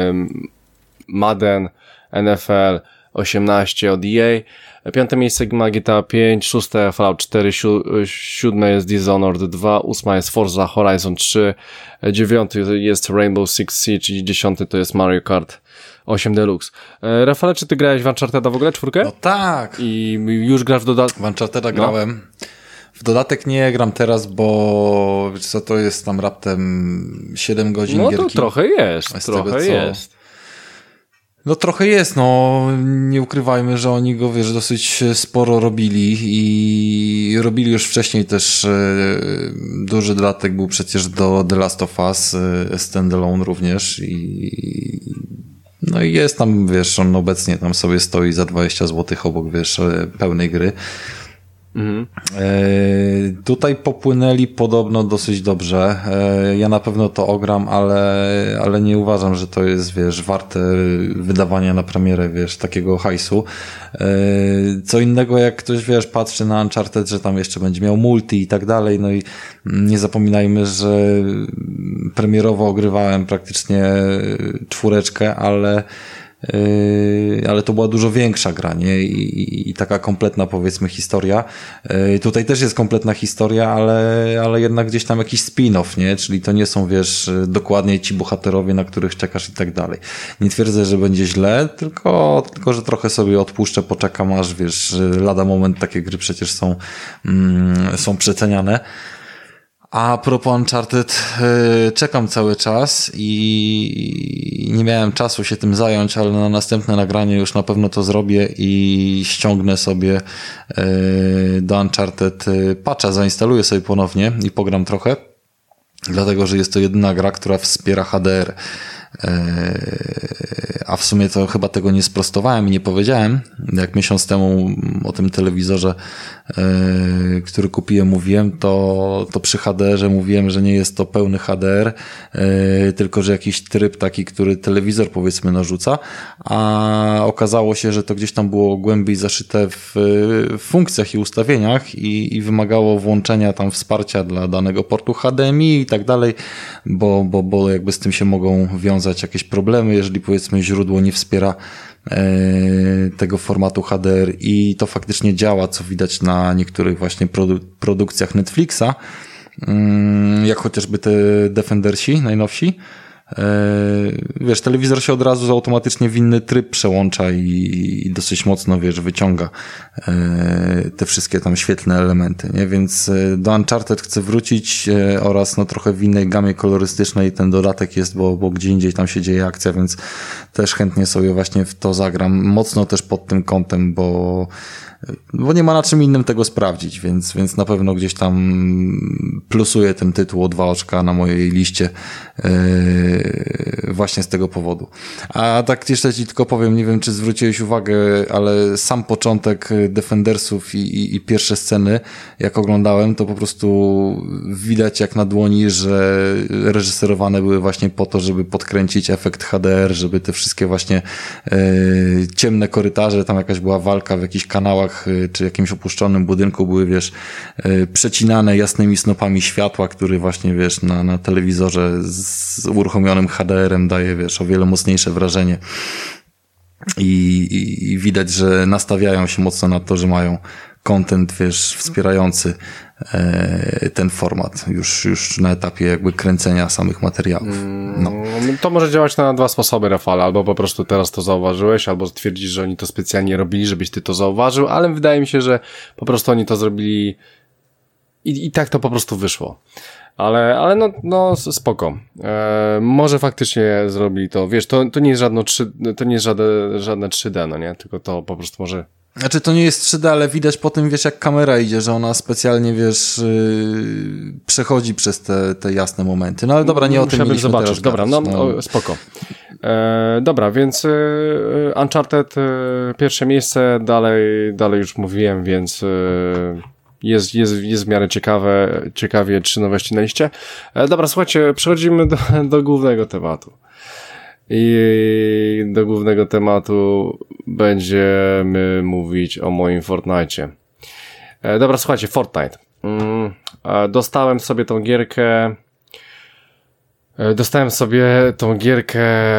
S1: Madden, N F L osiemnaście od E A, piąte miejsce ma G T A pięć, szóste Fallout cztery, siu, siódme jest Dishonored dwa, ósma jest Forza Horizon trzy, dziewiąty jest Rainbow Six Siege i dziesiąty to jest Mario Kart osiem Deluxe. E, Rafale, czy ty grałeś w Uncharteda w ogóle, czwórkę?
S3: No tak.
S1: I już grasz w dodatek?
S3: W Uncharteda no. grałem. W dodatek nie gram teraz, bo wiesz co, to jest tam raptem siedem godzin
S1: no
S3: gierki.
S1: No to trochę jest,
S3: z
S1: trochę
S3: tego, co...
S1: jest.
S3: No trochę jest, no nie ukrywajmy, że oni go, wiesz, dosyć sporo robili i robili już wcześniej też e, duży dodatek był przecież do The Last of Us, e, Standalone również i no i jest tam, wiesz, on obecnie tam sobie stoi za dwadzieścia złotych obok, wiesz, pełnej gry. Mhm. E, tutaj popłynęli podobno dosyć dobrze. E, ja na pewno to ogram, ale, ale nie uważam, że to jest, wiesz, warte wydawania na premierę, wiesz, takiego hajsu. E, co innego, jak ktoś, wiesz, patrzy na Uncharted, że tam jeszcze będzie miał multi i tak dalej, no i nie zapominajmy, że premierowo ogrywałem praktycznie czwóreczkę, ale Yy, ale to była dużo większa gra, nie? I, i, i taka kompletna, powiedzmy, historia. Yy, tutaj też jest kompletna historia, ale, ale jednak gdzieś tam jakiś spin-off, nie? Czyli to nie są, wiesz, dokładnie ci bohaterowie, na których czekasz i tak dalej. Nie twierdzę, że będzie źle, tylko, tylko że trochę sobie odpuszczę, poczekam, aż, wiesz, lada moment takie gry przecież są, mm, są przeceniane. A propos Uncharted, yy, czekam cały czas i nie miałem czasu się tym zająć, ale na następne nagranie już na pewno to zrobię i ściągnę sobie yy, do Uncharted yy, patcha, zainstaluję sobie ponownie i pogram trochę, dlatego że jest to jedyna gra, która wspiera H D R. A w sumie to chyba tego nie sprostowałem i nie powiedziałem. Jak miesiąc temu o tym telewizorze, który kupiłem, mówiłem, to, to przy H D R-ze mówiłem, że nie jest to pełny H D R, tylko że jakiś tryb taki, który telewizor, powiedzmy, narzuca, a okazało się, że to gdzieś tam było głębiej zaszyte w, w funkcjach i ustawieniach i, i wymagało włączenia tam wsparcia dla danego portu H D M I i tak dalej, bo, bo, bo jakby z tym się mogą wiązać jakieś problemy, jeżeli, powiedzmy, źródło nie wspiera e, tego formatu H D R i to faktycznie działa, co widać na niektórych właśnie produ- produkcjach Netflixa, mm, jak chociażby te Defendersi najnowsi. Wiesz, telewizor się od razu automatycznie w inny tryb przełącza i, i dosyć mocno, wiesz, wyciąga te wszystkie tam świetlne elementy, nie? Więc do Uncharted chcę wrócić oraz no trochę w innej gamie kolorystycznej ten dodatek jest, bo, bo gdzie indziej tam się dzieje akcja, więc też chętnie sobie właśnie w to zagram. Mocno też pod tym kątem, bo bo nie ma na czym innym tego sprawdzić, więc, więc na pewno gdzieś tam plusuję ten tytuł o dwa oczka na mojej liście yy, właśnie z tego powodu. A tak jeszcze ci tylko powiem, nie wiem, czy zwróciłeś uwagę, ale sam początek Defendersów i, i, i pierwsze sceny, jak oglądałem, to po prostu widać jak na dłoni, że reżyserowane były właśnie po to, żeby podkręcić efekt H D R, żeby te wszystkie właśnie yy, ciemne korytarze, tam jakaś była walka w jakichś kanałach schodach czy jakimś opuszczonym budynku były, wiesz, przecinane jasnymi snopami światła, który właśnie, wiesz, na, na telewizorze z uruchomionym H D R em daje, wiesz, o wiele mocniejsze wrażenie. I, i, i widać, że nastawiają się mocno na to, że mają content, wiesz, wspierający e, ten format już, już na etapie jakby kręcenia samych materiałów. No.
S1: To może działać na dwa sposoby, Rafał, albo po prostu teraz to zauważyłeś, albo twierdzisz, że oni to specjalnie robili, żebyś ty to zauważył, ale wydaje mi się, że po prostu oni to zrobili i, i tak to po prostu wyszło. Ale, ale no, no spoko. E, może faktycznie zrobili to, wiesz, to, to nie jest żadne trzy, to nie jest żadne, żadne trzy D, no nie? Tylko to po prostu może...
S3: Znaczy to nie jest trzy D, ale widać po tym, wiesz, jak kamera idzie, że ona specjalnie, wiesz, yy, przechodzi przez te, te jasne momenty. No ale dobra, nie o tym mieliśmy
S1: zobaczyć.
S3: teraz
S1: Dobra,
S3: gadać.
S1: no,
S3: no.
S1: O, spoko. E, dobra, więc y, Uncharted y, pierwsze miejsce, dalej, dalej już mówiłem, więc... Y, Jest, jest, jest w miarę ciekawe, ciekawie trzy nowości na liście. E, dobra, słuchajcie, przechodzimy do, do głównego tematu. I do głównego tematu będziemy mówić o moim Fortnite'cie. E, dobra, słuchajcie, Fortnite. Mm, e, dostałem sobie tą gierkę Dostałem sobie tą gierkę,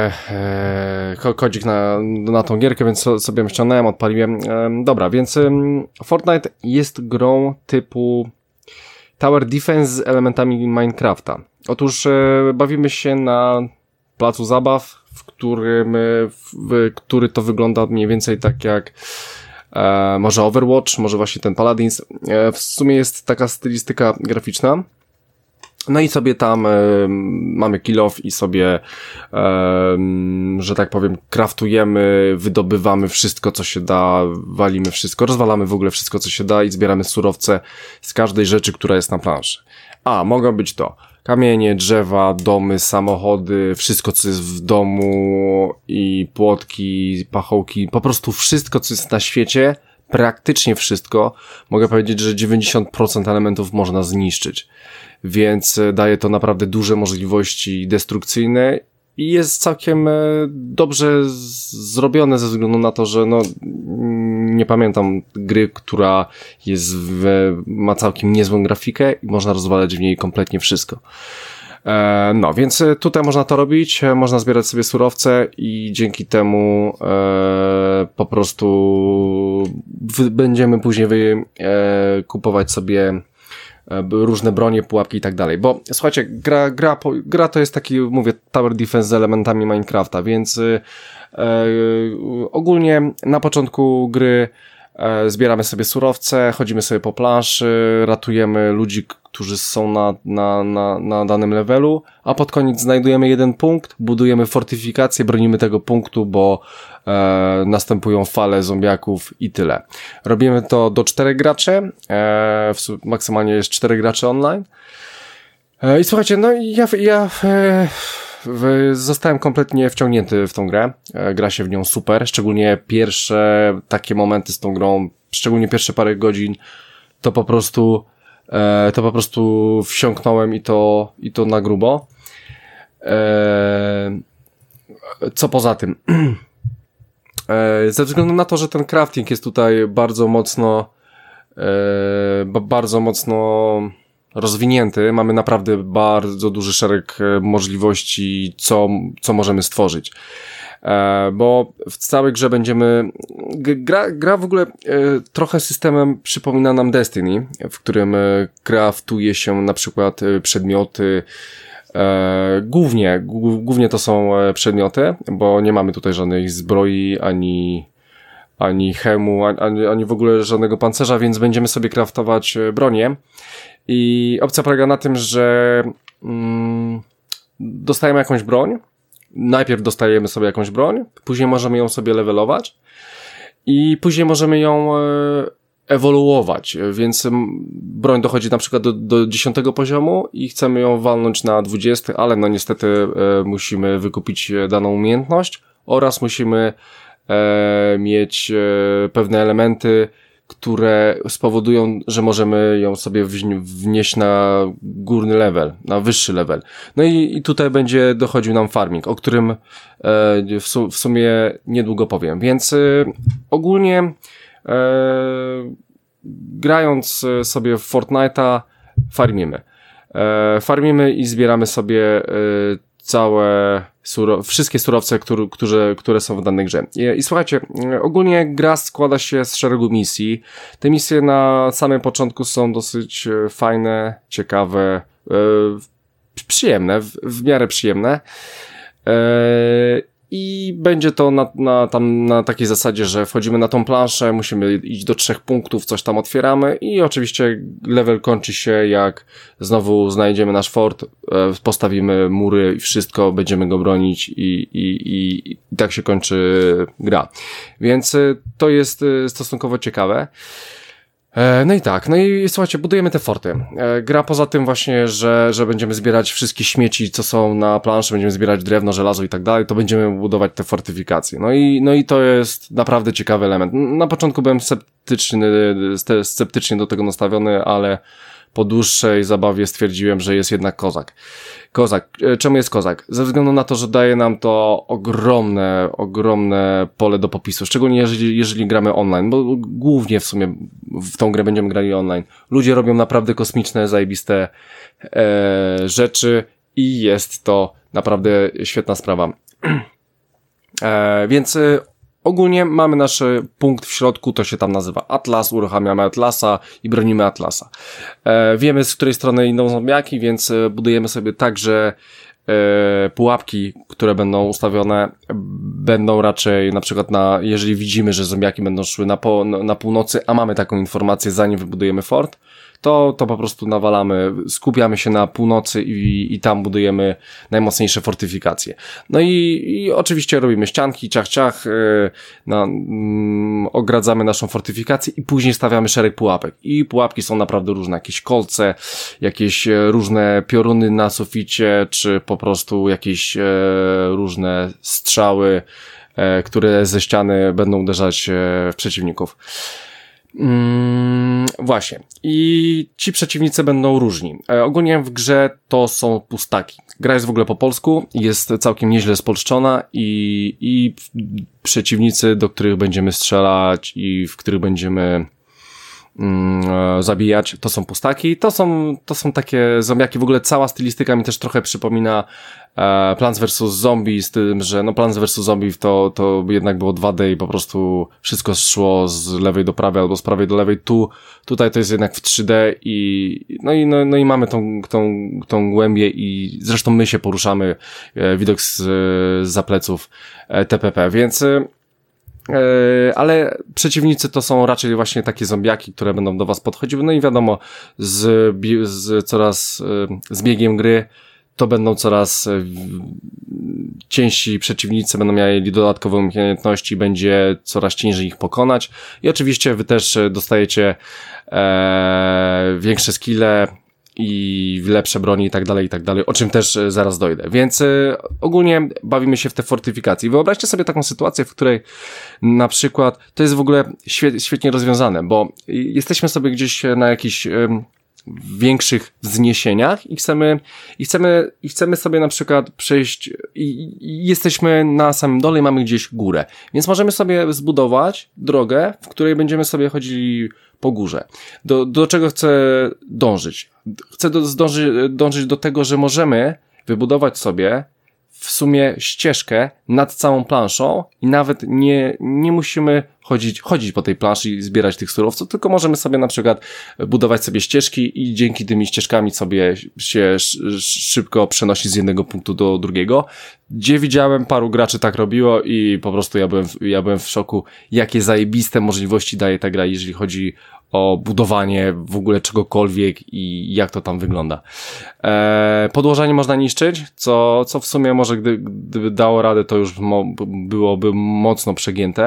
S1: e, kodzik na, na tą gierkę, więc sobie ściągnąłem, odpaliłem. E, dobra, więc e, Fortnite jest grą typu Tower Defense z elementami Minecrafta. Otóż e, bawimy się na placu zabaw, w którym, w, w, który to wygląda mniej więcej tak jak e, może Overwatch, może właśnie ten Paladins. E, w sumie jest taka stylistyka graficzna. No i sobie tam y, mamy kill off i sobie, y, że tak powiem, kraftujemy, wydobywamy wszystko, co się da, walimy wszystko, rozwalamy w ogóle wszystko, co się da i zbieramy surowce z każdej rzeczy, która jest na planszy. A, mogą być to kamienie, drzewa, domy, samochody, wszystko, co jest w domu i płotki, pachołki, po prostu wszystko, co jest na świecie, praktycznie wszystko. Mogę powiedzieć, że dziewięćdziesiąt procent elementów można zniszczyć. Więc daje to naprawdę duże możliwości destrukcyjne i jest całkiem dobrze zrobione ze względu na to, że no nie pamiętam gry, która jest w, ma całkiem niezłą grafikę i można rozwalać w niej kompletnie wszystko. E, no, więc tutaj można to robić, można zbierać sobie surowce i dzięki temu e, po prostu w, będziemy później wy, e, kupować sobie różne bronie, pułapki i tak dalej, bo słuchajcie, gra, gra, gra to jest taki, mówię, Tower Defense z elementami Minecrafta, więc e, ogólnie na początku gry e, zbieramy sobie surowce, chodzimy sobie po planszy, ratujemy ludzi, którzy są na, na, na, na danym levelu, a pod koniec znajdujemy jeden punkt, budujemy fortyfikację, bronimy tego punktu, bo e, następują fale zombiaków i tyle. Robimy to do czterech graczy, e, w, maksymalnie jest czterech graczy online. E, I słuchajcie, no ja, ja e, w, zostałem kompletnie wciągnięty w tą grę. E, gra się w nią super, szczególnie pierwsze takie momenty z tą grą, szczególnie pierwsze parę godzin, to po prostu E, to po prostu wsiąknąłem i to, i to na grubo. E, co poza tym? E, ze względu na to, że ten crafting jest tutaj bardzo mocno e, bardzo mocno rozwinięty, mamy naprawdę bardzo duży szereg możliwości, co, co możemy stworzyć. E, bo w całej grze będziemy... Gra, gra w ogóle e, trochę systemem przypomina nam Destiny, w którym e, craftuje się na przykład e, przedmioty, e, głównie, g- głównie to są e, przedmioty, bo nie mamy tutaj żadnej zbroi, ani, ani hełmu, ani, ani w ogóle żadnego pancerza, więc będziemy sobie craftować e, bronię. I opcja polega na tym, że mm, dostajemy jakąś broń, najpierw dostajemy sobie jakąś broń, później możemy ją sobie levelować i później możemy ją e, ewoluować, więc broń dochodzi na przykład do, do dziesiątego poziomu i chcemy ją walnąć na dwudziesty, ale no niestety e, musimy wykupić daną umiejętność oraz musimy e, mieć e, pewne elementy, które spowodują, że możemy ją sobie wnieść na górny level, na wyższy level. No i, i tutaj będzie dochodził nam farming, o którym e, w, su- w sumie niedługo powiem. Więc e, ogólnie e, grając sobie w Fortnite'a farmimy. E, farmimy i zbieramy sobie e, całe suro- wszystkie surowce, które, które, które są w danej grze. I, I słuchajcie, ogólnie gra składa się z szeregu misji. Te misje na samym początku są dosyć fajne, ciekawe, e, przyjemne, w, w miarę przyjemne. E, I będzie to na, na, tam, na takiej zasadzie, że wchodzimy na tą planszę, musimy iść do trzech punktów, coś tam otwieramy i oczywiście level kończy się, jak znowu znajdziemy nasz fort, postawimy mury i wszystko, będziemy go bronić i, i, i, i tak się kończy gra. Więc to jest stosunkowo ciekawe. No i tak, no i słuchajcie, budujemy te forty. Gra poza tym właśnie, że, że będziemy zbierać wszystkie śmieci, co są na planszy, będziemy zbierać drewno, żelazo i tak dalej, to będziemy budować te fortyfikacje. No i, no i to jest naprawdę ciekawy element. Na początku byłem sceptyczny, sceptycznie do tego nastawiony, ale po dłuższej zabawie stwierdziłem, że jest jednak kozak. Kozak. Czemu jest kozak? Ze względu na to, że daje nam to ogromne, ogromne pole do popisu. Szczególnie jeżeli, jeżeli gramy online, bo głównie w sumie w tą grę będziemy grali online. Ludzie robią naprawdę kosmiczne, zajebiste e, rzeczy i jest to naprawdę świetna sprawa. e, więc ogólnie mamy nasz punkt w środku, to się tam nazywa Atlas, uruchamiamy Atlasa i bronimy Atlasa. E, wiemy, z której strony idą zombiaki, więc budujemy sobie tak, że e, pułapki, które będą ustawione, będą raczej na przykład na, jeżeli widzimy, że zombiaki będą szły na, po, na północy, a mamy taką informację, zanim wybudujemy fort, to, to po prostu nawalamy, skupiamy się na północy i, i tam budujemy najmocniejsze fortyfikacje. No i, i oczywiście robimy ścianki, ciach, ciach, yy, na, mm, ogradzamy naszą fortyfikację i później stawiamy szereg pułapek. I pułapki są naprawdę różne, jakieś kolce, jakieś różne pioruny na suficie, czy po prostu jakieś e, różne strzały, e, które ze ściany będą uderzać e, w przeciwników. Mm, właśnie. I ci przeciwnicy będą różni. E, ogólnie w grze to są pustaki. Gra jest w ogóle po polsku, jest całkiem nieźle spolszczona i, i przeciwnicy, do których będziemy strzelać i w których będziemy mm, e, zabijać, to są pustaki. To są, to są takie zombiaki. W ogóle cała stylistyka mi też trochę przypomina e, Plants versus. Zombie, z tym, że no Plants versus. Zombie to, to jednak było dwa D i po prostu wszystko szło z lewej do prawej albo z prawej do lewej. Tu, tutaj to jest jednak w trzy D i no i, no, no i mamy tą, tą, tą głębię i zresztą my się poruszamy, e, widok z, z za pleców e, T P P, więc e, ale przeciwnicy to są raczej właśnie takie zombiaki, które będą do was podchodziły, no i wiadomo, z, z coraz z biegiem gry to będą coraz ciężsi przeciwnicy, będą mieli dodatkowe umiejętności, będzie coraz ciężej ich pokonać i oczywiście wy też dostajecie e, większe skille i lepsze broni i tak dalej, i tak dalej, o czym też zaraz dojdę. Więc y, ogólnie bawimy się w te fortyfikacje. Wyobraźcie sobie taką sytuację, w której na przykład, to jest w ogóle świe, świetnie rozwiązane, bo jesteśmy sobie gdzieś na jakichś y, większych wzniesieniach i chcemy, i chcemy, i chcemy sobie na przykład przejść i, i jesteśmy na samym dole i mamy gdzieś górę. Więc możemy sobie zbudować drogę, w której będziemy sobie chodzili po górze. Do, do czego chcę dążyć? Chcę do, zdąży, dążyć do tego, że możemy wybudować sobie w sumie ścieżkę nad całą planszą i nawet nie, nie musimy chodzić, chodzić po tej planszy i zbierać tych surowców, tylko możemy sobie na przykład budować sobie ścieżki i dzięki tymi ścieżkami sobie się szybko przenosić z jednego punktu do drugiego. Gdzie widziałem, paru graczy tak robiło i po prostu ja byłem, ja byłem w szoku, jakie zajebiste możliwości daje ta gra, jeżeli chodzi o budowanie w ogóle czegokolwiek i jak to tam wygląda. Eee, podłoża nie można niszczyć, co, co w sumie może gdy, gdyby dało radę, to już mo, byłoby mocno przegięte.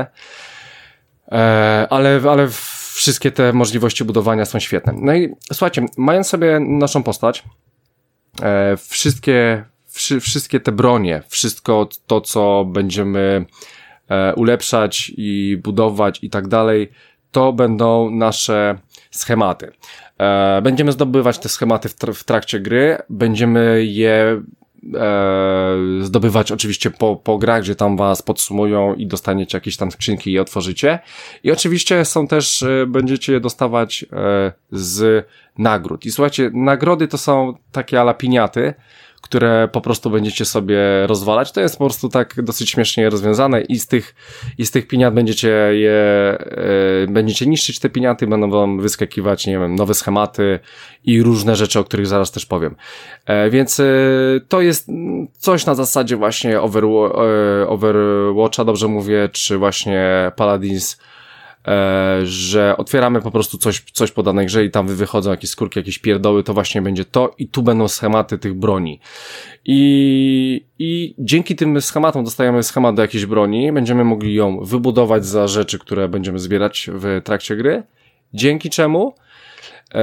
S1: Eee, ale, ale wszystkie te możliwości budowania są świetne. No i słuchajcie, mając sobie naszą postać, e, wszystkie, wszy, wszystkie te bronie, wszystko to, co będziemy e, ulepszać i budować i tak dalej, to będą nasze schematy. E, będziemy zdobywać te schematy w, tr- w trakcie gry, będziemy je e, zdobywać oczywiście po, po grach, gdzie tam was podsumują i dostaniecie jakieś tam skrzynki i otworzycie. I oczywiście są też, e, będziecie je dostawać e, z nagród. I słuchajcie, nagrody to są takie ala piniaty, które po prostu będziecie sobie rozwalać. To jest po prostu tak dosyć śmiesznie rozwiązane i z tych, i z tych piniat będziecie je, e, będziecie niszczyć te piniaty, będą wam wyskakiwać, nie wiem, nowe schematy i różne rzeczy, o których zaraz też powiem. E, więc e, to jest coś na zasadzie właśnie Overwa- e, Overwatcha, dobrze mówię, czy właśnie Paladins, E, że otwieramy po prostu coś, coś po danej grze i tam wychodzą jakieś skórki, jakieś pierdoły, to właśnie będzie to i tu będą schematy tych broni. I, i dzięki tym schematom dostajemy schemat do jakiejś broni, będziemy mogli ją wybudować za rzeczy, które będziemy zbierać w trakcie gry, dzięki czemu e,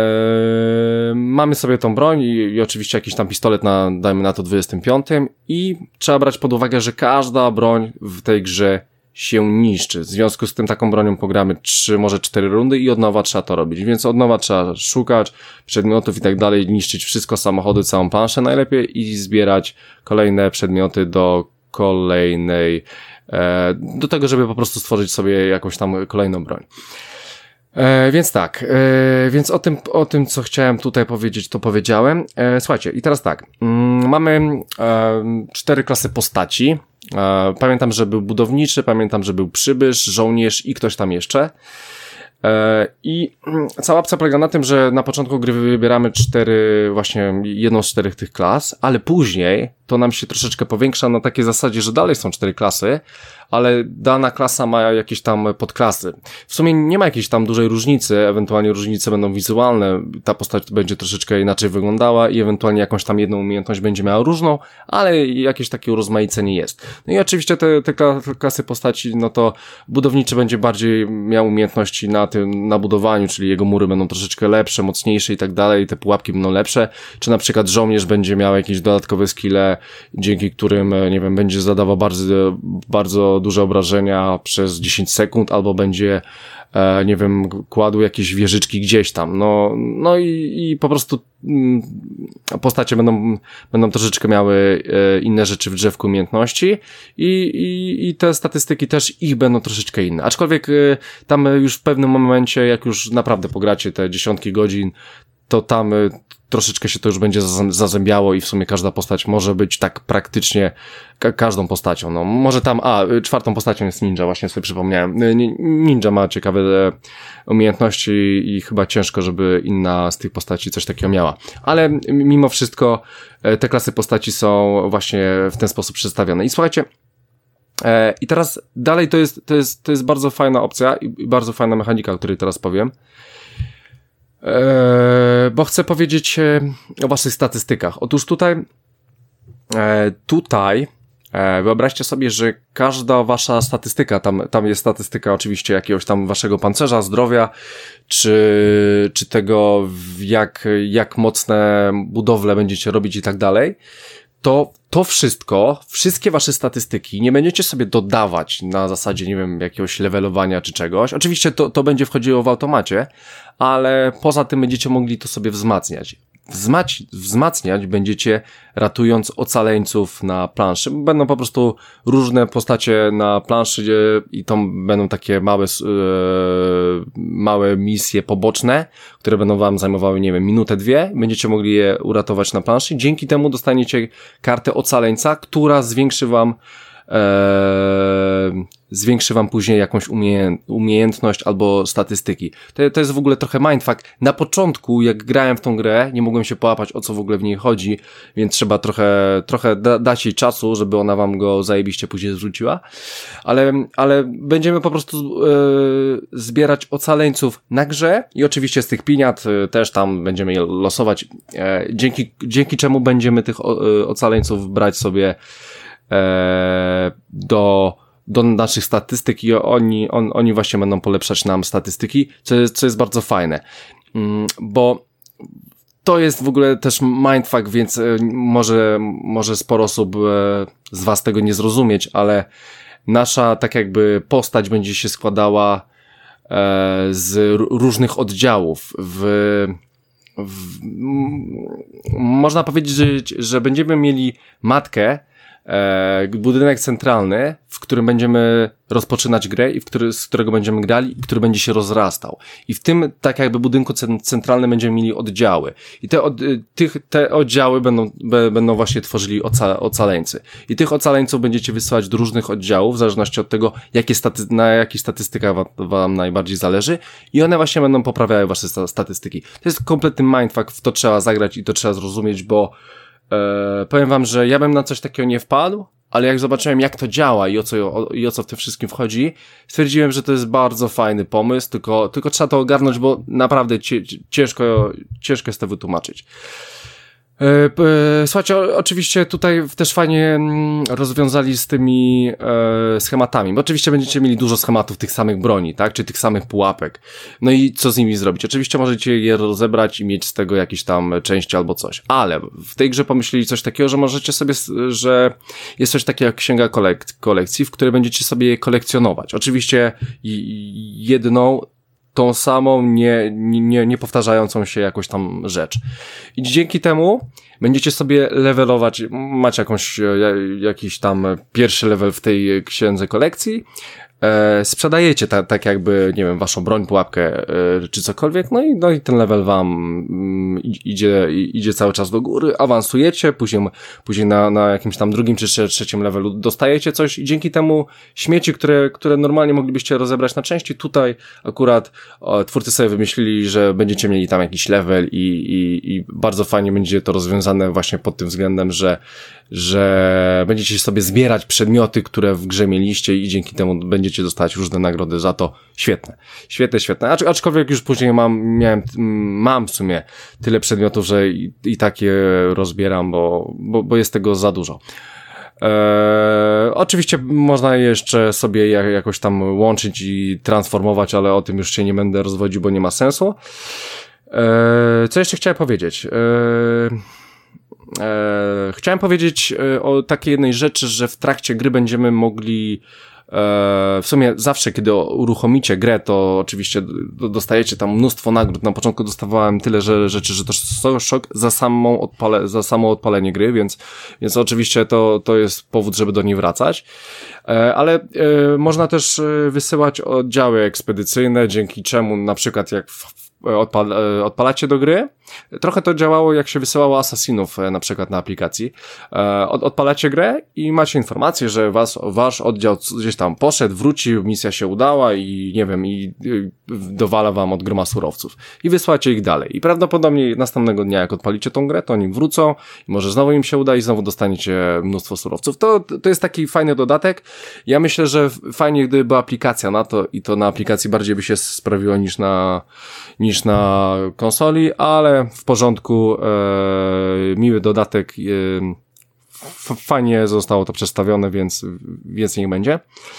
S1: mamy sobie tą broń i, i oczywiście jakiś tam pistolet na, dajmy na to dwudziestym piątym i trzeba brać pod uwagę, że każda broń w tej grze się niszczy. W związku z tym taką bronią pogramy trzy, może cztery rundy i od nowa trzeba to robić. Więc od nowa trzeba szukać przedmiotów i tak dalej, niszczyć wszystko, samochody, całą planszę najlepiej i zbierać kolejne przedmioty do kolejnej, e, do tego, żeby po prostu stworzyć sobie jakąś tam kolejną broń. E, więc tak, e, więc o tym, o tym, co chciałem tutaj powiedzieć, to powiedziałem. E, słuchajcie, i teraz tak, mm, mamy e, cztery klasy postaci. E, pamiętam, że był budowniczy, pamiętam, że był przybysz, żołnierz i ktoś tam jeszcze. E, I cała opcja polega na tym, że na początku gry wybieramy cztery, właśnie jedną z czterech tych klas, ale później to nam się troszeczkę powiększa na takiej zasadzie, że dalej są cztery klasy, ale dana klasa ma jakieś tam podklasy. W sumie nie ma jakiejś tam dużej różnicy, ewentualnie różnice będą wizualne, ta postać będzie troszeczkę inaczej wyglądała i ewentualnie jakąś tam jedną umiejętność będzie miała różną, ale jakieś takie urozmaicenie jest. No i oczywiście te, te klasy postaci, no to budowniczy będzie bardziej miał umiejętności na tym, na budowaniu, czyli jego mury będą troszeczkę lepsze, mocniejsze i tak dalej, te pułapki będą lepsze, czy na przykład żołnierz będzie miał jakieś dodatkowe skille, dzięki którym, nie wiem, będzie zadawał bardzo, bardzo duże obrażenia przez dziesięć sekund, albo będzie, e, nie wiem, kładł jakieś wieżyczki gdzieś tam. No, no i, i po prostu mm, postacie będą, będą troszeczkę miały e, inne rzeczy w drzewku umiejętności i, i, i te statystyki też ich będą troszeczkę inne. Aczkolwiek e, tam już w pewnym momencie, jak już naprawdę pogracie te dziesiątki godzin, to tam e, troszeczkę się to już będzie zazębiało i w sumie każda postać może być tak praktycznie ka- każdą postacią. No, może tam, a, czwartą postacią jest ninja, właśnie sobie przypomniałem. Ninja ma ciekawe umiejętności i chyba ciężko, żeby inna z tych postaci coś takiego miała. Ale mimo wszystko te klasy postaci są właśnie w ten sposób przedstawione. I słuchajcie, e, i teraz dalej to jest, to jest, to jest bardzo fajna opcja i bardzo fajna mechanika, o której teraz powiem. Eee, bo chcę powiedzieć e, o waszych statystykach. Otóż tutaj e, tutaj e, wyobraźcie sobie, że każda wasza statystyka, tam, tam jest statystyka oczywiście jakiegoś tam waszego pancerza, zdrowia, czy, czy tego jak, jak mocne budowle będziecie robić i tak dalej, to to wszystko, wszystkie wasze statystyki nie będziecie sobie dodawać na zasadzie, nie wiem, jakiegoś levelowania czy czegoś. Oczywiście to, to będzie wchodziło w automacie, ale poza tym będziecie mogli to sobie wzmacniać. Wzmac- wzmacniać będziecie ratując ocaleńców na planszy. Będą po prostu różne postacie na planszy i to będą takie małe, e, małe misje poboczne, które będą wam zajmowały, nie wiem, minutę, dwie. Będziecie mogli je uratować na planszy. Dzięki temu dostaniecie kartę ocaleńca, która zwiększy wam Eee, zwiększy wam później jakąś umie- umiejętność albo statystyki. To, to jest w ogóle trochę mindfuck. Na początku, jak grałem w tą grę, nie mogłem się połapać, o co w ogóle w niej chodzi, więc trzeba trochę, trochę da- dać jej czasu, żeby ona wam go zajebiście później zwróciła. Ale, ale będziemy po prostu e, zbierać ocaleńców na grze i oczywiście z tych piniat e, też tam będziemy je losować, e, dzięki, dzięki czemu będziemy tych o, e, ocaleńców brać sobie do, do naszych statystyk i oni, on, oni właśnie będą polepszać nam statystyki, co jest, co jest bardzo fajne, bo to jest w ogóle też mindfuck, więc może, może sporo osób z was tego nie zrozumieć, ale nasza tak jakby postać będzie się składała z różnych oddziałów w w, m, można powiedzieć, że będziemy mieli matkę, e, budynek centralny, w którym będziemy rozpoczynać grę i w który, z którego będziemy grali i który będzie się rozrastał. I w tym, tak jakby budynku centralnym będziemy mieli oddziały. I te, od, tych, te oddziały będą, be, będą właśnie tworzyli oca, ocaleńcy. I tych ocaleńców będziecie wysyłać do różnych oddziałów, w zależności od tego, jakie staty, na jakich statystykach wam, wam najbardziej zależy. I one właśnie będą poprawiały wasze statystyki. To jest kompletny mindfuck, w to trzeba zagrać i to trzeba zrozumieć, bo e, powiem wam, że ja bym na coś takiego nie wpadł, ale jak zobaczyłem, jak to działa i o co, o, i o co w tym wszystkim wchodzi, stwierdziłem, że to jest bardzo fajny pomysł, tylko, tylko trzeba to ogarnąć, bo naprawdę ciężko, ciężko jest to wytłumaczyć. Słuchajcie, oczywiście tutaj też fajnie rozwiązali z tymi e, schematami, bo oczywiście będziecie mieli dużo schematów tych samych broni, tak, czy tych samych pułapek. No i co z nimi zrobić? Oczywiście możecie je rozebrać i mieć z tego jakieś tam części albo coś, ale w tej grze pomyśleli coś takiego, że możecie sobie, że jest coś takiego jak księga kolek- kolekcji, w której będziecie sobie je kolekcjonować. Oczywiście jedną tą samą, nie, nie, nie powtarzającą się jakąś tam rzecz. I dzięki temu będziecie sobie levelować, macie jakąś, jakiś tam pierwszy level w tej księdze kolekcji, e, sprzedajecie ta, tak jakby, nie wiem, waszą broń, pułapkę, e, czy cokolwiek, no i, no i ten level wam mm, idzie, idzie cały czas do góry, awansujecie, później, później na, na jakimś tam drugim czy trzecim levelu dostajecie coś i dzięki temu śmieci, które, które normalnie moglibyście rozebrać na części, tutaj akurat o, twórcy sobie wymyślili, że będziecie mieli tam jakiś level i, i, i bardzo fajnie będzie to rozwiązane właśnie pod tym względem, że że będziecie sobie zbierać przedmioty, które w grze mieliście i dzięki temu będziecie dostać różne nagrody za to. Świetne. Świetne, świetne. Acz, aczkolwiek już później mam, miałem, mam w sumie tyle przedmiotów, że i, i takie rozbieram, bo, bo, bo jest tego za dużo. Eee, oczywiście można jeszcze sobie jakoś tam łączyć i transformować, ale o tym już się nie będę rozwodził, bo nie ma sensu. Eee, co jeszcze chciałem powiedzieć? Eee, E, chciałem powiedzieć e, o takiej jednej rzeczy, że w trakcie gry będziemy mogli e, w sumie zawsze, kiedy uruchomicie grę, to oczywiście dostajecie tam mnóstwo nagród. Na początku dostawałem tyle że, rzeczy, że to szok za samą odpale, za samo odpalenie gry, więc, więc oczywiście to, to jest powód, żeby do niej wracać. E, ale e, można też wysyłać oddziały ekspedycyjne, dzięki czemu na przykład jak w Odpal, odpalacie do gry. Trochę to działało, jak się wysyłało asasinów na przykład na aplikacji. Od, odpalacie grę i macie informację, że was, wasz oddział gdzieś tam poszedł, wrócił, misja się udała i nie wiem, i, i dowala wam od groma surowców. I wysłacie ich dalej. I prawdopodobnie następnego dnia, jak odpalicie tą grę, to oni wrócą i może znowu im się uda i znowu dostaniecie mnóstwo surowców. To, to jest taki fajny dodatek. Ja myślę, że fajnie, gdyby była aplikacja na to i to na aplikacji bardziej by się sprawiło niż na niż na konsoli, ale w porządku, e, miły dodatek, e, fajnie zostało to przedstawione, więc, więc niech będzie.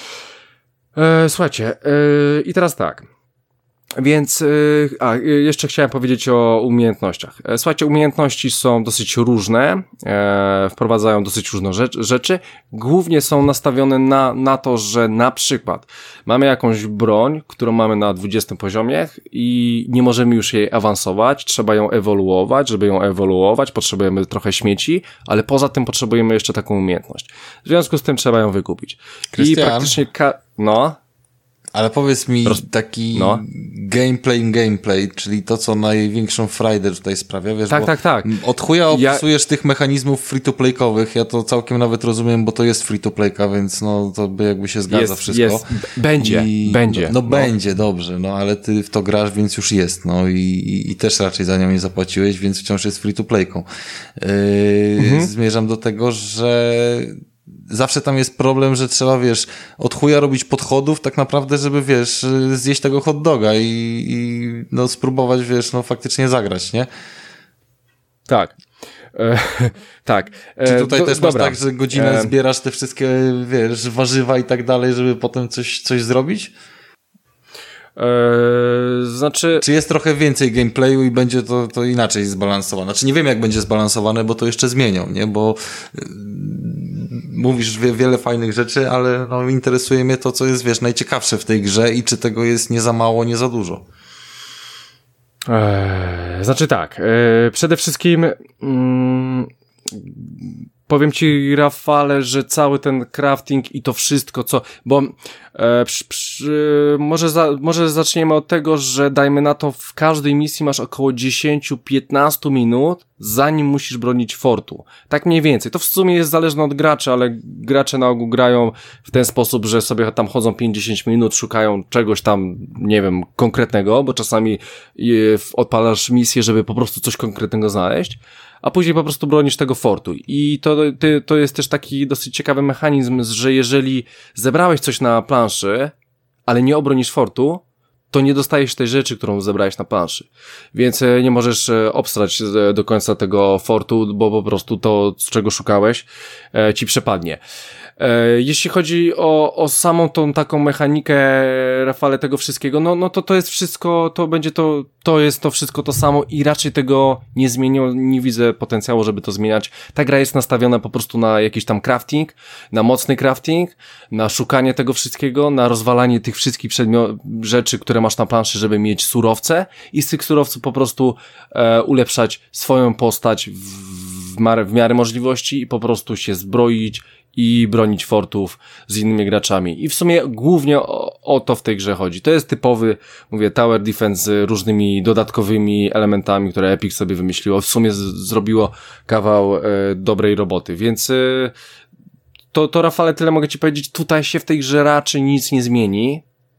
S1: E, słuchajcie, e, i teraz tak. Więc, a, jeszcze chciałem powiedzieć o umiejętnościach. Słuchajcie, umiejętności są dosyć różne, e, wprowadzają dosyć różne rzecz, rzeczy. Głównie są nastawione na, na to, że na przykład mamy jakąś broń, którą mamy na dwudziestym poziomie i nie możemy już jej awansować, trzeba ją ewoluować. Żeby ją ewoluować, potrzebujemy trochę śmieci, ale poza tym potrzebujemy jeszcze taką umiejętność. W związku z tym trzeba ją wykupić.
S3: Krystian?
S1: I praktycznie ka- no...
S3: Ale powiedz mi
S1: Roz...
S3: taki
S1: no.
S3: gameplay, gameplay, czyli to, co największą frajdę tutaj sprawia, wiesz,
S1: tak,
S3: bo
S1: tak, tak.
S3: od chuja opisujesz
S1: ja...
S3: tych mechanizmów free-to-playkowych, ja to całkiem nawet rozumiem, bo to jest free-to-playka, więc no to by jakby się zgadza
S1: jest,
S3: wszystko.
S1: Jest. Będzie,
S3: I...
S1: będzie.
S3: No, no, no będzie, dobrze, no ale ty w to grasz, więc już jest, no i, i, i też raczej za nią nie zapłaciłeś, więc wciąż jest free-to-playką. Yy, mhm. Zmierzam do tego, że zawsze tam jest problem, że trzeba, wiesz, od chuja robić podchodów tak naprawdę, żeby, wiesz, zjeść tego hot doga i, i no spróbować, wiesz, no faktycznie zagrać, nie?
S1: Tak. E, tak. E,
S3: Czy tutaj
S1: do,
S3: też
S1: dobra.
S3: masz tak, że godzinę
S1: e...
S3: zbierasz te wszystkie, wiesz, warzywa i tak dalej, żeby potem coś, coś zrobić?
S1: Eee, znaczy...
S3: Czy jest trochę więcej gameplayu i będzie to, to inaczej zbalansowane? Znaczy nie wiem, jak będzie zbalansowane, bo to jeszcze zmienią, nie? Bo yy, mówisz wie, wiele fajnych rzeczy, ale no, interesuje mnie to, co jest, wiesz, najciekawsze w tej grze i czy tego jest nie za mało, nie za dużo.
S1: Eee, Znaczy tak, e, przede wszystkim mm, powiem ci, Rafale, że cały ten crafting i to wszystko, co, bo e, przy, przy, może, za, może zaczniemy od tego, że dajmy na to, w każdej misji masz około dziesięć do piętnastu minut, zanim musisz bronić fortu. Tak mniej więcej. To w sumie jest zależne od graczy, ale gracze na ogół grają w ten sposób, że sobie tam chodzą pięć do dziesięciu minut, szukają czegoś tam, nie wiem, konkretnego, bo czasami odpalasz misję, żeby po prostu coś konkretnego znaleźć, a później po prostu bronisz tego fortu. I to, to jest też taki dosyć ciekawy mechanizm, że jeżeli zebrałeś coś na planszy, ale nie obronisz fortu, to nie dostajesz tej rzeczy, którą zebrałeś na planszy. Więc nie możesz obstrać do końca tego fortu, bo po prostu to, z czego szukałeś, ci przepadnie. Jeśli chodzi o, o samą tą taką mechanikę, Rafale, tego wszystkiego, no, no to to jest wszystko, to będzie to, to jest to wszystko to samo i raczej tego nie zmienią, nie widzę potencjału, żeby to zmieniać. Ta gra jest nastawiona po prostu na jakiś tam crafting, na mocny crafting, na szukanie tego wszystkiego, na rozwalanie tych wszystkich przedmiot, rzeczy, które masz na planszy, żeby mieć surowce i z tych surowców po prostu e, ulepszać swoją postać w, w, miarę, w miarę możliwości i po prostu się zbroić i bronić fortów z innymi graczami. I w sumie głównie o, o to w tej grze chodzi. To jest typowy, mówię, tower defense z różnymi dodatkowymi elementami, które Epic sobie wymyśliło. W sumie z, zrobiło kawał e, dobrej roboty. Więc e, to, to, Rafale, tyle mogę ci powiedzieć. Tutaj się w tej grze raczej nic nie zmieni.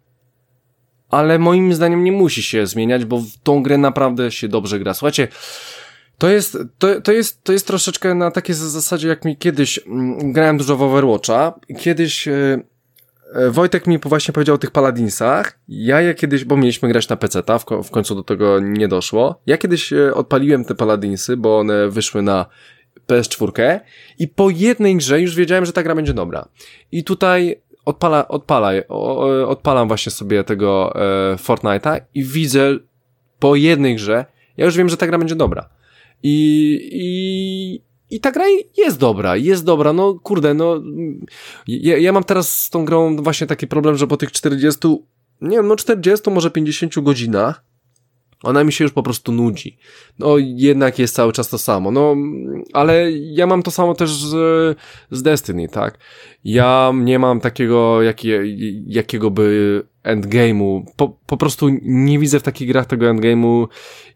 S1: Ale moim zdaniem nie musi się zmieniać, bo w tą grę naprawdę się dobrze gra. Słuchajcie, To jest, to, to jest, to jest troszeczkę na takiej zasadzie, jak mi kiedyś mm, grałem dużo w Overwatcha. Kiedyś e, e, Wojtek mi właśnie powiedział o tych Paladinsach. Ja je kiedyś, bo mieliśmy grać na peceta, w, ko- w końcu do tego nie doszło. Ja kiedyś e, odpaliłem te Paladinsy, bo one wyszły na P S cztery i po jednej grze już wiedziałem, że ta gra będzie dobra. I tutaj odpala, odpala, o, odpalam właśnie sobie tego e, Fortnite'a i widzę po jednej grze, ja już wiem, że ta gra będzie dobra. I, i, i ta gra jest dobra, jest dobra, no kurde, no ja, ja mam teraz z tą grą właśnie taki problem, że po tych czterdziestu, nie wiem, no czterdziestu, może pięćdziesięciu godzinach ona mi się już po prostu nudzi. No jednak jest cały czas to samo, no ale ja mam to samo też z, z Destiny, tak? Ja nie mam takiego, jakie, jakiego by endgame'u, po, po prostu nie widzę w takich grach tego endgame'u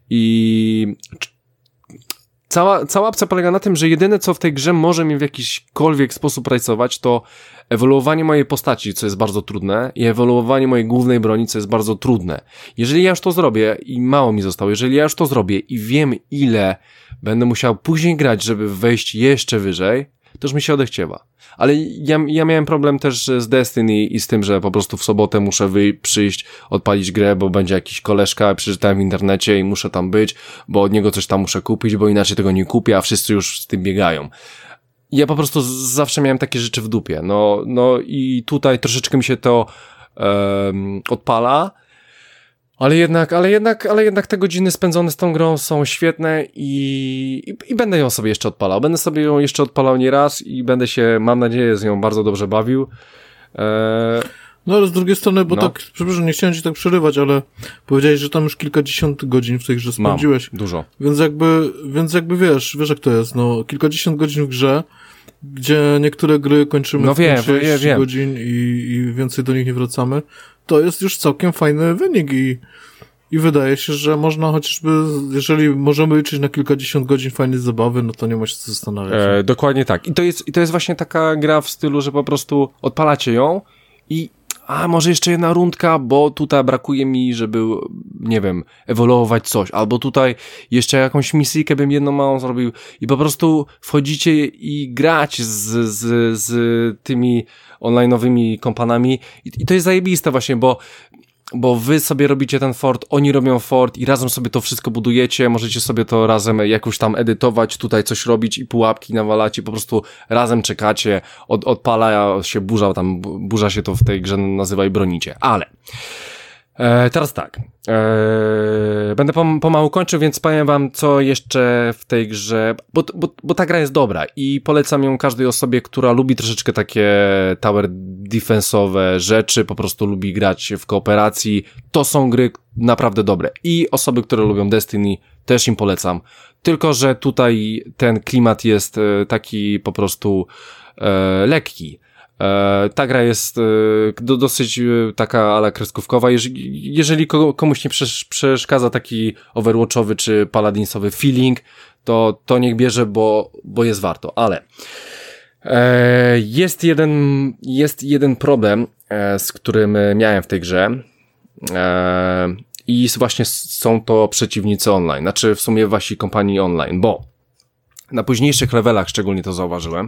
S1: i Cała, cała opcja polega na tym, że jedyne co w tej grze może mnie w jakiśkolwiek sposób rajcować, to ewoluowanie mojej postaci, co jest bardzo trudne, i ewoluowanie mojej głównej broni, co jest bardzo trudne. Jeżeli ja już to zrobię, i mało mi zostało, jeżeli ja już to zrobię i wiem, ile będę musiał później grać, żeby wejść jeszcze wyżej, to już mi się odechciewa. Ale ja, ja miałem problem też z Destiny i z tym, że po prostu w sobotę muszę wy, przyjść, odpalić grę, bo będzie jakiś koleżka, przeczytałem w internecie i muszę tam być, bo od niego coś tam muszę kupić, bo inaczej tego nie kupię, a wszyscy już z tym biegają. Ja po prostu zawsze miałem takie rzeczy w dupie. No, no i tutaj troszeczkę mi się to um, odpala, ale jednak, ale jednak, ale jednak te godziny spędzone z tą grą są świetne i, i, i będę ją sobie jeszcze odpalał. Będę sobie ją jeszcze odpalał nie raz i będę się, mam nadzieję, z nią bardzo dobrze bawił. Eee...
S2: No ale z drugiej strony, bo
S1: no.
S2: tak, przepraszam, nie chciałem ci tak przerywać, ale powiedziałeś, że tam już kilkadziesiąt godzin w tej grze spędziłeś.
S1: Mam, dużo.
S2: Więc jakby, więc jakby wiesz, wiesz jak to jest, no kilkadziesiąt godzin w grze, gdzie niektóre gry kończymy
S1: no
S2: w
S1: wiem,
S2: sześć
S1: wiem.
S2: godzin i, i więcej do nich nie wracamy, to jest już całkiem fajny wynik i, i wydaje się, że można chociażby, jeżeli możemy liczyć na kilkadziesiąt godzin fajnej zabawy, no to nie ma się co zastanawiać.
S1: E, dokładnie tak. I to jest, i to jest właśnie taka gra w stylu, że po prostu odpalacie ją i a może jeszcze jedna rundka, bo tutaj brakuje mi, żeby, nie wiem, ewoluować coś, albo tutaj jeszcze jakąś misyjkę bym jedną małą zrobił i po prostu wchodzicie i grać z, z, z tymi online'owymi kompanami i, i to jest zajebiste właśnie, bo bo wy sobie robicie ten fort, oni robią fort i razem sobie to wszystko budujecie, możecie sobie to razem jakoś tam edytować, tutaj coś robić i pułapki nawalacie, po prostu razem czekacie, od, odpala się burza, tam burza się to w tej grze nazywa i bronicie, ale E, teraz tak, e, będę pom- pomału kończył, więc powiem wam, co jeszcze w tej grze, bo, bo, bo ta gra jest dobra i polecam ją każdej osobie, która lubi troszeczkę takie tower defensowe rzeczy, po prostu lubi grać w kooperacji. To są gry naprawdę dobre i osoby, które lubią Destiny, też im polecam, tylko że tutaj ten klimat jest taki po prostu e, lekki. Ta gra jest do, dosyć taka ala kreskówkowa. Jeżeli, jeżeli komuś nie przeszkadza taki overwatchowy czy paladinsowy feeling, to, to niech bierze, bo, bo jest warto. Ale e, jest jeden, jest jeden problem, e, z którym miałem w tej grze e, i właśnie są to przeciwnicy online. Znaczy w sumie wasi kompanii online, bo na późniejszych levelach szczególnie to zauważyłem,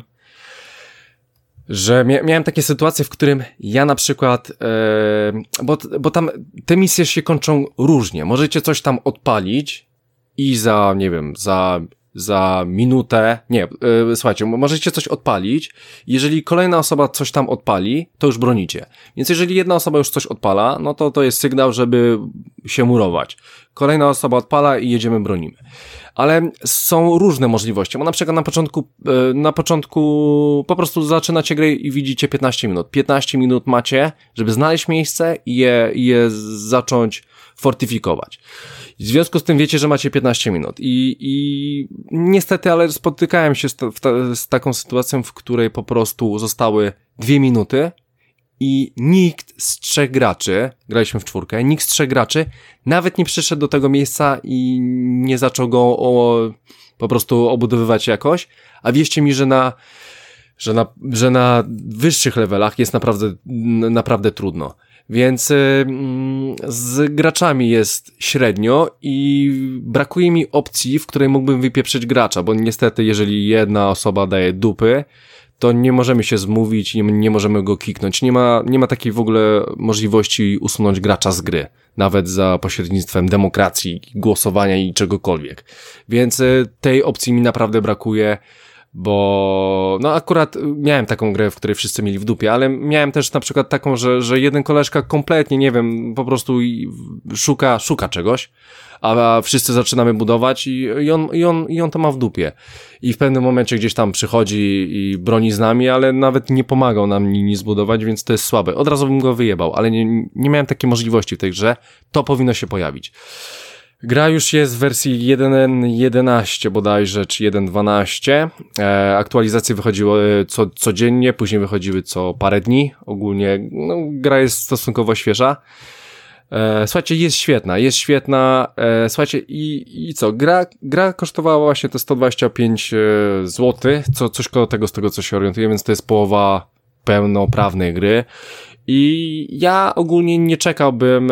S1: że mia- miałem takie sytuacje, w którym ja na przykład, e, bo, bo tam te misje się kończą różnie. Możecie coś tam odpalić i za, nie wiem, za, za minutę, nie, e, słuchajcie, możecie coś odpalić. Jeżeli kolejna osoba coś tam odpali, to już bronicie. Więc jeżeli jedna osoba już coś odpala, no to to jest sygnał, żeby się murować. Kolejna osoba odpala i jedziemy, bronimy. Ale są różne możliwości, bo na przykład na początku, na początku po prostu zaczynacie grę i widzicie piętnaście minut. piętnaście minut macie, żeby znaleźć miejsce i je, je zacząć fortyfikować. W związku z tym wiecie, że macie piętnaście minut i, i niestety, ale spotykałem się z, ta, z taką sytuacją, w której po prostu zostały dwie minuty i nikt z trzech graczy, graliśmy w czwórkę, nikt z trzech graczy nawet nie przyszedł do tego miejsca i nie zaczął go o, po prostu obudowywać jakoś, a wierzcie mi, że na, że na, że na wyższych levelach jest naprawdę, naprawdę trudno. Więc y, z graczami jest średnio i brakuje mi opcji, w której mógłbym wypieprzyć gracza, bo niestety jeżeli jedna osoba daje dupy, to nie możemy się zmówić, nie, nie możemy go kiknąć. Nie ma, nie ma takiej w ogóle możliwości usunąć gracza z gry, nawet za pośrednictwem demokracji, głosowania i czegokolwiek. Więc y, tej opcji mi naprawdę brakuje, bo no akurat miałem taką grę, w której wszyscy mieli w dupie, ale miałem też na przykład taką, że, że jeden koleżka kompletnie, nie wiem, po prostu szuka, szuka czegoś, a wszyscy zaczynamy budować i, i, on, i, on, i on to ma w dupie. I w pewnym momencie gdzieś tam przychodzi i broni z nami, ale nawet nie pomagał nam nic zbudować, więc to jest słabe. Od razu bym go wyjebał, ale nie, nie miałem takiej możliwości w tej grze. To powinno się pojawić. Gra już jest w wersji jeden jedenaście bodajże, czy jeden dwanaście. E, aktualizacje wychodziły co, codziennie, później wychodziły co parę dni. Ogólnie no, gra jest stosunkowo świeża. E, słuchajcie, jest świetna, jest świetna. E, słuchajcie, i, i co? Gra, gra kosztowała właśnie te sto dwadzieścia pięć złotych, co, coś koło tego, z tego co się orientuję, więc to jest połowa pełnoprawnej gry. I ja ogólnie nie czekałbym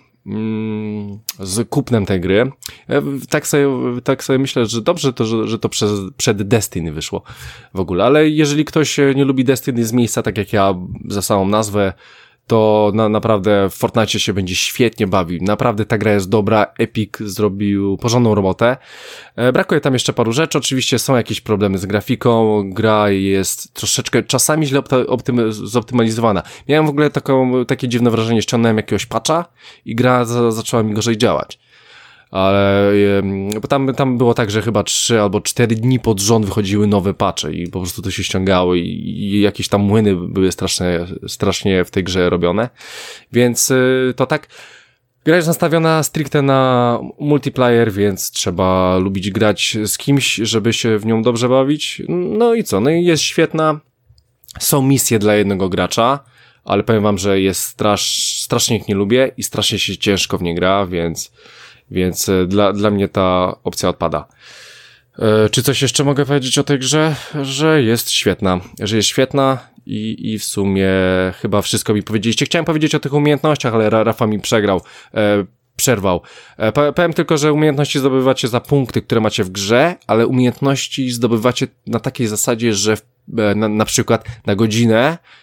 S1: z kupnem tej gry. Tak sobie, tak sobie myślę, że dobrze to, że, że to przez, przed Destiny wyszło w ogóle, ale jeżeli ktoś nie lubi Destiny z miejsca, tak jak ja za samą nazwę, to na, naprawdę w Fortnite się będzie świetnie bawił. Naprawdę ta gra jest dobra, Epic zrobił porządną robotę. E, brakuje tam jeszcze paru rzeczy, oczywiście są jakieś problemy z grafiką, gra jest troszeczkę czasami źle opty- zoptymalizowana. Miałem w ogóle taką, takie dziwne wrażenie, ściągnąłem jakiegoś patcha i gra za, zaczęła mi gorzej działać. Ale bo tam, tam było tak, że chyba trzy albo cztery dni pod rząd wychodziły nowe patche i po prostu to się ściągało i, i jakieś tam młyny były strasznie, strasznie w tej grze robione. Więc to tak, gra jest nastawiona stricte na multiplayer, więc trzeba lubić grać z kimś, żeby się w nią dobrze bawić. No i co? No i jest świetna. Są misje dla jednego gracza, ale powiem wam, że jest strasz, strasznie ich nie lubię i strasznie się ciężko w nie gra, więc Więc dla, dla mnie ta opcja odpada. E, czy coś jeszcze mogę powiedzieć o tej grze? Że jest świetna. Że jest świetna i, i w sumie chyba wszystko mi powiedzieliście. Chciałem powiedzieć o tych umiejętnościach, ale Rafa mi przegrał. E, przerwał. E, powiem tylko, że umiejętności zdobywacie za punkty, które macie w grze, ale umiejętności zdobywacie na takiej zasadzie, że w, na, na przykład na godzinę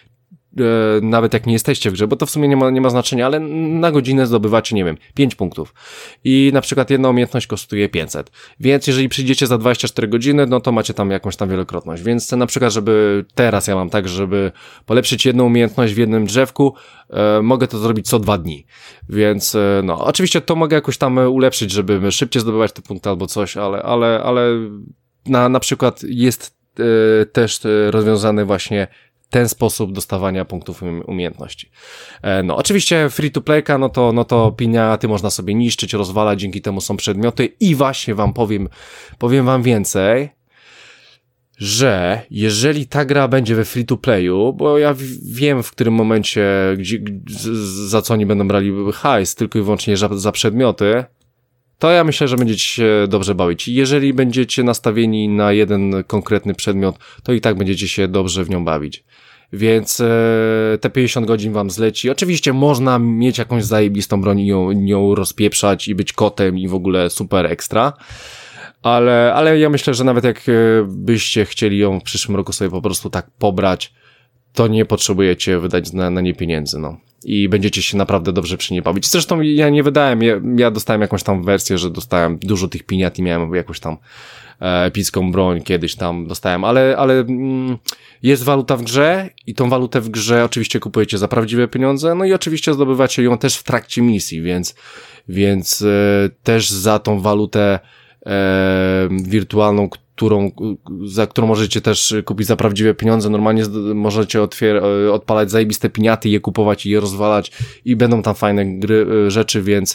S1: nawet jak nie jesteście w grze, bo to w sumie nie ma, nie ma znaczenia, ale na godzinę zdobywacie, nie wiem, pięć punktów. I na przykład jedna umiejętność kosztuje pięćset. Więc jeżeli przyjdziecie za dwadzieścia cztery godziny, no to macie tam jakąś tam wielokrotność. Więc na przykład, żeby teraz ja mam tak, żeby polepszyć jedną umiejętność w jednym drzewku, e, mogę to zrobić co dwa dni. Więc e, no, oczywiście to mogę jakoś tam ulepszyć, żeby szybciej zdobywać te punkty albo coś, ale, ale, ale na, na przykład jest e, też e, rozwiązany właśnie ten sposób dostawania punktów umiejętności. E, no, oczywiście free to playka, no to, no to piniaty można sobie niszczyć, rozwalać, dzięki temu są przedmioty i właśnie wam powiem, powiem wam więcej, że jeżeli ta gra będzie we free to playu, bo ja wiem w którym momencie, gdzie, za co oni będą brali hajs, tylko i wyłącznie za, za przedmioty, to ja myślę, że będziecie się dobrze bawić. Jeżeli będziecie nastawieni na jeden konkretny przedmiot, to i tak będziecie się dobrze w nią bawić. Więc e, te pięćdziesiąt godzin wam zleci. Oczywiście można mieć jakąś zajebistą broń i ją, ją rozpieprzać i być kotem i w ogóle super ekstra. Ale, ale ja myślę, że nawet jak byście chcieli ją w przyszłym roku sobie po prostu tak pobrać, to nie potrzebujecie wydać na, na nie pieniędzy, no. I będziecie się naprawdę dobrze przy niej bawić. Zresztą ja nie wydałem, ja, ja dostałem jakąś tam wersję, że dostałem dużo tych piniat i miałem jakąś tam e, epicką broń kiedyś tam dostałem, ale, ale mm, jest waluta w grze i tą walutę w grze oczywiście kupujecie za prawdziwe pieniądze, no i oczywiście zdobywacie ją też w trakcie misji, więc, więc e, też za tą walutę e, wirtualną, którą, za którą możecie też kupić za prawdziwe pieniądze. Normalnie możecie otwier- odpalać zajebiste piniaty, je kupować i je rozwalać i będą tam fajne gry, rzeczy, więc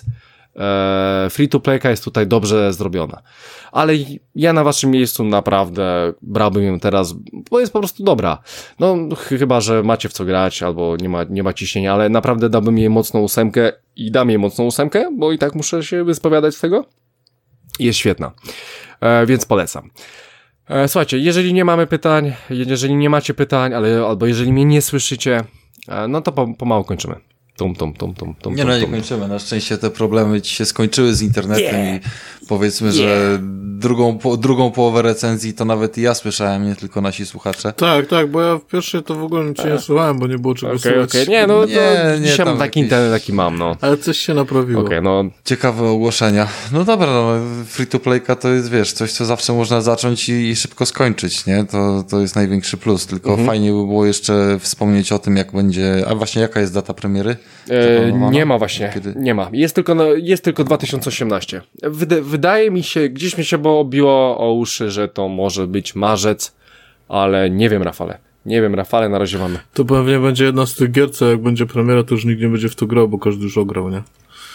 S1: e, free to playka jest tutaj dobrze zrobiona. Ale ja na waszym miejscu naprawdę brałbym ją teraz, bo jest po prostu dobra. No chyba, że macie w co grać albo nie ma, nie ma ciśnienia, ale naprawdę dałbym jej mocną ósemkę i dam jej mocną ósemkę, bo i tak muszę się wyspowiadać z tego. Jest świetna. E, więc polecam. E, słuchajcie, jeżeli nie mamy pytań, jeżeli nie macie pytań, ale albo jeżeli mnie nie słyszycie, e, no to po, pomału kończymy. Tum, tum, tum, tum, tum,
S3: nie, no nie kończymy. Na szczęście te problemy ci się skończyły z internetem yeah. i powiedzmy, yeah. że drugą, po, drugą połowę recenzji to nawet i ja słyszałem, nie tylko nasi słuchacze.
S2: Tak, tak, bo ja w pierwszej to w ogóle nic nie słuchałem, bo nie było czego
S1: okay,
S2: słuchać.
S1: Okay. Nie, no
S3: nie,
S1: to
S3: nie,
S1: dzisiaj mam taki
S3: jakieś...
S1: internet, taki mam, no.
S2: Ale coś się naprawiło.
S1: Okay, no.
S3: Ciekawe ogłoszenia. No dobra, no, free to playka to jest, wiesz, coś, co zawsze można zacząć i, i szybko skończyć, nie? To, to jest największy plus, tylko mhm. fajnie by było jeszcze wspomnieć o tym, jak będzie, a właśnie jaka jest data premiery?
S1: E, nie ma właśnie, Kiedy? nie ma. Jest tylko, no, jest tylko dwa tysiące osiemnaście. Wyda- wydaje mi się, gdzieś mi się bo obiło o uszy, że to może być marzec, ale nie wiem, Rafale. Nie wiem, Rafale, na razie mamy.
S2: To pewnie będzie jedna z tych gier, co jak będzie premiera, to już nikt nie będzie w to grał, bo każdy już ograł, nie?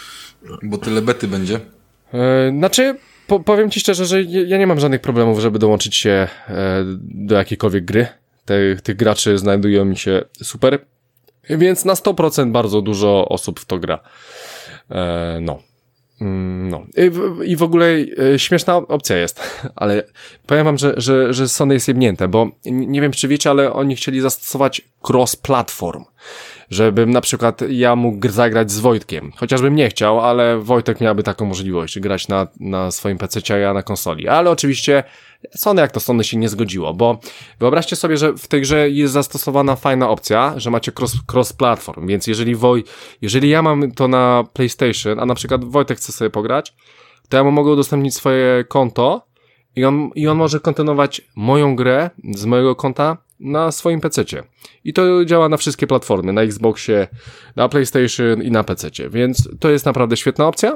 S3: Bo tyle bety będzie.
S1: E, znaczy, po, powiem ci szczerze, że ja nie mam żadnych problemów, żeby dołączyć się e, do jakiejkolwiek gry. Te, tych graczy znajdują mi się super. Więc na sto procent bardzo dużo osób w to gra. E, no. No. I w, I w ogóle e, śmieszna opcja jest, ale powiem wam, że, że, że Sony jest jebnięte, bo nie wiem, czy wiecie, ale oni chcieli zastosować cross-platform. Żebym na przykład ja mógł zagrać z Wojtkiem. Chociażbym nie chciał, ale Wojtek miałby taką możliwość, grać na, na swoim pececie, a ja na konsoli. Ale oczywiście Sony jak to Sony się nie zgodziło, bo wyobraźcie sobie, że w tej grze jest zastosowana fajna opcja, że macie cross, cross-platform, więc jeżeli Woj, jeżeli ja mam to na PlayStation, a na przykład Wojtek chce sobie pograć, to ja mu mogę udostępnić swoje konto i on, i on może kontynuować moją grę z mojego konta na swoim pececie. I to działa na wszystkie platformy, na Xboxie, na PlayStation i na pececie, więc to jest naprawdę świetna opcja.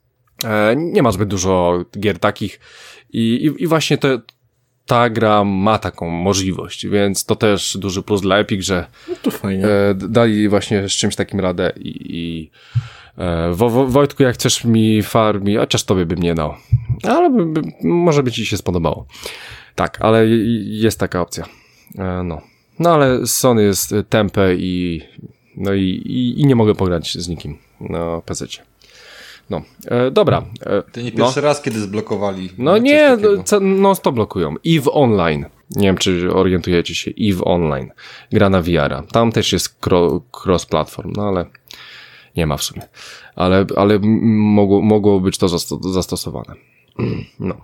S1: E, nie ma zbyt dużo gier takich i, i, i właśnie to, ta gra ma taką możliwość, więc to też duży plus dla Epic, że
S2: no to fajnie.
S1: E, dali właśnie z czymś takim radę i, i e, Wo, Wo, Wojtku, jak chcesz mi farmi, chociaż tobie bym nie dał, ale by, by, może by ci się spodobało. Tak, ale jest taka opcja. E, no. No ale Sony jest tępe i no i, i, i nie mogę pograć z nikim na pececie. No, e, dobra. E,
S3: to nie pierwszy
S1: no.
S3: raz, kiedy zblokowali.
S1: No nie, co, no to blokują. EVE Online. Nie wiem, czy orientujecie się. EVE Online. Gra na V R-a. Tam też jest cro, cross-platform, no ale nie ma w sumie. Ale, ale mogło, mogło być to zasto- zastosowane. No.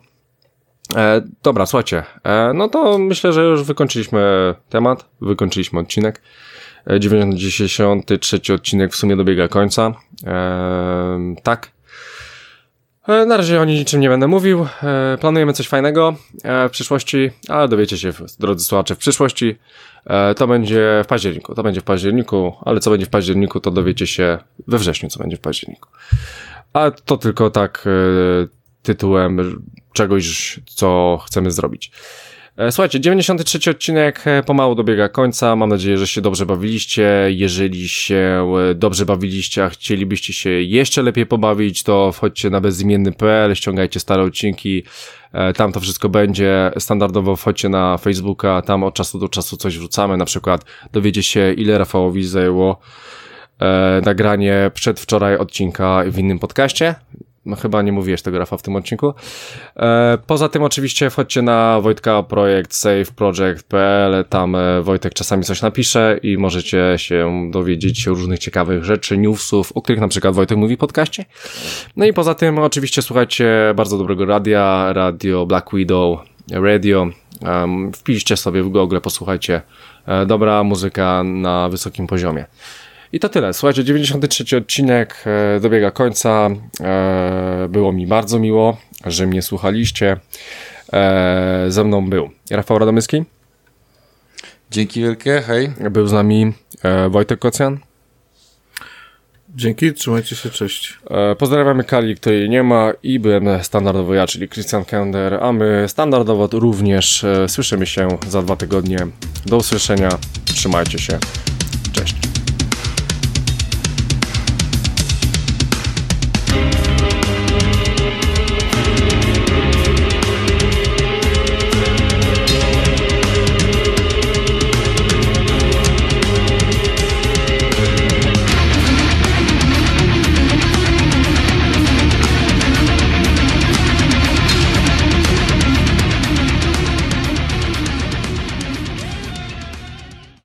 S1: E, dobra, słuchajcie. E, no to myślę, że już wykończyliśmy temat. Wykończyliśmy odcinek. dziewięćdziesiąty trzeci odcinek w sumie dobiega końca. Eee, tak. E, na razie o niczym nie będę mówił. E, planujemy coś fajnego e, w przyszłości, ale dowiecie się, drodzy słuchacze, w przyszłości. E, to będzie w październiku. To będzie w październiku, ale co będzie w październiku, to dowiecie się we wrześniu, co będzie w październiku. A to tylko tak e, tytułem czegoś, co chcemy zrobić. Słuchajcie, dziewięćdziesiąty trzeci odcinek pomału dobiega końca. Mam nadzieję, że się dobrze bawiliście. Jeżeli się dobrze bawiliście, a chcielibyście się jeszcze lepiej pobawić, to wchodźcie na bezimienny kropka p l, ściągajcie stare odcinki. Tam to wszystko będzie. Standardowo wchodźcie na Facebooka, tam od czasu do czasu coś wrzucamy. Na przykład dowiecie się, ile Rafałowi zajęło e, nagranie przedwczoraj odcinka w innym podcaście. No chyba nie mówiłeś tego, Rafa, w tym odcinku. E, poza tym oczywiście wchodźcie na Wojtka Projekt save project kropka p l, tam e, Wojtek czasami coś napisze i możecie się dowiedzieć różnych ciekawych rzeczy, newsów, o których na przykład Wojtek mówi w podcaście. No i poza tym oczywiście słuchajcie bardzo dobrego radia, radio Black Widow Radio. Um, wpiszcie sobie w Google, posłuchajcie. E, dobra muzyka na wysokim poziomie. I to tyle. Słuchajcie, dziewięćdziesiąty trzeci odcinek e, dobiega końca. E, było mi bardzo miło, że mnie słuchaliście. E, ze mną był Rafał Radomyski.
S3: Dzięki wielkie, hej.
S1: Był z nami e, Wojtek Kocjan.
S2: Dzięki, trzymajcie się, cześć.
S1: E, pozdrawiamy Kali, której nie ma, i byłem standardowo ja, czyli Christian Kender, a my standardowo również e, słyszymy się za dwa tygodnie. Do usłyszenia, trzymajcie się.